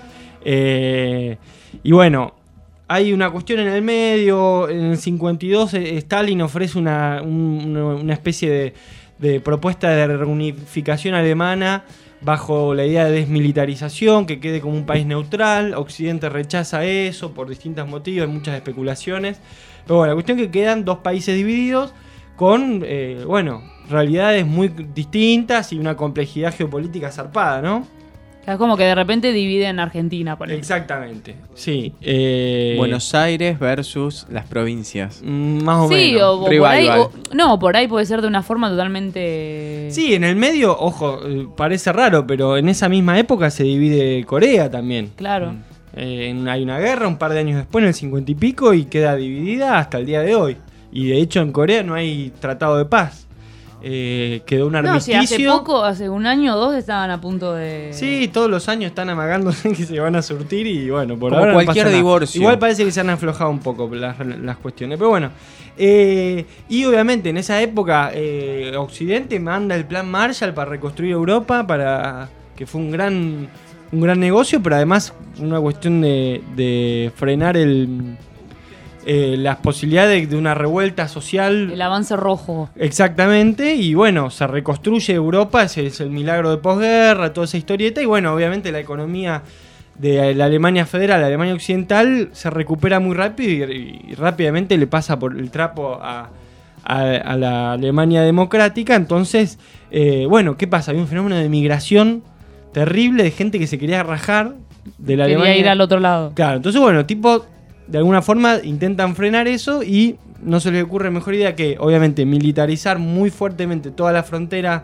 Y bueno, hay una cuestión en el medio. En el 52 Stalin ofrece una especie de propuesta de reunificación alemana bajo la idea de desmilitarización, que quede como un país neutral. Occidente rechaza eso por distintos motivos, hay muchas especulaciones. Pero bueno, la cuestión es que quedan 2 países divididos con, realidades muy distintas y una complejidad geopolítica zarpada, ¿no? Es como que de repente dividen Argentina, por ejemplo. Exactamente, sí. Buenos Aires versus las provincias. Más o sí, menos. o por ahí, por ahí puede ser de una forma totalmente... Sí, en el medio, ojo, parece raro, pero en esa misma época se divide Corea también. Claro. Hay una guerra un par de años después, en el 50 y pico, y queda dividida hasta el día de hoy. Y de hecho en Corea no hay tratado de paz. Quedó un armisticio. No, si hace poco, hace un año o 2 estaban a punto de... Sí, todos los años están amagándose que se van a surtir y bueno, por como ahora cualquier no pasa divorcio. Nada. Igual parece que se han aflojado un poco las cuestiones, pero bueno. Y obviamente en esa época Occidente manda el plan Marshall para reconstruir Europa, para que fue un gran negocio, pero además una cuestión de frenar las posibilidades de una revuelta social. El avance rojo. Exactamente, y bueno, se reconstruye Europa, ese es el milagro de posguerra, toda esa historieta, y bueno, obviamente la economía de la Alemania federal, la Alemania occidental, se recupera muy rápido y rápidamente le pasa por el trapo a la Alemania democrática. Entonces, bueno, ¿qué pasa? Había un fenómeno de migración terrible de gente que se quería rajar de la Alemania. Quería ir al otro lado. Claro, entonces bueno, de alguna forma intentan frenar eso y no se les ocurre mejor idea que, obviamente, militarizar muy fuertemente toda la frontera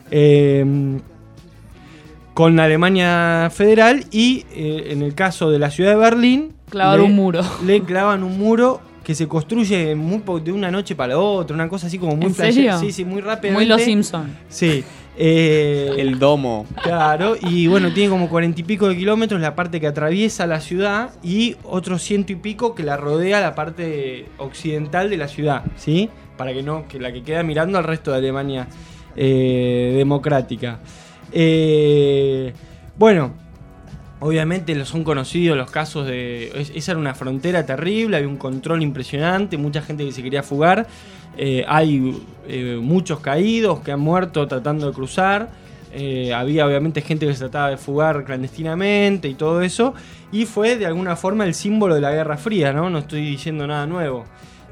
con la Alemania federal y, en el caso de la ciudad de Berlín, clavar un muro. Le clavan un muro que se construye de una noche para la otra, una cosa así como muy flashera. Sí, muy rápidamente. Muy Los Simpsons. Sí. El domo. Claro, y bueno, tiene como 40 y pico de kilómetros la parte que atraviesa la ciudad y otros 100 y pico que la rodea la parte occidental de la ciudad, ¿sí? Para que la que queda mirando al resto de Alemania democrática. Bueno, obviamente son conocidos los casos esa era una frontera terrible, había un control impresionante, mucha gente que se quería fugar. Hay muchos caídos que han muerto tratando de cruzar. Había obviamente gente que se trataba de fugar clandestinamente y todo eso. Y fue de alguna forma el símbolo de la Guerra Fría, ¿no? No estoy diciendo nada nuevo.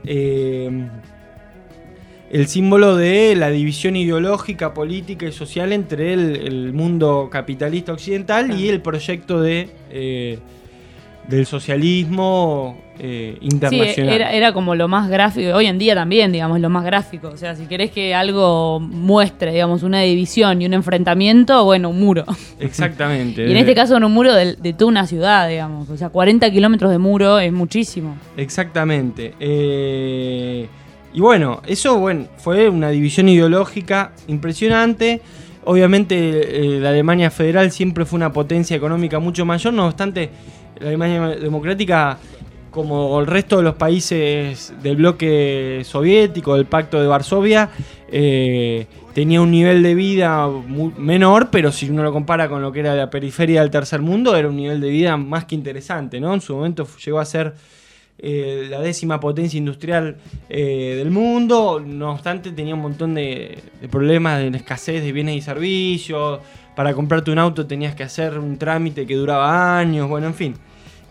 El símbolo de la división ideológica, política y social entre el mundo capitalista occidental y el proyecto del socialismo internacional. Sí, era como lo más gráfico, hoy en día también, digamos, lo más gráfico. O sea, si querés que algo muestre, digamos, una división y un enfrentamiento, bueno, un muro. Exactamente. Y en este caso, un muro de toda una ciudad, digamos. O sea, 40 kilómetros de muro es muchísimo. Exactamente. Y bueno, eso fue una división ideológica impresionante. Obviamente la Alemania federal siempre fue una potencia económica mucho mayor, no obstante la Alemania democrática, como el resto de los países del bloque soviético, del Pacto de Varsovia, tenía un nivel de vida menor, pero si uno lo compara con lo que era la periferia del tercer mundo, era un nivel de vida más que interesante, ¿no? En su momento llegó a ser la 10ª potencia industrial del mundo. No obstante, tenía un montón de problemas de escasez de bienes y servicios. Para comprarte un auto tenías que hacer un trámite que duraba años, bueno, en fin.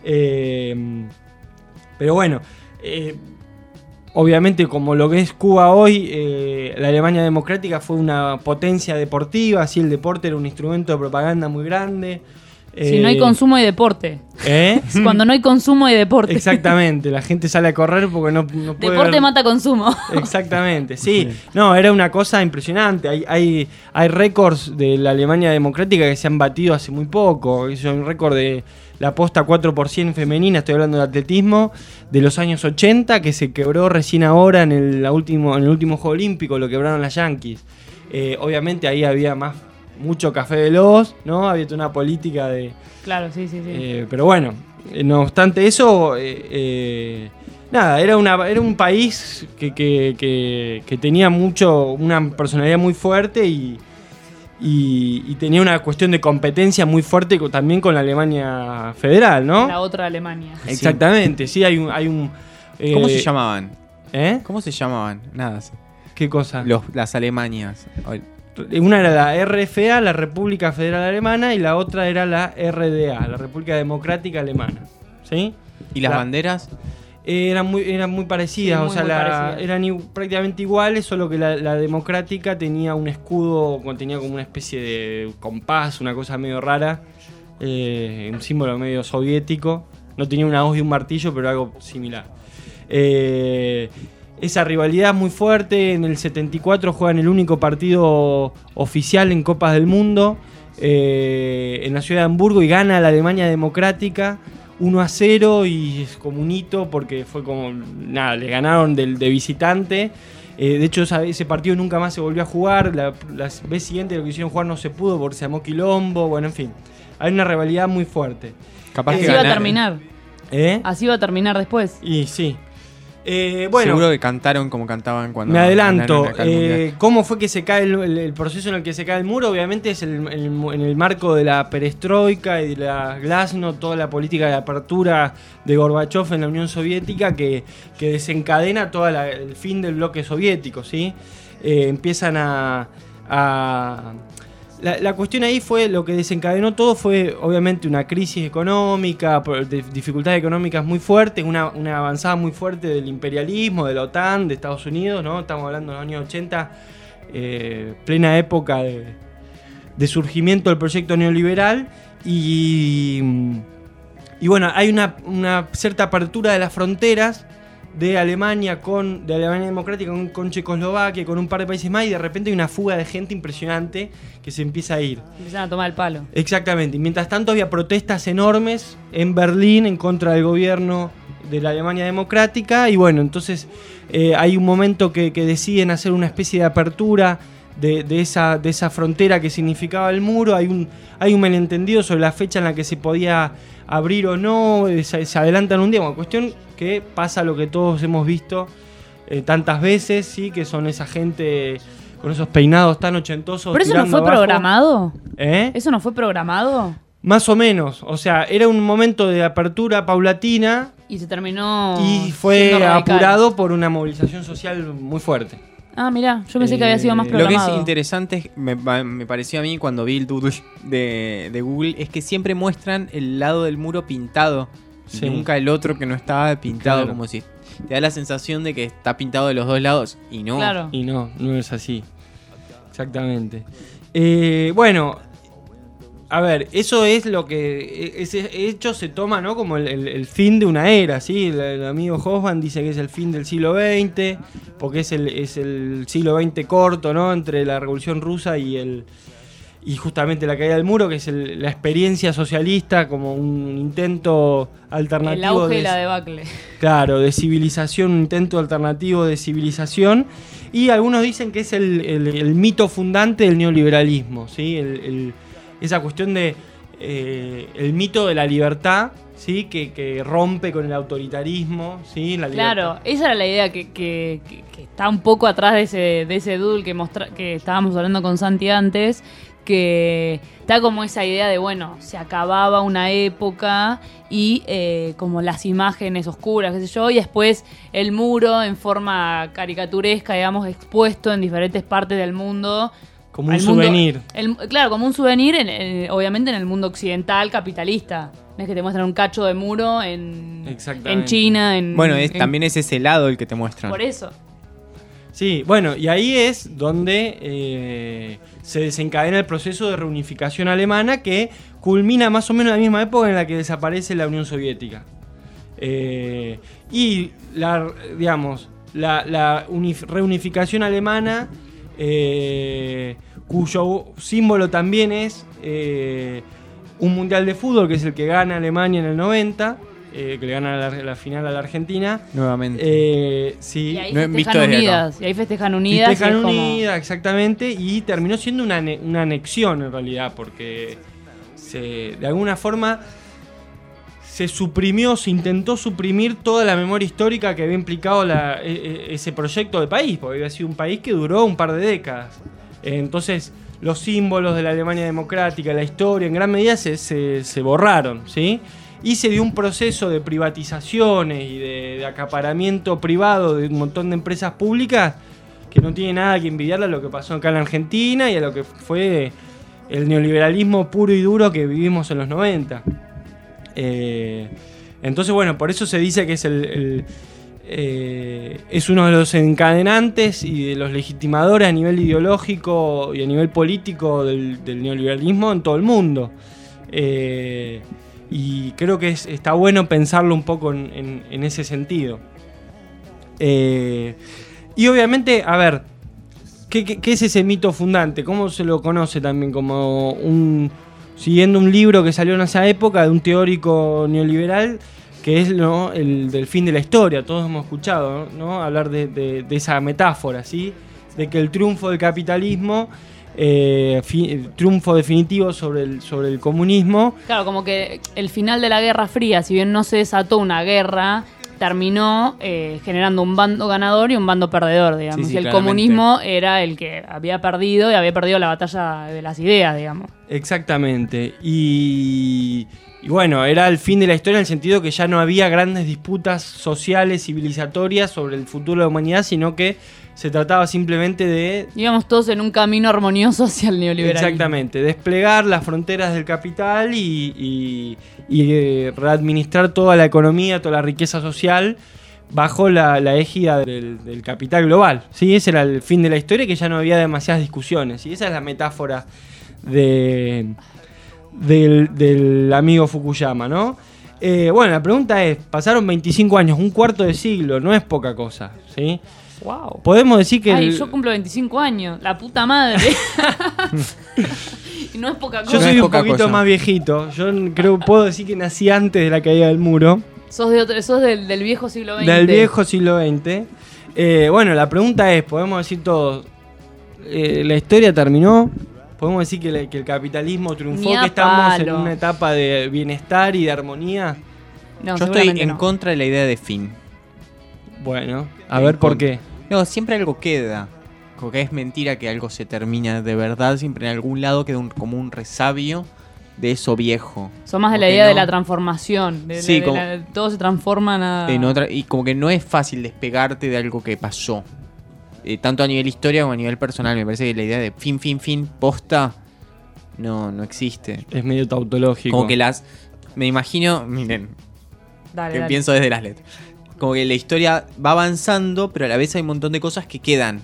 Pero bueno, obviamente como lo que es Cuba hoy, la Alemania democrática fue una potencia deportiva, así el deporte era un instrumento de propaganda muy grande. Si no hay consumo y deporte. Cuando no hay consumo y deporte. Exactamente, la gente sale a correr porque no puede. Deporte mata consumo. Exactamente, sí. No, era una cosa impresionante. Hay récords de la Alemania democrática que se han batido hace muy poco. Es un récord de la posta 4% femenina, estoy hablando de atletismo, de los años 80, que se quebró recién ahora en el último Juego Olímpico, lo quebraron las Yankees. Obviamente ahí había mucho café veloz, ¿no? Había toda una política de... Claro, sí. Pero bueno, no obstante eso, nada, era un país que tenía una personalidad muy fuerte y tenía una cuestión de competencia muy fuerte también con la Alemania federal, ¿no? La otra Alemania. Exactamente, sí, hay un ¿Cómo se llamaban? ¿Eh? ¿Cómo se llamaban? Nada. ¿Qué cosa? Las Alemanias. Una era la RFA, la República Federal Alemana, y la otra era la RDA, la República Democrática Alemana. ¿Sí? ¿Y las banderas? Eran muy parecidas, Sí, o sea, muy parecidas. eran prácticamente iguales, solo que la democrática tenía un escudo, tenía como una especie de compás, una cosa medio rara, un símbolo medio soviético. No tenía una hoz y un martillo, pero algo similar. Esa rivalidad muy fuerte. En el 74 juegan el único partido oficial en Copas del Mundo en la ciudad de Hamburgo y gana la Alemania Democrática 1-0, y es como un hito porque fue como, nada, le ganaron de visitante. De hecho, ese partido nunca más se volvió a jugar. La vez siguiente lo que hicieron jugar no se pudo porque se llamó quilombo. Bueno, en fin, hay una rivalidad muy fuerte. Capaz que Así iba a terminar. Así iba a terminar después. Y sí. Bueno, seguro que cantaron como cantaban cuando... Me adelanto. ganaron acá el Mundial. ¿Cómo fue que se cae el proceso en el que se cae el muro? Obviamente es en el marco de la perestroika y de la glasnost, toda la política de apertura de Gorbachev en la Unión Soviética que desencadena todo el fin del bloque soviético, ¿sí? Empiezan La cuestión ahí fue, lo que desencadenó todo fue obviamente una crisis económica, dificultades económicas muy fuertes, una avanzada muy fuerte del imperialismo, de la OTAN, de Estados Unidos, ¿no? Estamos hablando de los años 80, plena época de surgimiento del proyecto neoliberal y bueno, hay una cierta apertura de las fronteras de Alemania Democrática con Checoslovaquia, con un par de países más, y de repente hay una fuga de gente impresionante que se empieza a ir. Empiezan a tomar el palo. Exactamente. Y mientras tanto había protestas enormes en Berlín en contra del gobierno de la Alemania Democrática, y bueno, entonces hay un momento que deciden hacer una especie de apertura de esa frontera que significaba el muro. Hay un malentendido sobre la fecha en la que se podía abrir o no, se adelantan un día. Bueno, cuestión que pasa lo que todos hemos visto tantas veces, ¿sí? Que son esa gente con esos peinados tan ochentosos. ¿Pero eso no fue abajo. programado? ¿Eh? ¿Eso no fue programado? Más o menos, o sea, era un momento de apertura paulatina Y se terminó. y fue siendo radical. apurado por una movilización social muy fuerte. Ah, mirá, yo pensé que había sido más Lo que programado. es interesante, me pareció a mí cuando vi el doodle de Google, es que siempre muestran el lado del muro pintado. Sí. Nunca el otro que no estaba pintado, Claro. como si te da la sensación de que está pintado de los dos lados. Y no. Claro. Y no es así. Exactamente. Bueno, a ver, eso es lo que... Ese hecho se toma, ¿no?, como el fin de una era, ¿sí? El amigo Hoffman dice que es el fin del siglo XX, porque es el siglo XX corto, ¿no?, entre la Revolución Rusa y justamente la caída del muro, que es la experiencia socialista como un intento alternativo. El auge y la debacle. Claro, de civilización, un intento alternativo de civilización. Y algunos dicen que es el mito fundante del neoliberalismo, ¿sí? Esa cuestión de el mito de la libertad, ¿sí? Que rompe con el autoritarismo, ¿sí? La libertad. Claro, esa era la idea que está un poco atrás de ese doodle que estábamos hablando con Santi antes, que está como esa idea de, bueno, se acababa una época y como las imágenes oscuras, qué sé yo, y después el muro en forma caricaturesca, digamos, expuesto en diferentes partes del mundo. Como un souvenir. Claro, como un souvenir, obviamente en el mundo occidental capitalista. No es que te muestran un cacho de muro en China. Bueno, también es ese lado el que te muestran. Por eso. Sí, bueno, y ahí es donde se desencadena el proceso de reunificación alemana, que culmina más o menos en la misma época en la que desaparece la Unión Soviética. Y la reunificación alemana, cuyo símbolo también es un mundial de fútbol, que es el que gana Alemania en el 90, que le gana la final a la Argentina. Nuevamente. Sí. Y ahí festejan unidas. Y ahí festejan unidas. Festejan y es como... unidas, exactamente. Y terminó siendo una anexión en realidad, porque de alguna forma se intentó suprimir toda la memoria histórica que había implicado ese proyecto de país, porque había sido un país que duró un par de décadas. Entonces, los símbolos de la Alemania democrática, la historia, en gran medida se borraron, ¿sí? Y se dio un proceso de privatizaciones y de acaparamiento privado de un montón de empresas públicas que no tiene nada que envidiarle a lo que pasó acá en Argentina y a lo que fue el neoliberalismo puro y duro que vivimos en los 90. Entonces, bueno, por eso se dice que es uno de los encadenantes y de los legitimadores a nivel ideológico y a nivel político del neoliberalismo en todo el mundo. Y creo que está bueno pensarlo un poco en ese sentido. Y obviamente, a ver, ¿qué es ese mito fundante? ¿Cómo se lo conoce también? Como siguiendo un libro que salió en esa época de un teórico neoliberal, que es, ¿no?, el del fin de la historia. Todos hemos escuchado, ¿no?, hablar de esa metáfora, ¿sí? De que el triunfo del capitalismo, el triunfo definitivo sobre el comunismo. Claro, como que el final de la Guerra Fría, si bien no se desató una guerra, terminó generando un bando ganador y un bando perdedor, digamos. Sí, y el claramente. Comunismo era el que había perdido y había perdido la batalla de las ideas, digamos. Exactamente. Y bueno, era el fin de la historia en el sentido que ya no había grandes disputas sociales, civilizatorias sobre el futuro de la humanidad, sino que se trataba simplemente de... Íbamos todos en un camino armonioso hacia el neoliberalismo. Exactamente, desplegar las fronteras del capital y readministrar toda la economía, toda la riqueza social bajo la égida del capital global. ¿Sí? Ese era el fin de la historia, que ya no había demasiadas discusiones. Y esa es la metáfora del amigo Fukuyama, ¿no? Bueno, la pregunta es, pasaron 25 años, un cuarto de siglo, no es poca cosa, ¿sí? Wow. Podemos decir que... Ay, yo cumplo 25 años, la puta madre. Y no es poca cosa. Yo soy un poquito más viejito. Yo puedo decir que nací antes de la caída del muro. Sos del viejo siglo XX. Del viejo siglo XX. Bueno, la pregunta es, podemos decir todos, ¿la historia terminó? ¿Podemos decir que el capitalismo triunfó? Ni a ¿Que estamos palo. en una etapa de bienestar y de armonía? No, yo estoy en contra de la idea de fin. Bueno, a ver por qué. No, siempre algo queda. Como que es mentira que algo se termina de verdad. Siempre en algún lado queda como un resabio de eso viejo. Son más de la idea de la transformación. Sí, todo se transforma en otra, y como que no es fácil despegarte de algo que pasó. Tanto a nivel historia como a nivel personal. Me parece que la idea de fin, posta, no existe. Es medio tautológico. Como que me imagino, miren, dale. pienso desde las letras. Como que la historia va avanzando, pero a la vez hay un montón de cosas que quedan.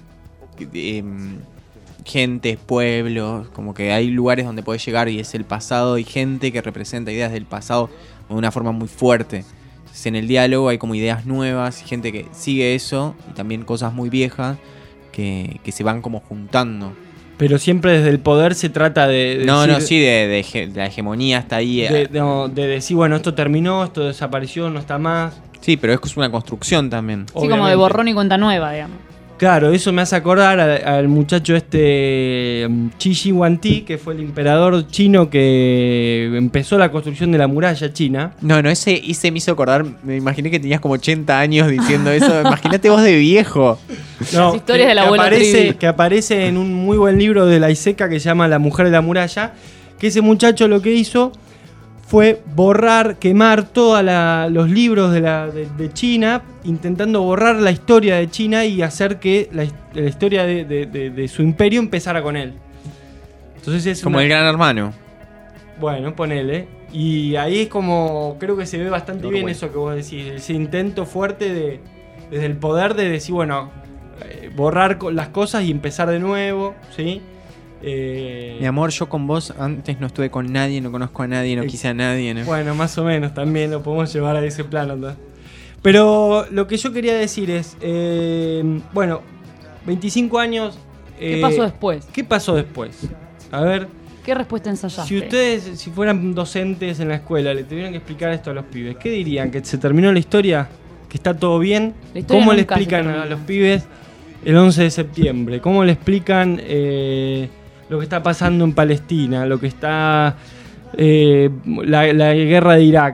Gentes, pueblos, como que hay lugares donde podés llegar y es el pasado, y gente que representa ideas del pasado de una forma muy fuerte. Entonces, en el diálogo hay como ideas nuevas, gente que sigue eso, y también cosas muy viejas que se van como juntando. Pero siempre desde el poder se trata de de la hegemonía hasta ahí. De decir, bueno, esto terminó, esto desapareció, no está más. Sí, pero es una construcción también. Sí, como de borrón y cuenta nueva, digamos. Claro, eso me hace acordar al muchacho Qi Shi Huangdi, que fue el emperador chino que empezó la construcción de la muralla china. No, ese me hizo acordar, me imaginé que tenías como 80 años diciendo eso. Imagínate vos de viejo. No, las historias del abuelo que aparece en un muy buen libro de la Iseca que se llama La mujer de la muralla, que ese muchacho lo que hizo fue quemar todos los libros de China, intentando borrar la historia de China y hacer que la historia de su imperio empezara con él. Entonces es como el Gran Hermano. Bueno, ponele. Y ahí es como, creo que se ve bastante bien eso que vos decís, ese intento fuerte desde el poder de decir, bueno, borrar las cosas y empezar de nuevo, ¿sí? Mi amor, yo con vos antes no estuve con nadie, no conozco a nadie, no quise a nadie, ¿no? Bueno, más o menos, también lo podemos llevar a ese plano, ¿no? Pero lo que yo quería decir es, bueno, 25 años... ¿Qué pasó después? ¿Qué pasó después? A ver... ¿Qué respuesta ensayaste? Si ustedes, si fueran docentes en la escuela, le tuvieran que explicar esto a los pibes, ¿qué dirían? ¿Que se terminó la historia? ¿Que está todo bien? ¿Cómo le explican a los pibes el 11 de septiembre? ¿Cómo le explican... lo que está pasando en Palestina, lo que está la guerra de Irak?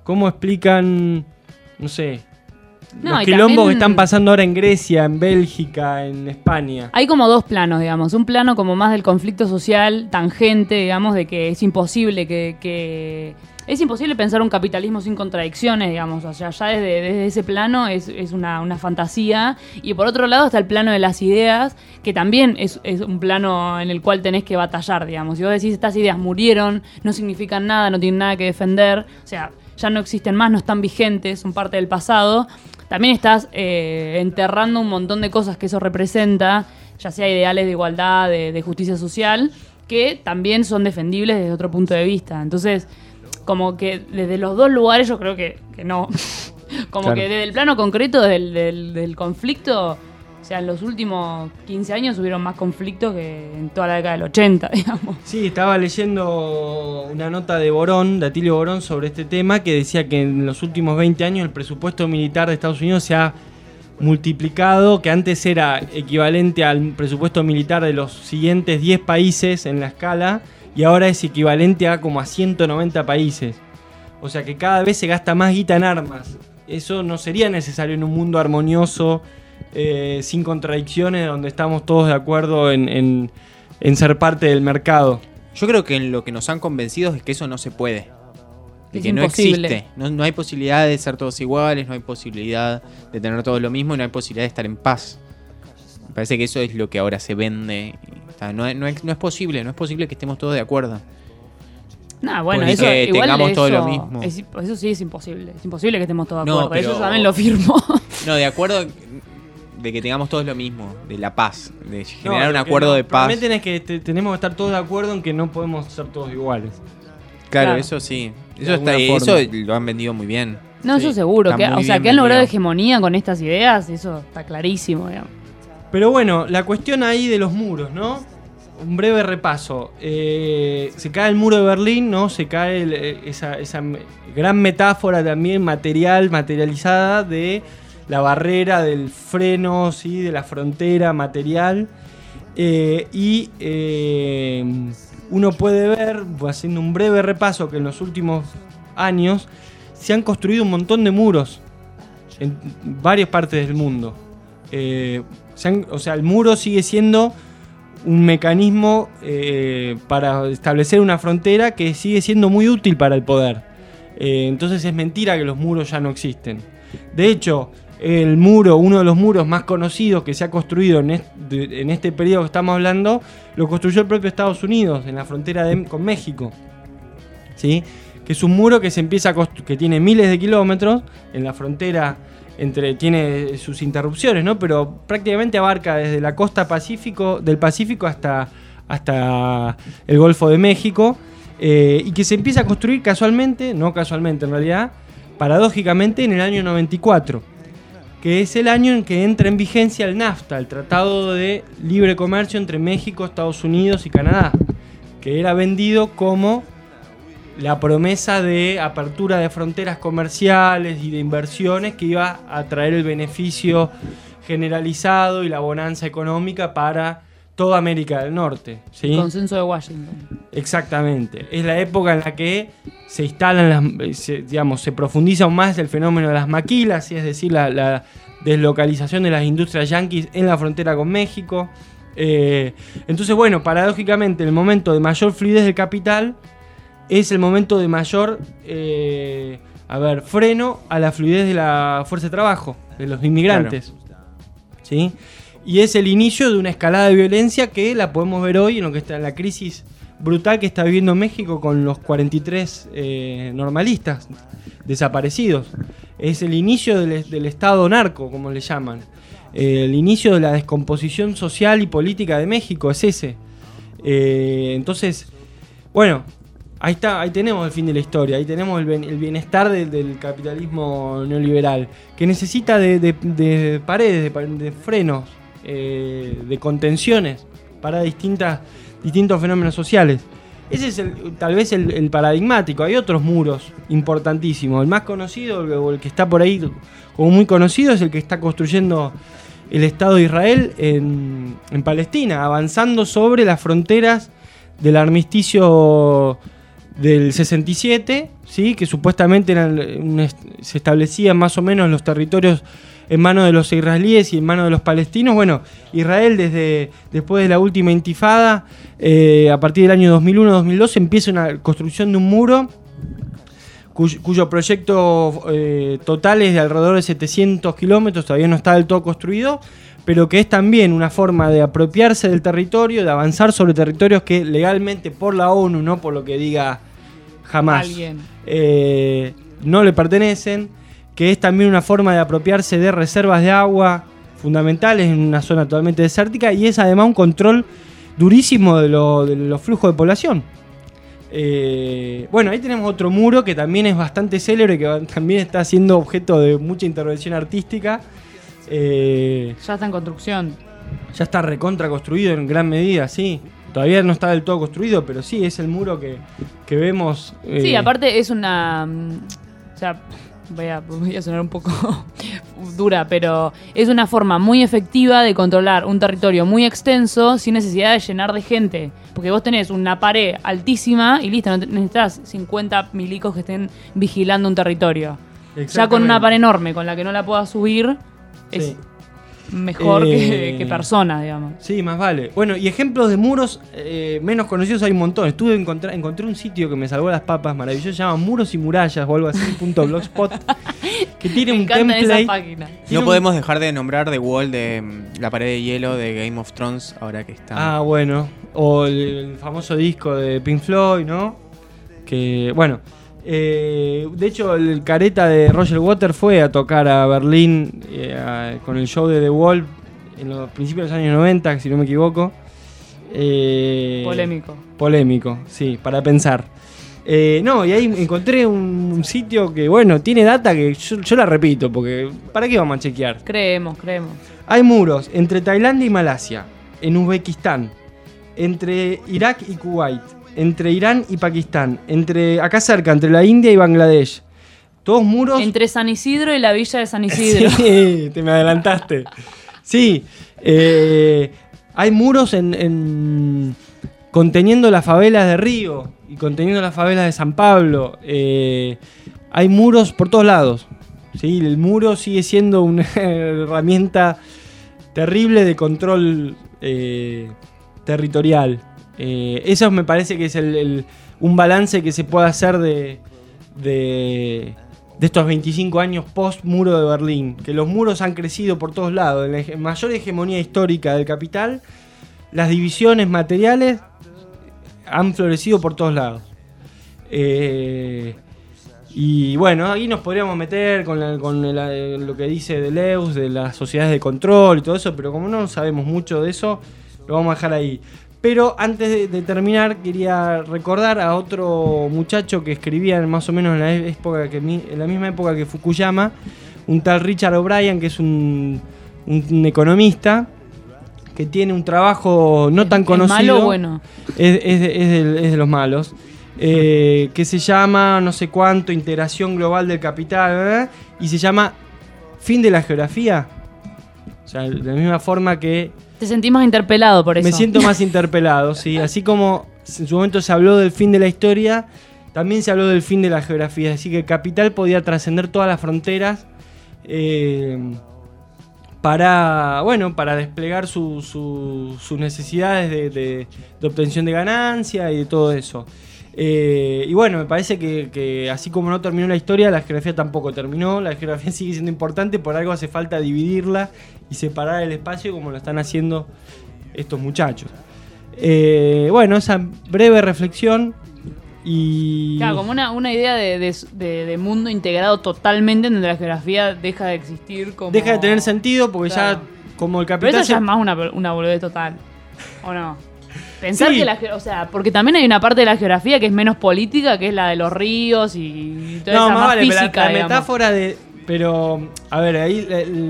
¿Cómo explican, no sé, No, los y quilombos también- que están pasando ahora en Grecia, en Bélgica, en España? Hay como dos planos, digamos. Un plano como más del conflicto social, tangente, digamos, de que es imposible que es imposible pensar un capitalismo sin contradicciones, digamos. O sea, ya desde ese plano es una fantasía. Y por otro lado está el plano de las ideas, que también es un plano en el cual tenés que batallar, digamos. Si vos decís estas ideas murieron, no significan nada, no tienen nada que defender, o sea, ya no existen más, no están vigentes, son parte del pasado. También estás enterrando un montón de cosas que eso representa, ya sea ideales de igualdad, de justicia social, que también son defendibles desde otro punto de vista. Entonces, como que desde los dos lugares yo creo que no. Como Claro. que desde el plano concreto del conflicto, o sea, en los últimos 15 años hubieron más conflictos que en toda la década del 80, digamos. Sí, estaba leyendo una nota de Borón, de Atilio Borón, sobre este tema, que decía que en los últimos 20 años el presupuesto militar de Estados Unidos se ha multiplicado, que antes era equivalente al presupuesto militar de los siguientes 10 países en la escala, y ahora es equivalente a como a 190 países. O sea que cada vez se gasta más guita en armas. Eso no sería necesario en un mundo armonioso, sin contradicciones, donde estamos todos de acuerdo en ser parte del mercado. Yo creo que en lo que nos han convencido es que eso no se puede. De Es que no imposible. existe. No hay posibilidad de ser todos iguales, no hay posibilidad de tener todos lo mismo y no hay posibilidad de estar en paz. Me parece que eso es lo que ahora se vende. O sea, no es posible que estemos todos de acuerdo. Nah, bueno, Porque eso que igual tengamos eso, todo lo mismo. eso sí es imposible. Es imposible que estemos todos de No, acuerdo. Eso pero- yo también lo firmo. No, de acuerdo de que tengamos todos lo mismo, de la paz, de generar No, un lo que acuerdo no, de paz. Probablemente es que tenemos que estar todos de acuerdo en que no podemos ser todos iguales. Claro, Claro. eso sí. De Eso, alguna eso forma. lo han vendido muy bien. No, Sí, eso seguro. está Que, muy o sea, bien que han logrado vendido. hegemonía con estas ideas, eso está clarísimo, digamos. Pero bueno, la cuestión ahí de los muros, ¿no? Un breve repaso. Se cae el muro de Berlín, ¿no? Se cae esa gran metáfora también materializada de la barrera, del freno, ¿sí? De la frontera material. Uno puede ver, haciendo un breve repaso, que en los últimos años se han construido un montón de muros en varias partes del mundo. O sea, el muro sigue siendo un mecanismo para establecer una frontera que sigue siendo muy útil para el poder. Entonces es mentira que los muros ya no existen. De hecho, uno de los muros más conocidos que se ha construido en este periodo que estamos hablando, lo construyó el propio Estados Unidos en la frontera con México. ¿Sí? Que es un muro que se empieza que tiene miles de kilómetros en la frontera, tiene sus interrupciones, ¿no? Pero prácticamente abarca desde la costa del Pacífico hasta el Golfo de México, y que se empieza a construir no casualmente en realidad, paradójicamente en el año 94, que es el año en que entra en vigencia el NAFTA, el Tratado de Libre Comercio entre México, Estados Unidos y Canadá, que era vendido como la promesa de apertura de fronteras comerciales y de inversiones que iba a traer el beneficio generalizado y la bonanza económica para toda América del Norte. ¿Sí? El consenso de Washington. Exactamente. Es la época en la que se instalan se profundiza aún más el fenómeno de las maquilas, ¿sí? Es decir, la deslocalización de las industrias yanquis en la frontera con México. Entonces, bueno, paradójicamente, el momento de mayor fluidez del capital es el momento de mayor freno a la fluidez de la fuerza de trabajo, de los inmigrantes. ¿Sí? Y es el inicio de una escalada de violencia que la podemos ver hoy en lo que está en la crisis brutal que está viviendo México con los 43 normalistas desaparecidos. Es el inicio del estado narco, como le llaman. El inicio de la descomposición social y política de México es ese. Entonces, bueno, ahí tenemos el fin de la historia, ahí tenemos el bienestar del capitalismo neoliberal, que necesita de paredes, de frenos, de contenciones para distintos fenómenos sociales. Ese es tal vez el paradigmático. Hay otros muros importantísimos. El más conocido, o el que está por ahí como muy conocido, es el que está construyendo el Estado de Israel en Palestina, avanzando sobre las fronteras del armisticio del 67, ¿sí? Que supuestamente se establecían más o menos los territorios en manos de los israelíes y en manos de los palestinos. Bueno, Israel después de la última intifada, a partir del año 2001-2002, empieza una construcción de un muro cuyo proyecto total es de alrededor de 700 kilómetros, todavía no está del todo construido, pero que es también una forma de apropiarse del territorio, de avanzar sobre territorios que legalmente por la ONU, no por lo que diga Hamás, no le pertenecen, que es también una forma de apropiarse de reservas de agua fundamentales en una zona totalmente desértica, y es además un control durísimo de los flujos de población. Bueno, ahí tenemos otro muro que también es bastante célebre, que también está siendo objeto de mucha intervención artística. Ya está en construcción. Ya está recontra construido en gran medida, sí. Todavía no está del todo construido, pero sí, es el muro que vemos. Sí, aparte es una... O sea, voy a sonar un poco dura, pero es una forma muy efectiva de controlar un territorio muy extenso sin necesidad de llenar de gente. Porque vos tenés una pared altísima y listo, no necesitas 50 milicos que estén vigilando un territorio. Ya con una pared enorme con la que no la puedas subir, es mejor que personas, digamos. Sí, más vale. Bueno, y ejemplos de muros menos conocidos hay un montón. Encontré un sitio que me salvó las papas maravilloso, se llama Muros y Murallas o algo así, .blogspot, que tiene un template. No podemos dejar de nombrar The Wall, de la pared de hielo de Game of Thrones, ahora que está. Ah, bueno. O el famoso disco de Pink Floyd, ¿no? Que, bueno... de hecho, el careta de Roger Waters fue a tocar a Berlín con el show de The Wall en los principios de los años 90, si no me equivoco. Polémico, sí, para pensar. No, y ahí encontré un sitio que, bueno, tiene data que yo la repito, porque ¿para qué vamos a chequear? Creemos. Hay muros entre Tailandia y Malasia, en Uzbekistán, entre Irak y Kuwait, entre Irán y Pakistán, acá cerca, entre la India y Bangladesh. Todos muros... Entre San Isidro y la villa de San Isidro. Sí, te me adelantaste. Sí, hay muros conteniendo las favelas de Río y conteniendo las favelas de San Pablo. Hay muros por todos lados. ¿Sí? El muro sigue siendo una herramienta terrible de control territorial. Eso me parece que es un balance que se puede hacer de estos 25 años post-muro de Berlín, que los muros han crecido por todos lados. En la mayor hegemonía histórica del capital, las divisiones materiales han florecido por todos lados. Y bueno, ahí nos podríamos meter con lo que dice Deleuze, de las sociedades de control y todo eso, pero como no sabemos mucho de eso, lo vamos a dejar ahí. Pero antes de terminar, quería recordar a otro muchacho que escribía más o menos en la misma época que Fukuyama, un tal Richard O'Brien, que es un economista que tiene un trabajo no tan conocido. ¿Es malo o bueno? Es de los malos. Que se llama no sé cuánto, Integración Global del Capital, ¿verdad? Y se llama Fin de la Geografía. O sea, de la misma forma que... Te sentís más interpelado por eso. Me siento más interpelado, sí. Así como en su momento se habló del fin de la historia, también se habló del fin de la geografía. Así que el capital podía trascender todas las fronteras para desplegar sus necesidades de obtención de ganancia y de todo eso. Y bueno, me parece que así como no terminó la historia, la geografía tampoco terminó. La geografía sigue siendo importante, por algo hace falta dividirla y separar el espacio como lo están haciendo estos muchachos. Bueno, esa breve reflexión y... Claro, como una idea de mundo integrado totalmente, en donde la geografía deja de existir como... Deja de tener sentido porque ya como el capital... Pero eso ya es más una boludez total, ¿o no? Pensar sí. O sea, porque también hay una parte de la geografía que es menos política, que es la de los ríos y toda esa más física, la metáfora de... Pero, a ver, ahí...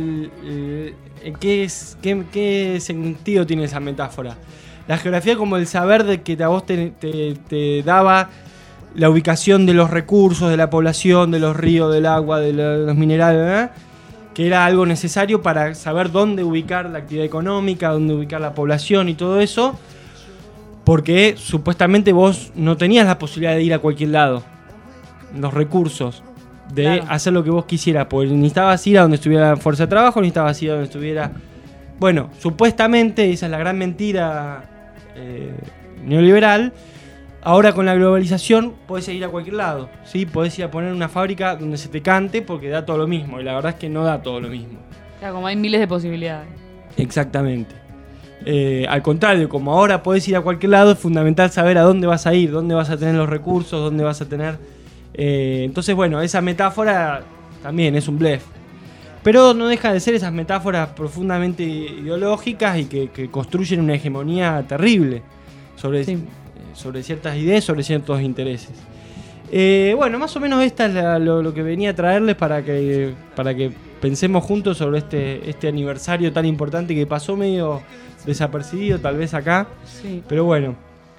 ¿Qué sentido tiene esa metáfora? La geografía como el saber de que a vos te daba la ubicación de los recursos, de la población, de los ríos, del agua, de los minerales, ¿verdad? Que era algo necesario para saber dónde ubicar la actividad económica, dónde ubicar la población y todo eso. porque supuestamente vos no tenías la posibilidad de ir a cualquier lado, los recursos de hacer lo que vos quisieras, porque necesitabas ir a donde estuviera la fuerza de trabajo, necesitabas ir a donde estuviera... Bueno, supuestamente, esa es la gran mentira neoliberal. Ahora con la globalización podés ir a cualquier lado, ¿sí? Podés ir a poner una fábrica donde se te cante porque da todo lo mismo, y la verdad es que no da todo lo mismo. O sea, como hay miles de posibilidades. Exactamente. Al contrario, como ahora podés ir a cualquier lado, es fundamental saber a dónde vas a ir, dónde vas a tener los recursos, dónde vas a tener... entonces, bueno, esa metáfora también es un blef. Pero no deja de ser esas metáforas profundamente ideológicas y que construyen una hegemonía terrible sobre ciertas ideas, sobre ciertos intereses. Bueno, más o menos esta es lo que venía a traerles para que pensemos juntos sobre este aniversario tan importante que pasó medio desapercibido tal vez acá. Sí. Pero bueno.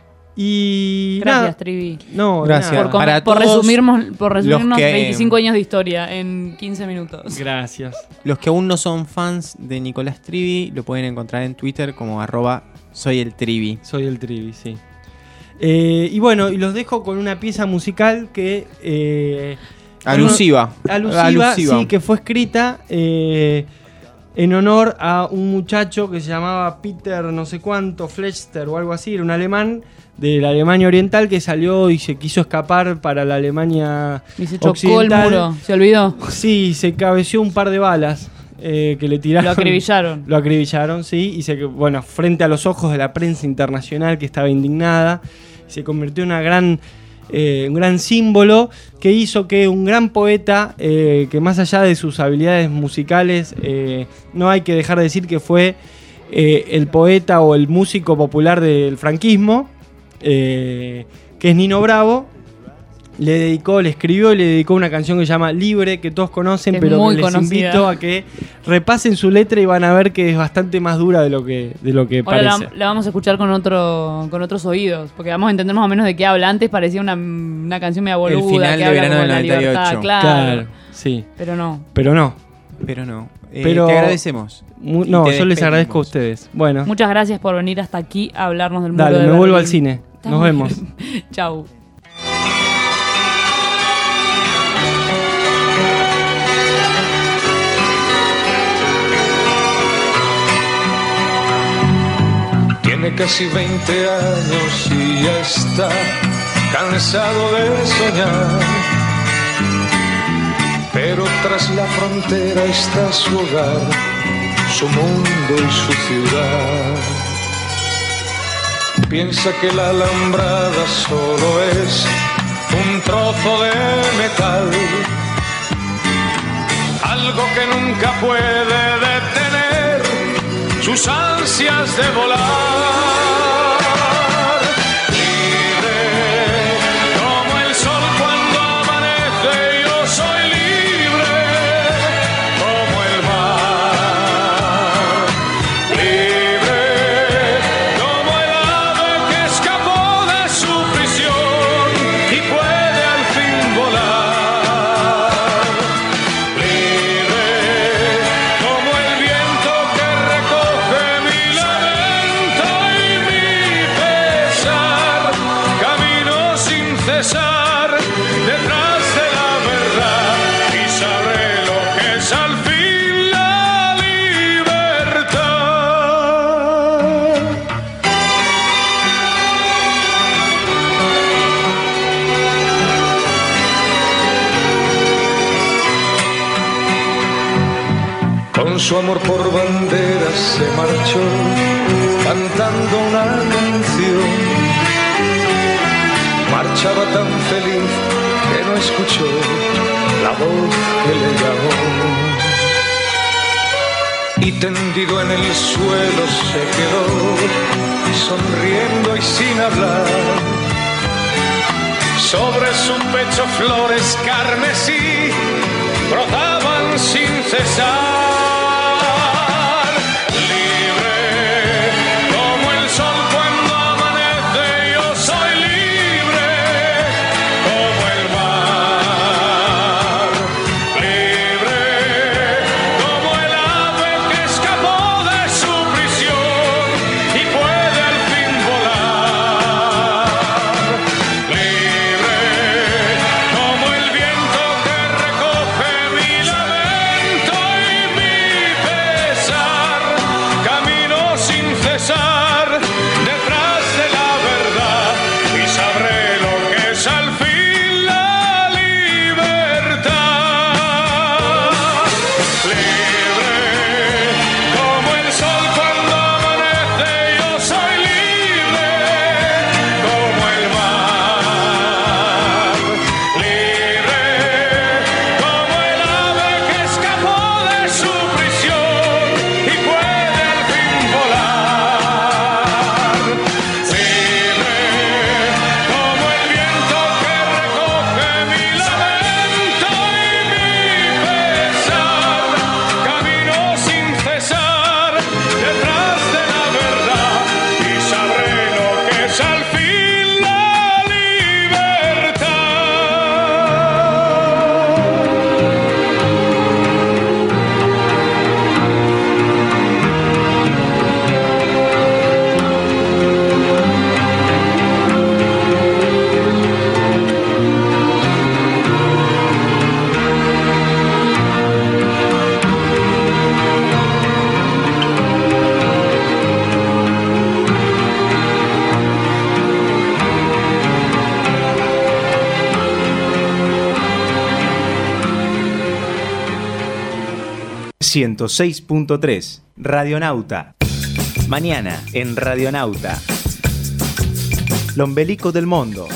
Y gracias, nada. Trivi. No, gracias. Por resumirnos que, 25 años de historia en 15 minutos. Gracias. Los que aún no son fans de Nicolás Trivi lo pueden encontrar en Twitter como @soyeltrivi. Soy el Trivi, sí. Y bueno, y los dejo con una pieza musical que... Alusiva, sí, que fue escrita en honor a un muchacho que se llamaba Peter no sé cuánto, Flechter o algo así, era un alemán de la Alemania Oriental que salió y se quiso escapar para la Alemania y se chocó occidental. El muro, ¿se olvidó? Sí, se cabeció un par de balas que le tiraron. Lo acribillaron, sí, y bueno, frente a los ojos de la prensa internacional que estaba indignada, se convirtió en un gran símbolo que hizo que un gran poeta, que más allá de sus habilidades musicales, no hay que dejar de decir que fue el poeta o el músico popular del franquismo, que es Nino Bravo, le escribió y le dedicó una canción que se llama Libre, que todos conocen, que pero les invito a que repasen su letra y van a ver que es bastante más dura de lo que ahora parece. La vamos a escuchar con otros oídos, porque vamos a entender más o menos de qué habla. Antes parecía una canción media boluda. El final que de Verano del la 98. libertad, claro, sí. Pero no. Te agradecemos. Yo les agradezco a ustedes. Bueno. Muchas gracias por venir hasta aquí a hablarnos del mundo de Berlín. Vuelvo al cine. Nos vemos. Chau. Tiene casi 20 años y ya está cansado de soñar. Pero tras la frontera está su hogar, su mundo y su ciudad. Piensa que la alambrada solo es un trozo de metal, algo que nunca puede detener sus ansias de volar. Libre como el sol cuando amanece, yo soy libre como el mar. Libre como el ave que escapó de su prisión y puede al fin volar. Libre como el viento que recoge mi lamento y mi pesar, camino sin cesar detrás de la verdad y sabré lo que es al fin la libertad. Con su amor por bandera se marchó cantando una canción. Marchaba tan feliz que no escuchó la voz que le llamó. Y tendido en el suelo se quedó, sonriendo y sin hablar. Sobre su pecho flores carmesí brotaban sin cesar. Libre como el sol cuando amanece, yo soy libre como el mar. Libre como el ave que escapó de su prisión y puede al fin volar. 106.3 Radionauta. Mañana en Radionauta. L'ombelico del mundo.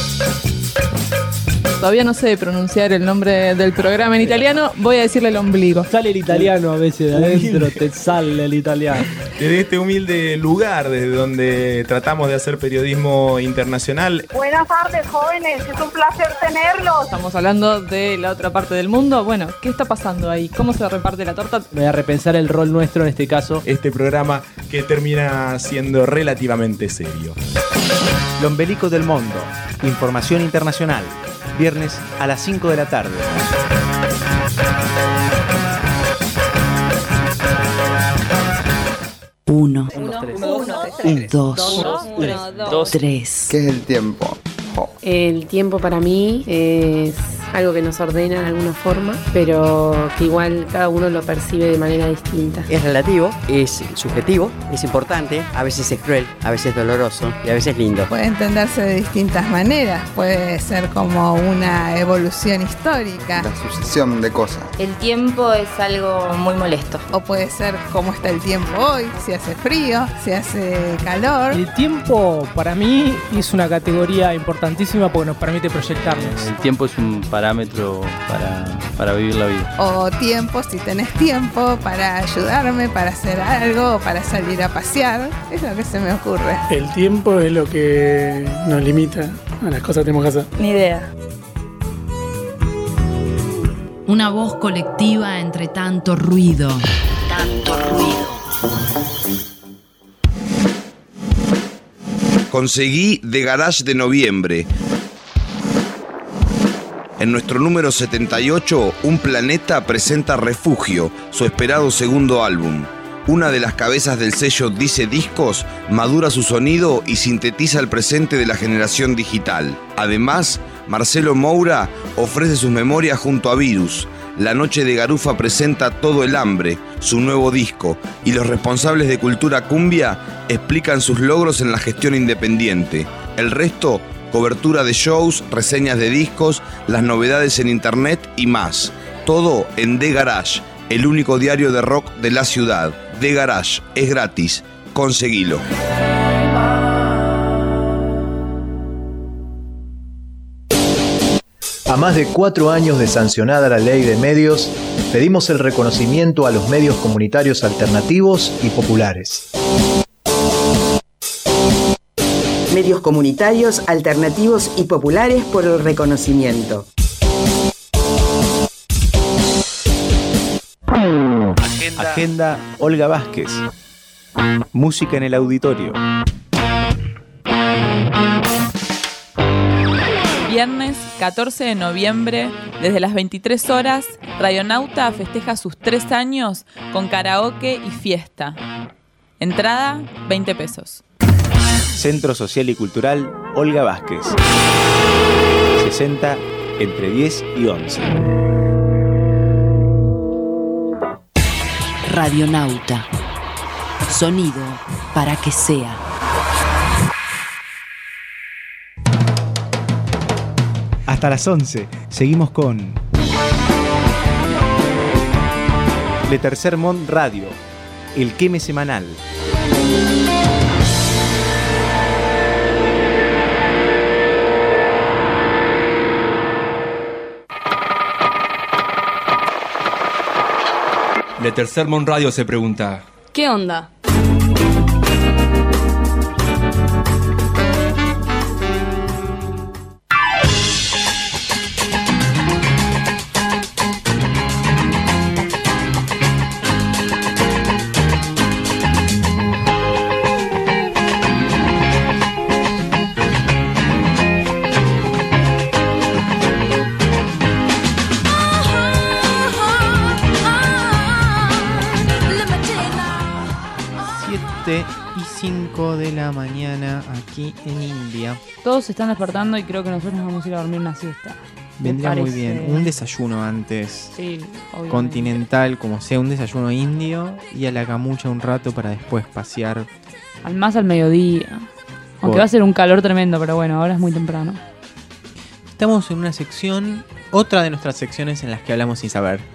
Todavía no sé pronunciar el nombre del programa en italiano, voy a decirle el ombligo. Sale el italiano a veces de adentro, te sale el italiano. Desde este humilde lugar, desde donde tratamos de hacer periodismo internacional. Buenas tardes, jóvenes, es un placer tenerlos. Estamos hablando de la otra parte del mundo. Bueno, ¿qué está pasando ahí? ¿Cómo se reparte la torta? Voy a repensar el rol nuestro en este caso. Este programa que termina siendo relativamente serio. L'ombelico del mundo. Información internacional. Viernes a las 5 de la tarde. Uno, dos, tres. ¿Qué es el tiempo? El tiempo para mí es algo que nos ordena de alguna forma, pero que igual cada uno lo percibe de manera distinta. Es relativo, es subjetivo, es importante, a veces es cruel, a veces es doloroso y a veces lindo. Puede entenderse de distintas maneras, puede ser como una evolución histórica. La sucesión de cosas. El tiempo es algo muy molesto. O puede ser cómo está el tiempo hoy, si hace frío, si hace calor. El tiempo para mí es una categoría importantísima porque nos permite proyectarnos. El tiempo es un parámetro para vivir la vida. O tiempo, si tenés tiempo para ayudarme, para hacer algo, para salir a pasear. Es lo que se me ocurre. El tiempo es lo que nos limita a las cosas que tenemos que hacer. Ni idea. Una voz colectiva entre tanto ruido. Tanto ruido. Conseguí The Garage de noviembre. En nuestro número 78, Un Planeta presenta Refugio, su esperado segundo álbum. Una de las cabezas del sello Dice Discos madura su sonido y sintetiza el presente de la generación digital. Además, Marcelo Moura ofrece sus memorias junto a Virus. La Noche de Garufa presenta Todo el Hambre, su nuevo disco, y los responsables de Cultura Cumbia explican sus logros en la gestión independiente. El resto, cobertura de shows, reseñas de discos, las novedades en internet y más. Todo en The Garage, el único diario de rock de la ciudad. The Garage, es gratis, conseguilo. A más de 4 años de sancionada la ley de medios, pedimos el reconocimiento a los medios comunitarios alternativos y populares. Medios comunitarios, alternativos y populares por el reconocimiento. Agenda Olga Vázquez. Música en el auditorio. Viernes 14 de noviembre, desde las 23 horas, Radionauta festeja sus 3 años con karaoke y fiesta. Entrada, 20 pesos. Centro Social y Cultural Olga Vázquez. 60 entre 10 y 11. Radionauta. Sonido para que sea. Hasta las 11. Seguimos con Le Tercer Mont Radio, el queme semanal. Le Tercer Mont Radio se pregunta: ¿qué onda? Y 5 de la mañana aquí en India. Todos se están despertando y creo que nosotros nos vamos a ir a dormir una siesta. Vendría muy bien. Un desayuno antes. Sí, obviamente. Continental, como sea, un desayuno indio y a la camucha un rato para después pasear. Al mediodía. Aunque va a ser un calor tremendo, pero bueno, ahora es muy temprano. Estamos en una sección, otra de nuestras secciones en las que hablamos sin saber.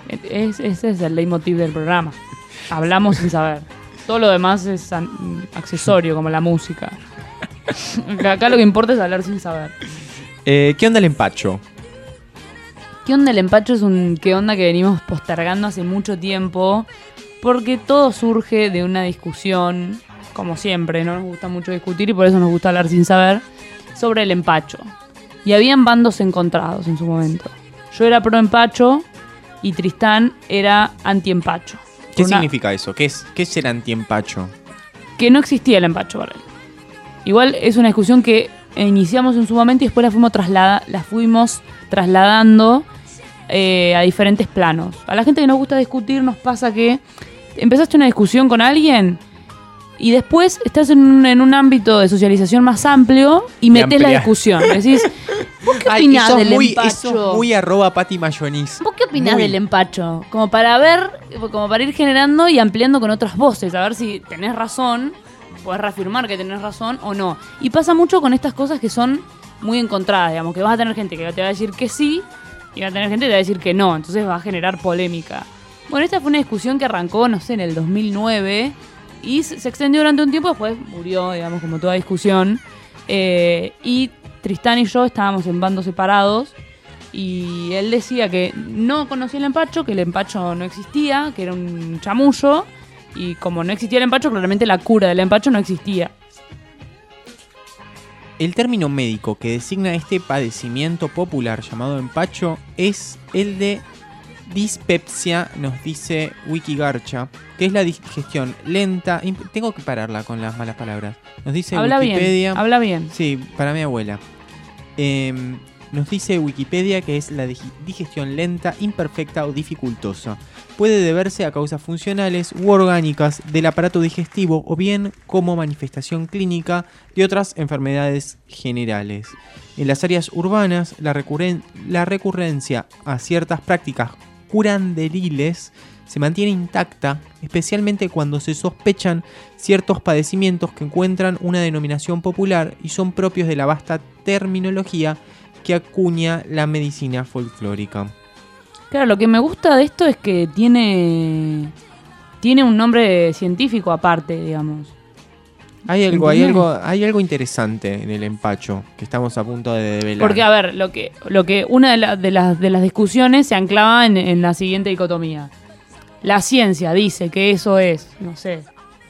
Ese es el leitmotiv del programa. Hablamos sin saber. Todo lo demás es accesorio, como la música. Acá lo que importa es hablar sin saber. ¿Qué onda el empacho? ¿Qué onda el empacho? Es un qué onda que venimos postergando hace mucho tiempo, porque todo surge de una discusión, como siempre, no nos gusta mucho discutir y por eso nos gusta hablar sin saber, sobre el empacho. Y habían bandos encontrados en su momento. Yo era pro empacho y Tristán era anti empacho. ¿Qué significa eso? ¿Qué es el anti-empacho? Que no existía el empacho para él. Igual es una discusión que iniciamos en su momento y después la fuimos trasladando a diferentes planos. A la gente que nos gusta discutir nos pasa que empezaste una discusión con alguien y después estás en un ámbito de socialización más amplio y metés la discusión. Decís, ¿vos qué opinás del empacho? Eso muy @Pati Mayoniz. ¿Vos qué opinás del empacho? Como para ir generando y ampliando con otras voces, a ver si tenés razón, podés reafirmar que tenés razón o no. Y pasa mucho con estas cosas que son muy encontradas, digamos, que vas a tener gente que te va a decir que sí y va a tener gente que te va a decir que no, entonces va a generar polémica. Bueno, esta fue una discusión que arrancó, no sé, en el 2009 y se extendió durante un tiempo, después murió, digamos, como toda discusión. Y Tristán y yo estábamos en bandos separados y él decía que no conocía el empacho, que el empacho no existía, que era un chamullo, y como no existía el empacho, claramente la cura del empacho no existía. El término médico que designa este padecimiento popular llamado empacho es el de dispepsia, nos dice Wikigarcha, que es la digestión lenta. Tengo que pararla con las malas palabras. Nos dice Wikipedia. Habla bien. Sí, para mi abuela. Nos dice Wikipedia que es la digestión lenta, imperfecta o dificultosa. Puede deberse a causas funcionales u orgánicas del aparato digestivo o bien como manifestación clínica de otras enfermedades generales. En las áreas urbanas, la recurrencia a ciertas prácticas curanderiles se mantiene intacta, especialmente cuando se sospechan ciertos padecimientos que encuentran una denominación popular y son propios de la vasta terminología que acuña la medicina folclórica. Claro, lo que me gusta de esto es que tiene un nombre científico aparte, digamos. Hay algo interesante en el empacho que estamos a punto de develar. Porque, a ver, lo que una de las discusiones se anclaba en la siguiente dicotomía. La ciencia dice que eso es, no sé,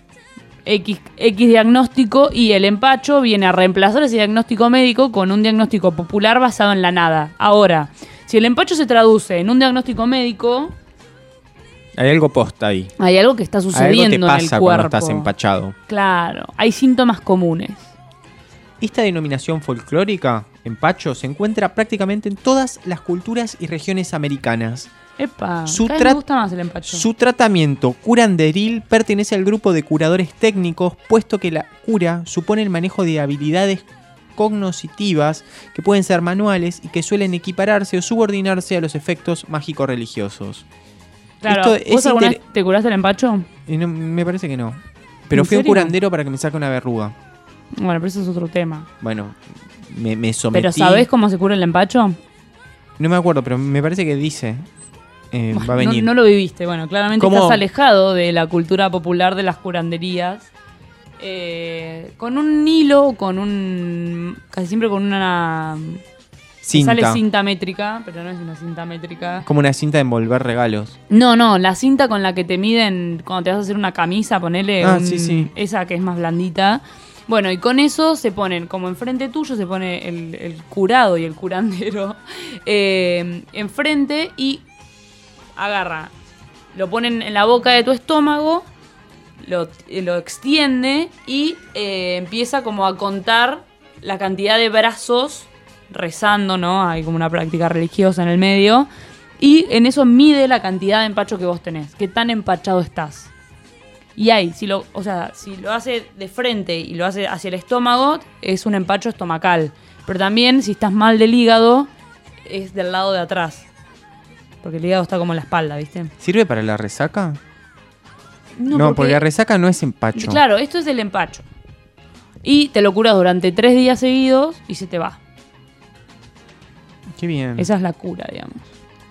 X diagnóstico, y el empacho viene a reemplazar ese diagnóstico médico con un diagnóstico popular basado en la nada. Ahora, si el empacho se traduce en un diagnóstico médico, hay algo posta ahí. Hay algo que está sucediendo en el cuerpo. Algo te pasa cuando estás empachado. Claro, hay síntomas comunes. Esta denominación folclórica, empacho, se encuentra prácticamente en todas las culturas y regiones americanas. Epa, me gusta más el empacho. Su tratamiento curanderil pertenece al grupo de curadores técnicos, puesto que la cura supone el manejo de habilidades cognitivas que pueden ser manuales y que suelen equipararse o subordinarse a los efectos mágico-religiosos. Claro, ¿vos alguna vez te curaste el empacho? No, me parece que no. Pero fui a un curandero para que me saque una verruga. Bueno, pero eso es otro tema. Bueno, me sometí. ¿Pero sabés cómo se cura el empacho? No me acuerdo, pero me parece que dice... va a venir. No lo viviste. Bueno, claramente estás alejado de la cultura popular de las curanderías. Con un hilo, casi siempre con una cinta. Sale cinta métrica, pero no es una cinta métrica. Como una cinta de envolver regalos. No, la cinta con la que te miden cuando te vas a hacer una camisa, ponele sí. Esa que es más blandita. Bueno, y con eso se ponen, como enfrente tuyo, se pone el curado y el curandero enfrente y agarra, lo ponen en la boca de tu estómago, lo extiende y empieza como a contar la cantidad de brazos rezando, ¿no? Hay como una práctica religiosa en el medio. Y en eso mide la cantidad de empacho que vos tenés. Qué tan empachado estás. Y si lo hace de frente y lo hace hacia el estómago, es un empacho estomacal. Pero también, si estás mal del hígado, es del lado de atrás. Porque el hígado está como en la espalda, ¿viste? ¿Sirve para la resaca? No, porque la resaca no es empacho. Claro, esto es el empacho. Y te lo curas durante 3 días seguidos y se te va. Qué bien. Esa es la cura, digamos.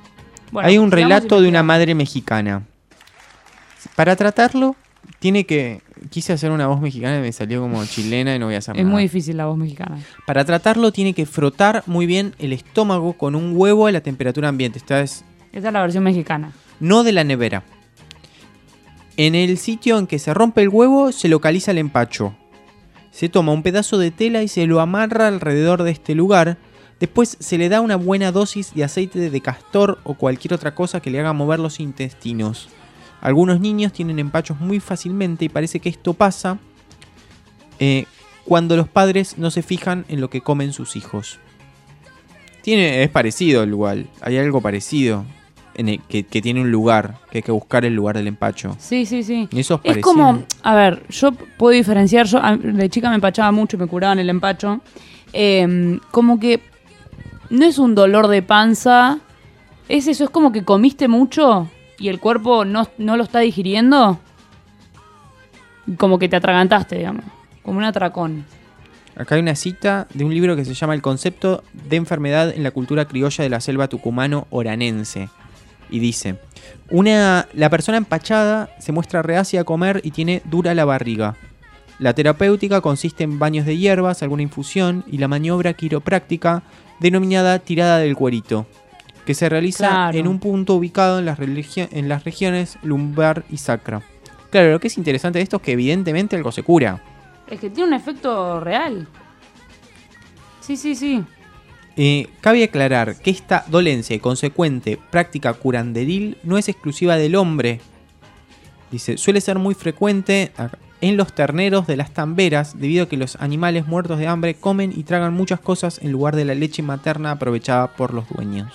Bueno, hay un sigamos relato de una investigando. madre mexicana. Para tratarlo, tiene que... Quise hacer una voz mexicana y me salió como chilena y no voy a hacer Es nada. muy difícil la voz mexicana. Para tratarlo, tiene que frotar muy bien el estómago con un huevo a la temperatura ambiente. Esta es Esa es la versión mexicana. no de la nevera. En el sitio en que se rompe el huevo se localiza el empacho. Se toma un pedazo de tela y se lo amarra alrededor de este lugar. Después se le da una buena dosis de aceite de castor o cualquier otra cosa que le haga mover los intestinos. Algunos niños tienen empachos muy fácilmente y parece que esto pasa cuando los padres no se fijan en lo que comen sus hijos. Es parecido igual, hay algo parecido que tiene un lugar, que hay que buscar el lugar del empacho. Sí, sí, sí. Y eso es Es parecido. como, a ver, yo puedo diferenciar, de chica me empachaba mucho y me curaban el empacho. Como que no es un dolor de panza, es eso, es como que comiste mucho y el cuerpo no lo está digiriendo. Como que te atragantaste, digamos. Como un atracón. Acá hay una cita de un libro que se llama El concepto de enfermedad en la cultura criolla de la selva tucumano-oranense. Y dice, la persona empachada se muestra reacia a comer y tiene dura la barriga. La terapéutica consiste en baños de hierbas, alguna infusión y la maniobra quiropráctica denominada tirada del cuerito, que se realiza en un punto ubicado en las regiones lumbar y sacra. Claro, lo que es interesante de esto es que evidentemente algo se cura. Es que tiene un efecto real. Sí, sí, sí. Cabe aclarar que esta dolencia y consecuente práctica curanderil no es exclusiva del hombre. Dice, suele ser muy frecuente en los terneros de las tamberas debido a que los animales muertos de hambre comen y tragan muchas cosas en lugar de la leche materna aprovechada por los dueños.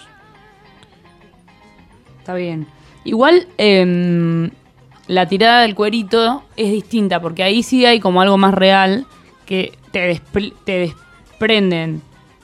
Está bien. Igual la tirada del cuerito es distinta porque ahí sí hay como algo más real que te desprenden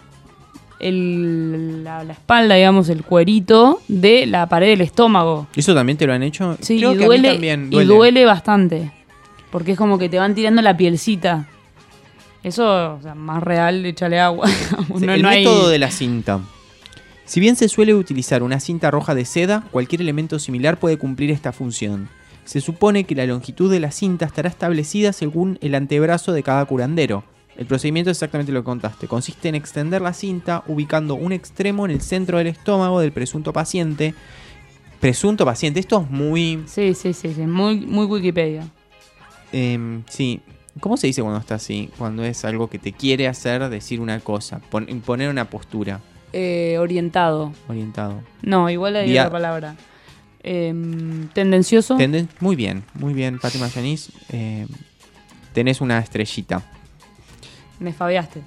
la espalda, digamos, el cuerito de la pared del estómago. ¿Eso también te lo han hecho? Sí, creo y que duele, a mí también y duele bastante. Porque es como que te van tirando la pielcita. Eso, o sea, más real, échale agua. Sí, el método de la cinta. Si bien se suele utilizar una cinta roja de seda, cualquier elemento similar puede cumplir esta función. Se supone que la longitud de la cinta estará establecida según el antebrazo de cada curandero. El procedimiento es exactamente lo que contaste. Consiste en extender la cinta ubicando un extremo en el centro del estómago del presunto paciente. Presunto paciente, esto es muy... Sí, muy Wikipedia. Sí. ¿Cómo se dice cuando está así? Cuando es algo que te quiere hacer decir una cosa, imponer una postura. Orientado. Orientado. No, igual hay otra palabra. Tendencioso. Muy bien, Pati Mayanis. Tenés una estrellita. Me fabiaste.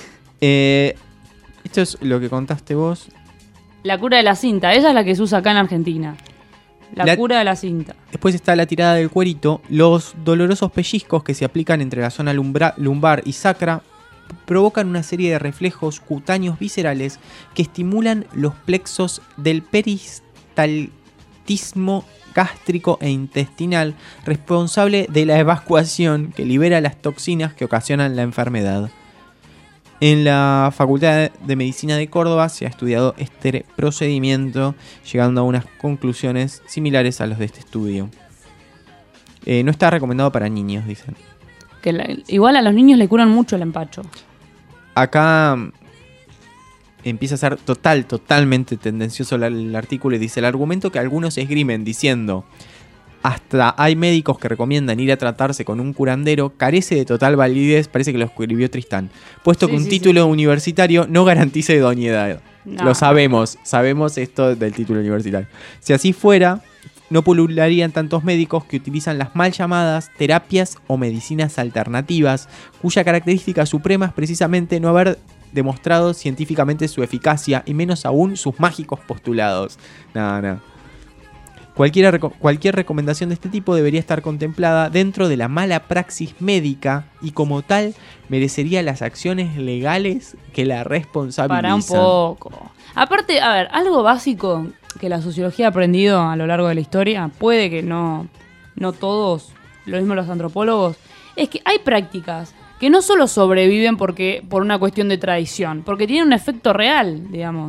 Esto es lo que contaste vos. La cura de la cinta, esa es la que se usa acá en Argentina. La cura de la cinta. Después está la tirada del cuerito. Los dolorosos pellizcos que se aplican entre la zona lumbar y sacra provocan una serie de reflejos cutáneos viscerales que estimulan los plexos del peristaltismo gástrico e intestinal, responsable de la evacuación que libera las toxinas que ocasionan la enfermedad. En la Facultad de Medicina de Córdoba se ha estudiado este procedimiento, llegando a unas conclusiones similares a los de este estudio. No está recomendado para niños, dicen. Igual a los niños le curan mucho el empacho. Acá empieza a ser totalmente tendencioso el artículo y dice: el argumento que algunos esgrimen diciendo hasta hay médicos que recomiendan ir a tratarse con un curandero carece de total validez, parece que lo escribió Tristán, puesto que un título universitario no garantiza idoneidad. No. Lo sabemos esto del título universitario. Si así fuera, no pulularían tantos médicos que utilizan las mal llamadas terapias o medicinas alternativas, cuya característica suprema es precisamente no haber demostrado científicamente su eficacia y menos aún sus mágicos postulados. No. Cualquier recomendación de este tipo debería estar contemplada dentro de la mala praxis médica y como tal merecería las acciones legales que la responsabilizan. Para un poco. Aparte, a ver, algo básico que la sociología ha aprendido a lo largo de la historia, puede que no todos, lo mismo los antropólogos, es que hay prácticas que no solo sobreviven por una cuestión de tradición, porque tienen un efecto real, digamos.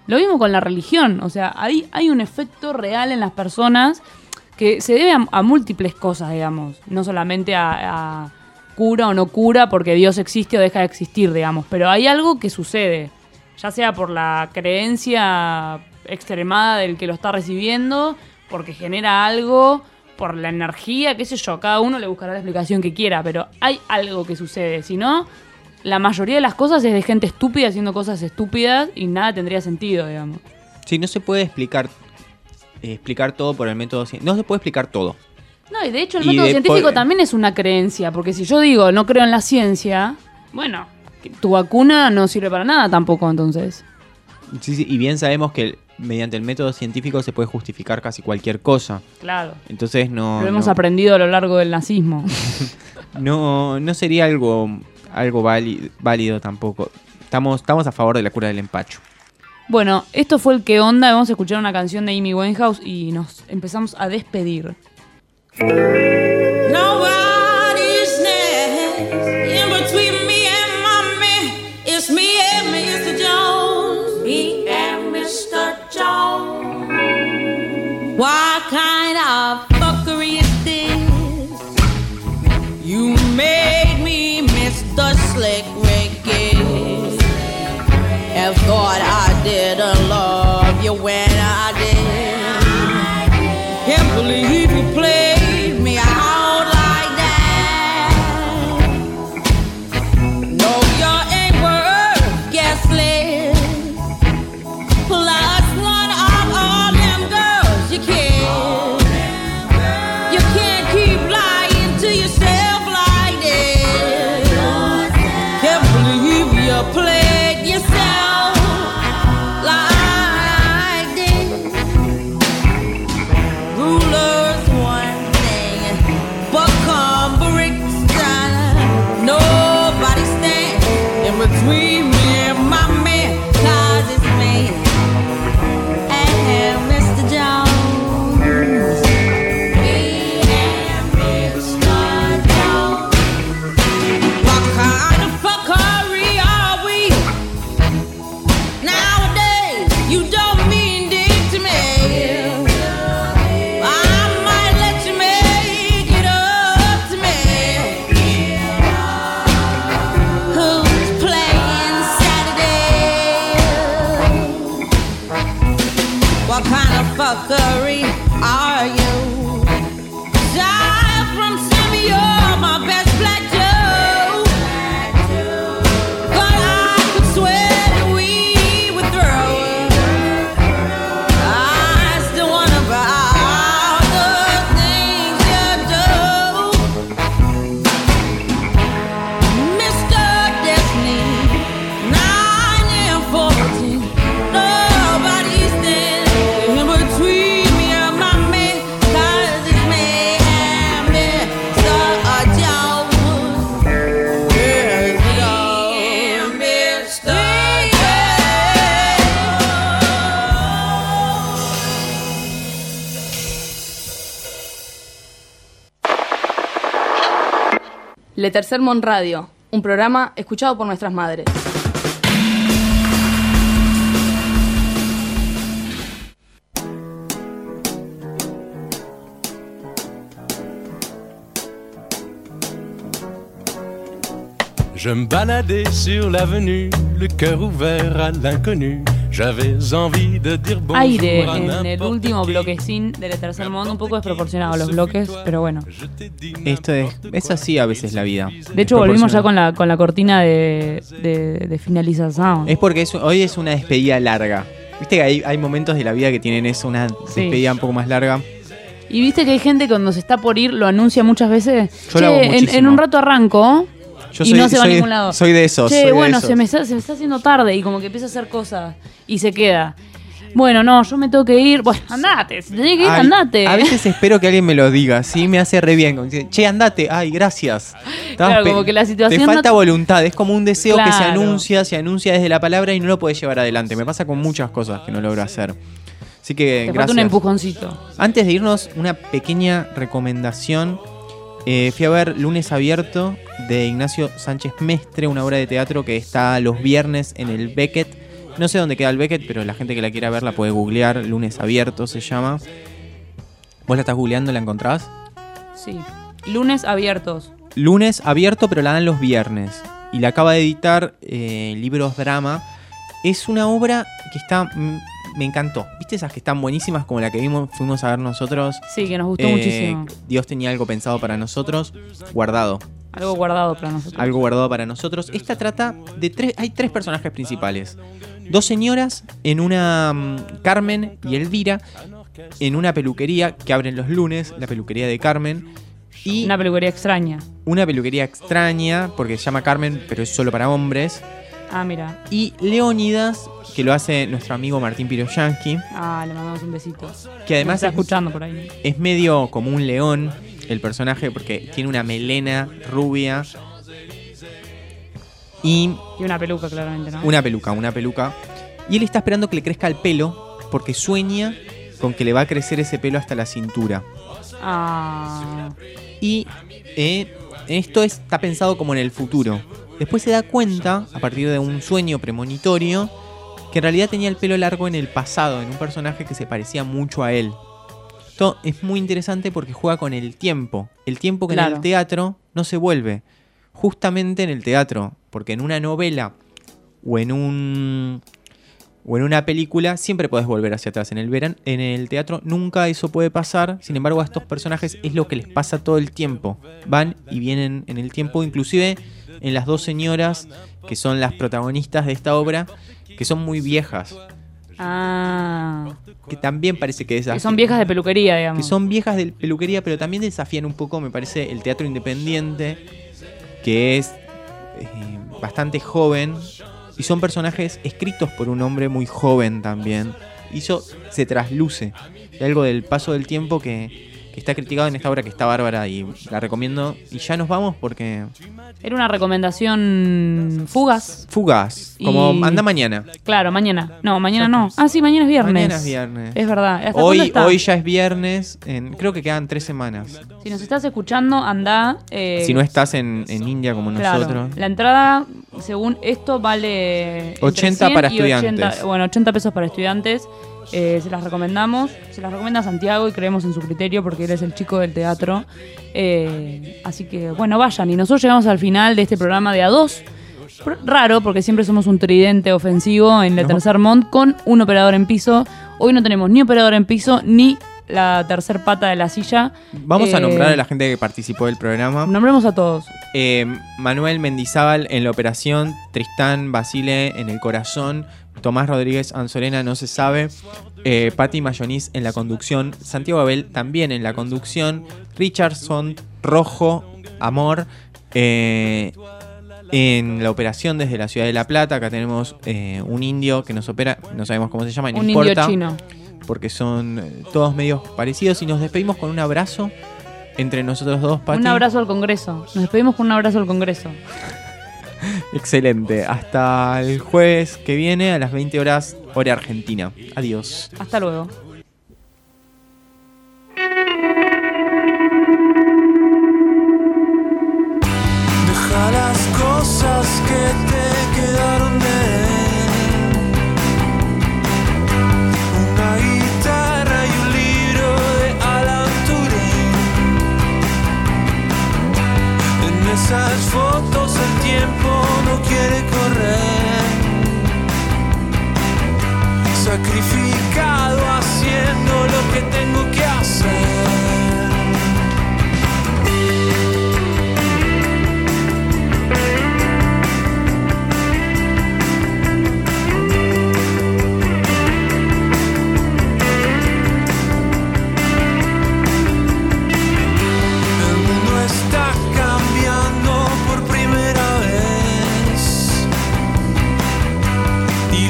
Lo mismo con la religión, o sea, hay un efecto real en las personas que se debe a múltiples cosas, digamos, no solamente a cura o no cura porque Dios existe o deja de existir, digamos, pero hay algo que sucede, ya sea por la creencia extremada del que lo está recibiendo, porque genera algo, por la energía, qué sé yo, cada uno le buscará la explicación que quiera, pero hay algo que sucede, si no, la mayoría de las cosas es de gente estúpida haciendo cosas estúpidas y nada tendría sentido, digamos. Sí, no se puede explicar todo por el método científico, no se puede explicar todo. No, y de hecho el método científico también es una creencia, porque si yo digo no creo en la ciencia, bueno, tu vacuna no sirve para nada tampoco, entonces. Sí, y bien sabemos que mediante el método científico se puede justificar casi cualquier cosa. Claro. Entonces no... Lo hemos aprendido a lo largo del nazismo. No sería algo válido tampoco. Estamos a favor de la cura del empacho. Bueno, esto fue el Que Onda. Vamos a escuchar una canción de Amy Winehouse y nos empezamos a despedir. Nobody's next in between me and mommy. It's me and Mr. Jones. Me and Mr. Jones. What kind of fuckery is this? You made me Mr. Slick Ricky. And thought I didn't love you when I did. Can't believe you played me out like that. No, you ain't worth guessing. Plus one of all them girls you killed. You can't keep lying to yourself like this. Can't believe you played yourself like this. Rulers one thing, but come Brixton. Nobody stands in between me and my man, 'cause it's me and Mr. Jones. Me and Mr. Jones. What kind of fuckery are we? Nowadays, you don't mean dick to me. I might let you make it up to me. Who's playing Saturday? What kind of fuckery are you? Die from Sammy, you're my best black Joe. But I could swear that we would throw. I still wonder about the things you do. Mr. Destiny, 9 and 14. Nobody's standing in between me and my man, 'cause it's me and Mr. Jones. Yes, Mr. Le Tercer Mon Radio, un programa escuchado por nuestras madres. Je me baladais sur l'avenue, le cœur ouvert à l'inconnu. J'avais envie de dire bonjour Aire à en el n'importe último qui. bloquecín del Tercer Mundo, un poco desproporcionado los bloques, pero bueno. Esto es así a veces la vida. De hecho volvimos ya con la cortina de finalización. Es porque hoy es una despedida larga. Viste que hay momentos de la vida que tienen eso, una despedida un poco más larga. Y viste que hay gente que cuando se está por ir lo anuncia muchas veces. Yo lo hago muchísimo. En un rato arranco. Y no se va a ningún lado. Soy de esos. Se me está haciendo tarde y como que empieza a hacer cosas y se queda. Bueno, no, yo me tengo que ir. Bueno, andate. Si tenés que ir, andate. A veces espero que alguien me lo diga. Sí, me hace re bien. Como dice, che, andate. Ay, gracias. Claro, como que la situación te falta voluntad. Es como un deseo que se Claro. anuncia desde la palabra y no lo podés llevar adelante. Me pasa con muchas cosas que no logro hacer. Así que Te gracias. falta un empujoncito. Antes de irnos, una pequeña recomendación. Fui a ver Lunes Abierto de Ignacio Sánchez Mestre, una obra de teatro que está los viernes en el Beckett No sé dónde queda el Beckett, pero la gente que la quiera ver la puede googlear. Lunes Abierto se llama. ¿Vos la estás googleando? ¿La encontrás? Sí. Lunes Abiertos. Lunes Abierto, pero la dan los viernes. Y la acaba de editar Libros Drama. Es una obra que está... Me encantó. ¿Viste esas que están buenísimas como la que fuimos a ver nosotros? Sí, que nos gustó muchísimo. Dios tenía algo pensado para nosotros. Guardado. Algo guardado para nosotros. Algo guardado para nosotros. Esta trata de hay 3 personajes principales. 2 señoras en una... Carmen y Elvira en una peluquería que abren los lunes, la peluquería de Carmen. Y una peluquería extraña. Una peluquería extraña, porque se llama Carmen, pero es solo para hombres. Ah, mira. Y Leónidas, que lo hace nuestro amigo Martín Piroyanqui. Ah, le mandamos un besito. Que además está escuchando por ahí. Es medio como un león el personaje, porque tiene una melena rubia. Y una peluca, claramente, ¿no? Una peluca. Y él está esperando que le crezca el pelo, porque sueña con que le va a crecer ese pelo hasta la cintura. Ah. Y esto está pensado como en el futuro. Después se da cuenta, a partir de un sueño premonitorio, que en realidad tenía el pelo largo en el pasado, en un personaje que se parecía mucho a él. Esto es muy interesante porque juega con el tiempo. El tiempo que en el teatro no se vuelve. Justamente en el teatro. Porque en una novela o en una película siempre podés volver hacia atrás. En el teatro nunca eso puede pasar. Sin embargo, a estos personajes es lo que les pasa todo el tiempo. Van y vienen en el tiempo. Inclusive en las 2 señoras que son las protagonistas de esta obra, que son muy viejas. Ah. Que también parece que desafían. Que son viejas de peluquería, digamos. Que son viejas de peluquería, pero también desafían un poco, me parece, el teatro independiente, que es bastante joven. Y son personajes escritos por un hombre muy joven también. Y eso se trasluce. De algo del paso del tiempo que está criticado en esta obra, que está bárbara y la recomiendo. Y ya nos vamos porque... Era una recomendación fugaz. Fugaz, como anda mañana. Claro, mañana. No, mañana no. Ah, sí, mañana es viernes. Mañana es viernes. Es verdad. ¿Hasta hoy ya es viernes. Creo que quedan 3 semanas. Si nos estás escuchando, anda. Si no estás en India como nosotros. La entrada, según esto, vale 80 para estudiantes. 80 pesos para estudiantes. Se las recomendamos. Se las recomienda Santiago y creemos en su criterio porque él es el chico del teatro. Así que, bueno, vayan. Y nosotros llegamos al final de este programa de A2. Raro, porque siempre somos un tridente ofensivo en el Tercer Mont con un operador en piso. Hoy no tenemos ni operador en piso ni la tercer pata de la silla. Vamos a nombrar a la gente que participó del programa. Nombremos a todos. Manuel Mendizábal en la operación, Tristán Basile en el corazón, Tomás Rodríguez Anzorena no se sabe, Patti Mayoniz en la conducción, Santiago Abel también en la conducción, Richardson Rojo Amor en la operación desde la ciudad de La Plata. Acá tenemos un indio que nos opera, no sabemos cómo se llama, no importa, indio chino, porque son todos medios parecidos. Y nos despedimos con un abrazo entre nosotros dos, Pati. Un abrazo al Congreso. Nos despedimos con un abrazo al Congreso. Excelente. Hasta el jueves que viene a las 20 horas, hora argentina. Adiós. Hasta luego. Deja las cosas que te quedaron de él. Una guitarra y un libro de Alan Turing. En esas fotos el tiempo no quiere correr. Sacrificado haciendo lo que tengo que hacer.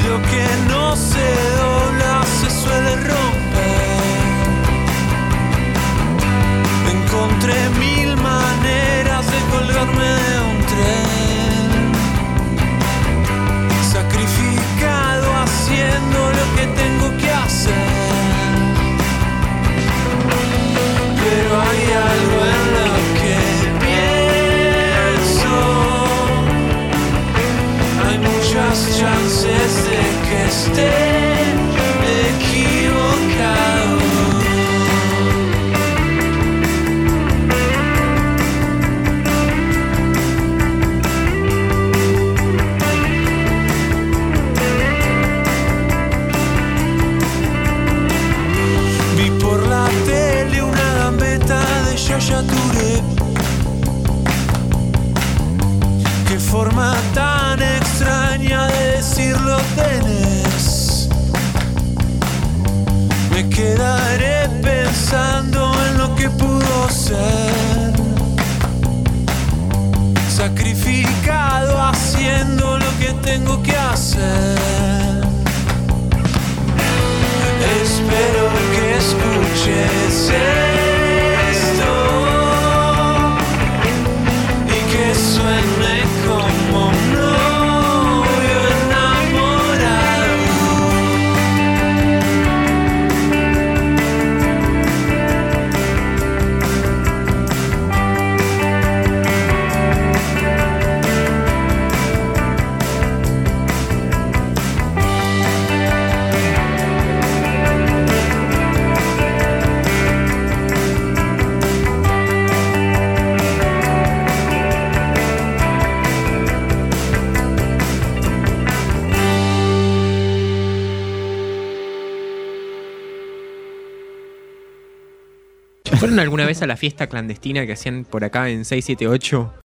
Se dobla, se suele romper. quedaré pensando en lo que pudo ser, sacrificado haciendo lo que tengo que hacer. Espero que escuches esto y que suene como un novio enamorado. ¿Fueron alguna vez a la fiesta clandestina que hacían por acá en 678?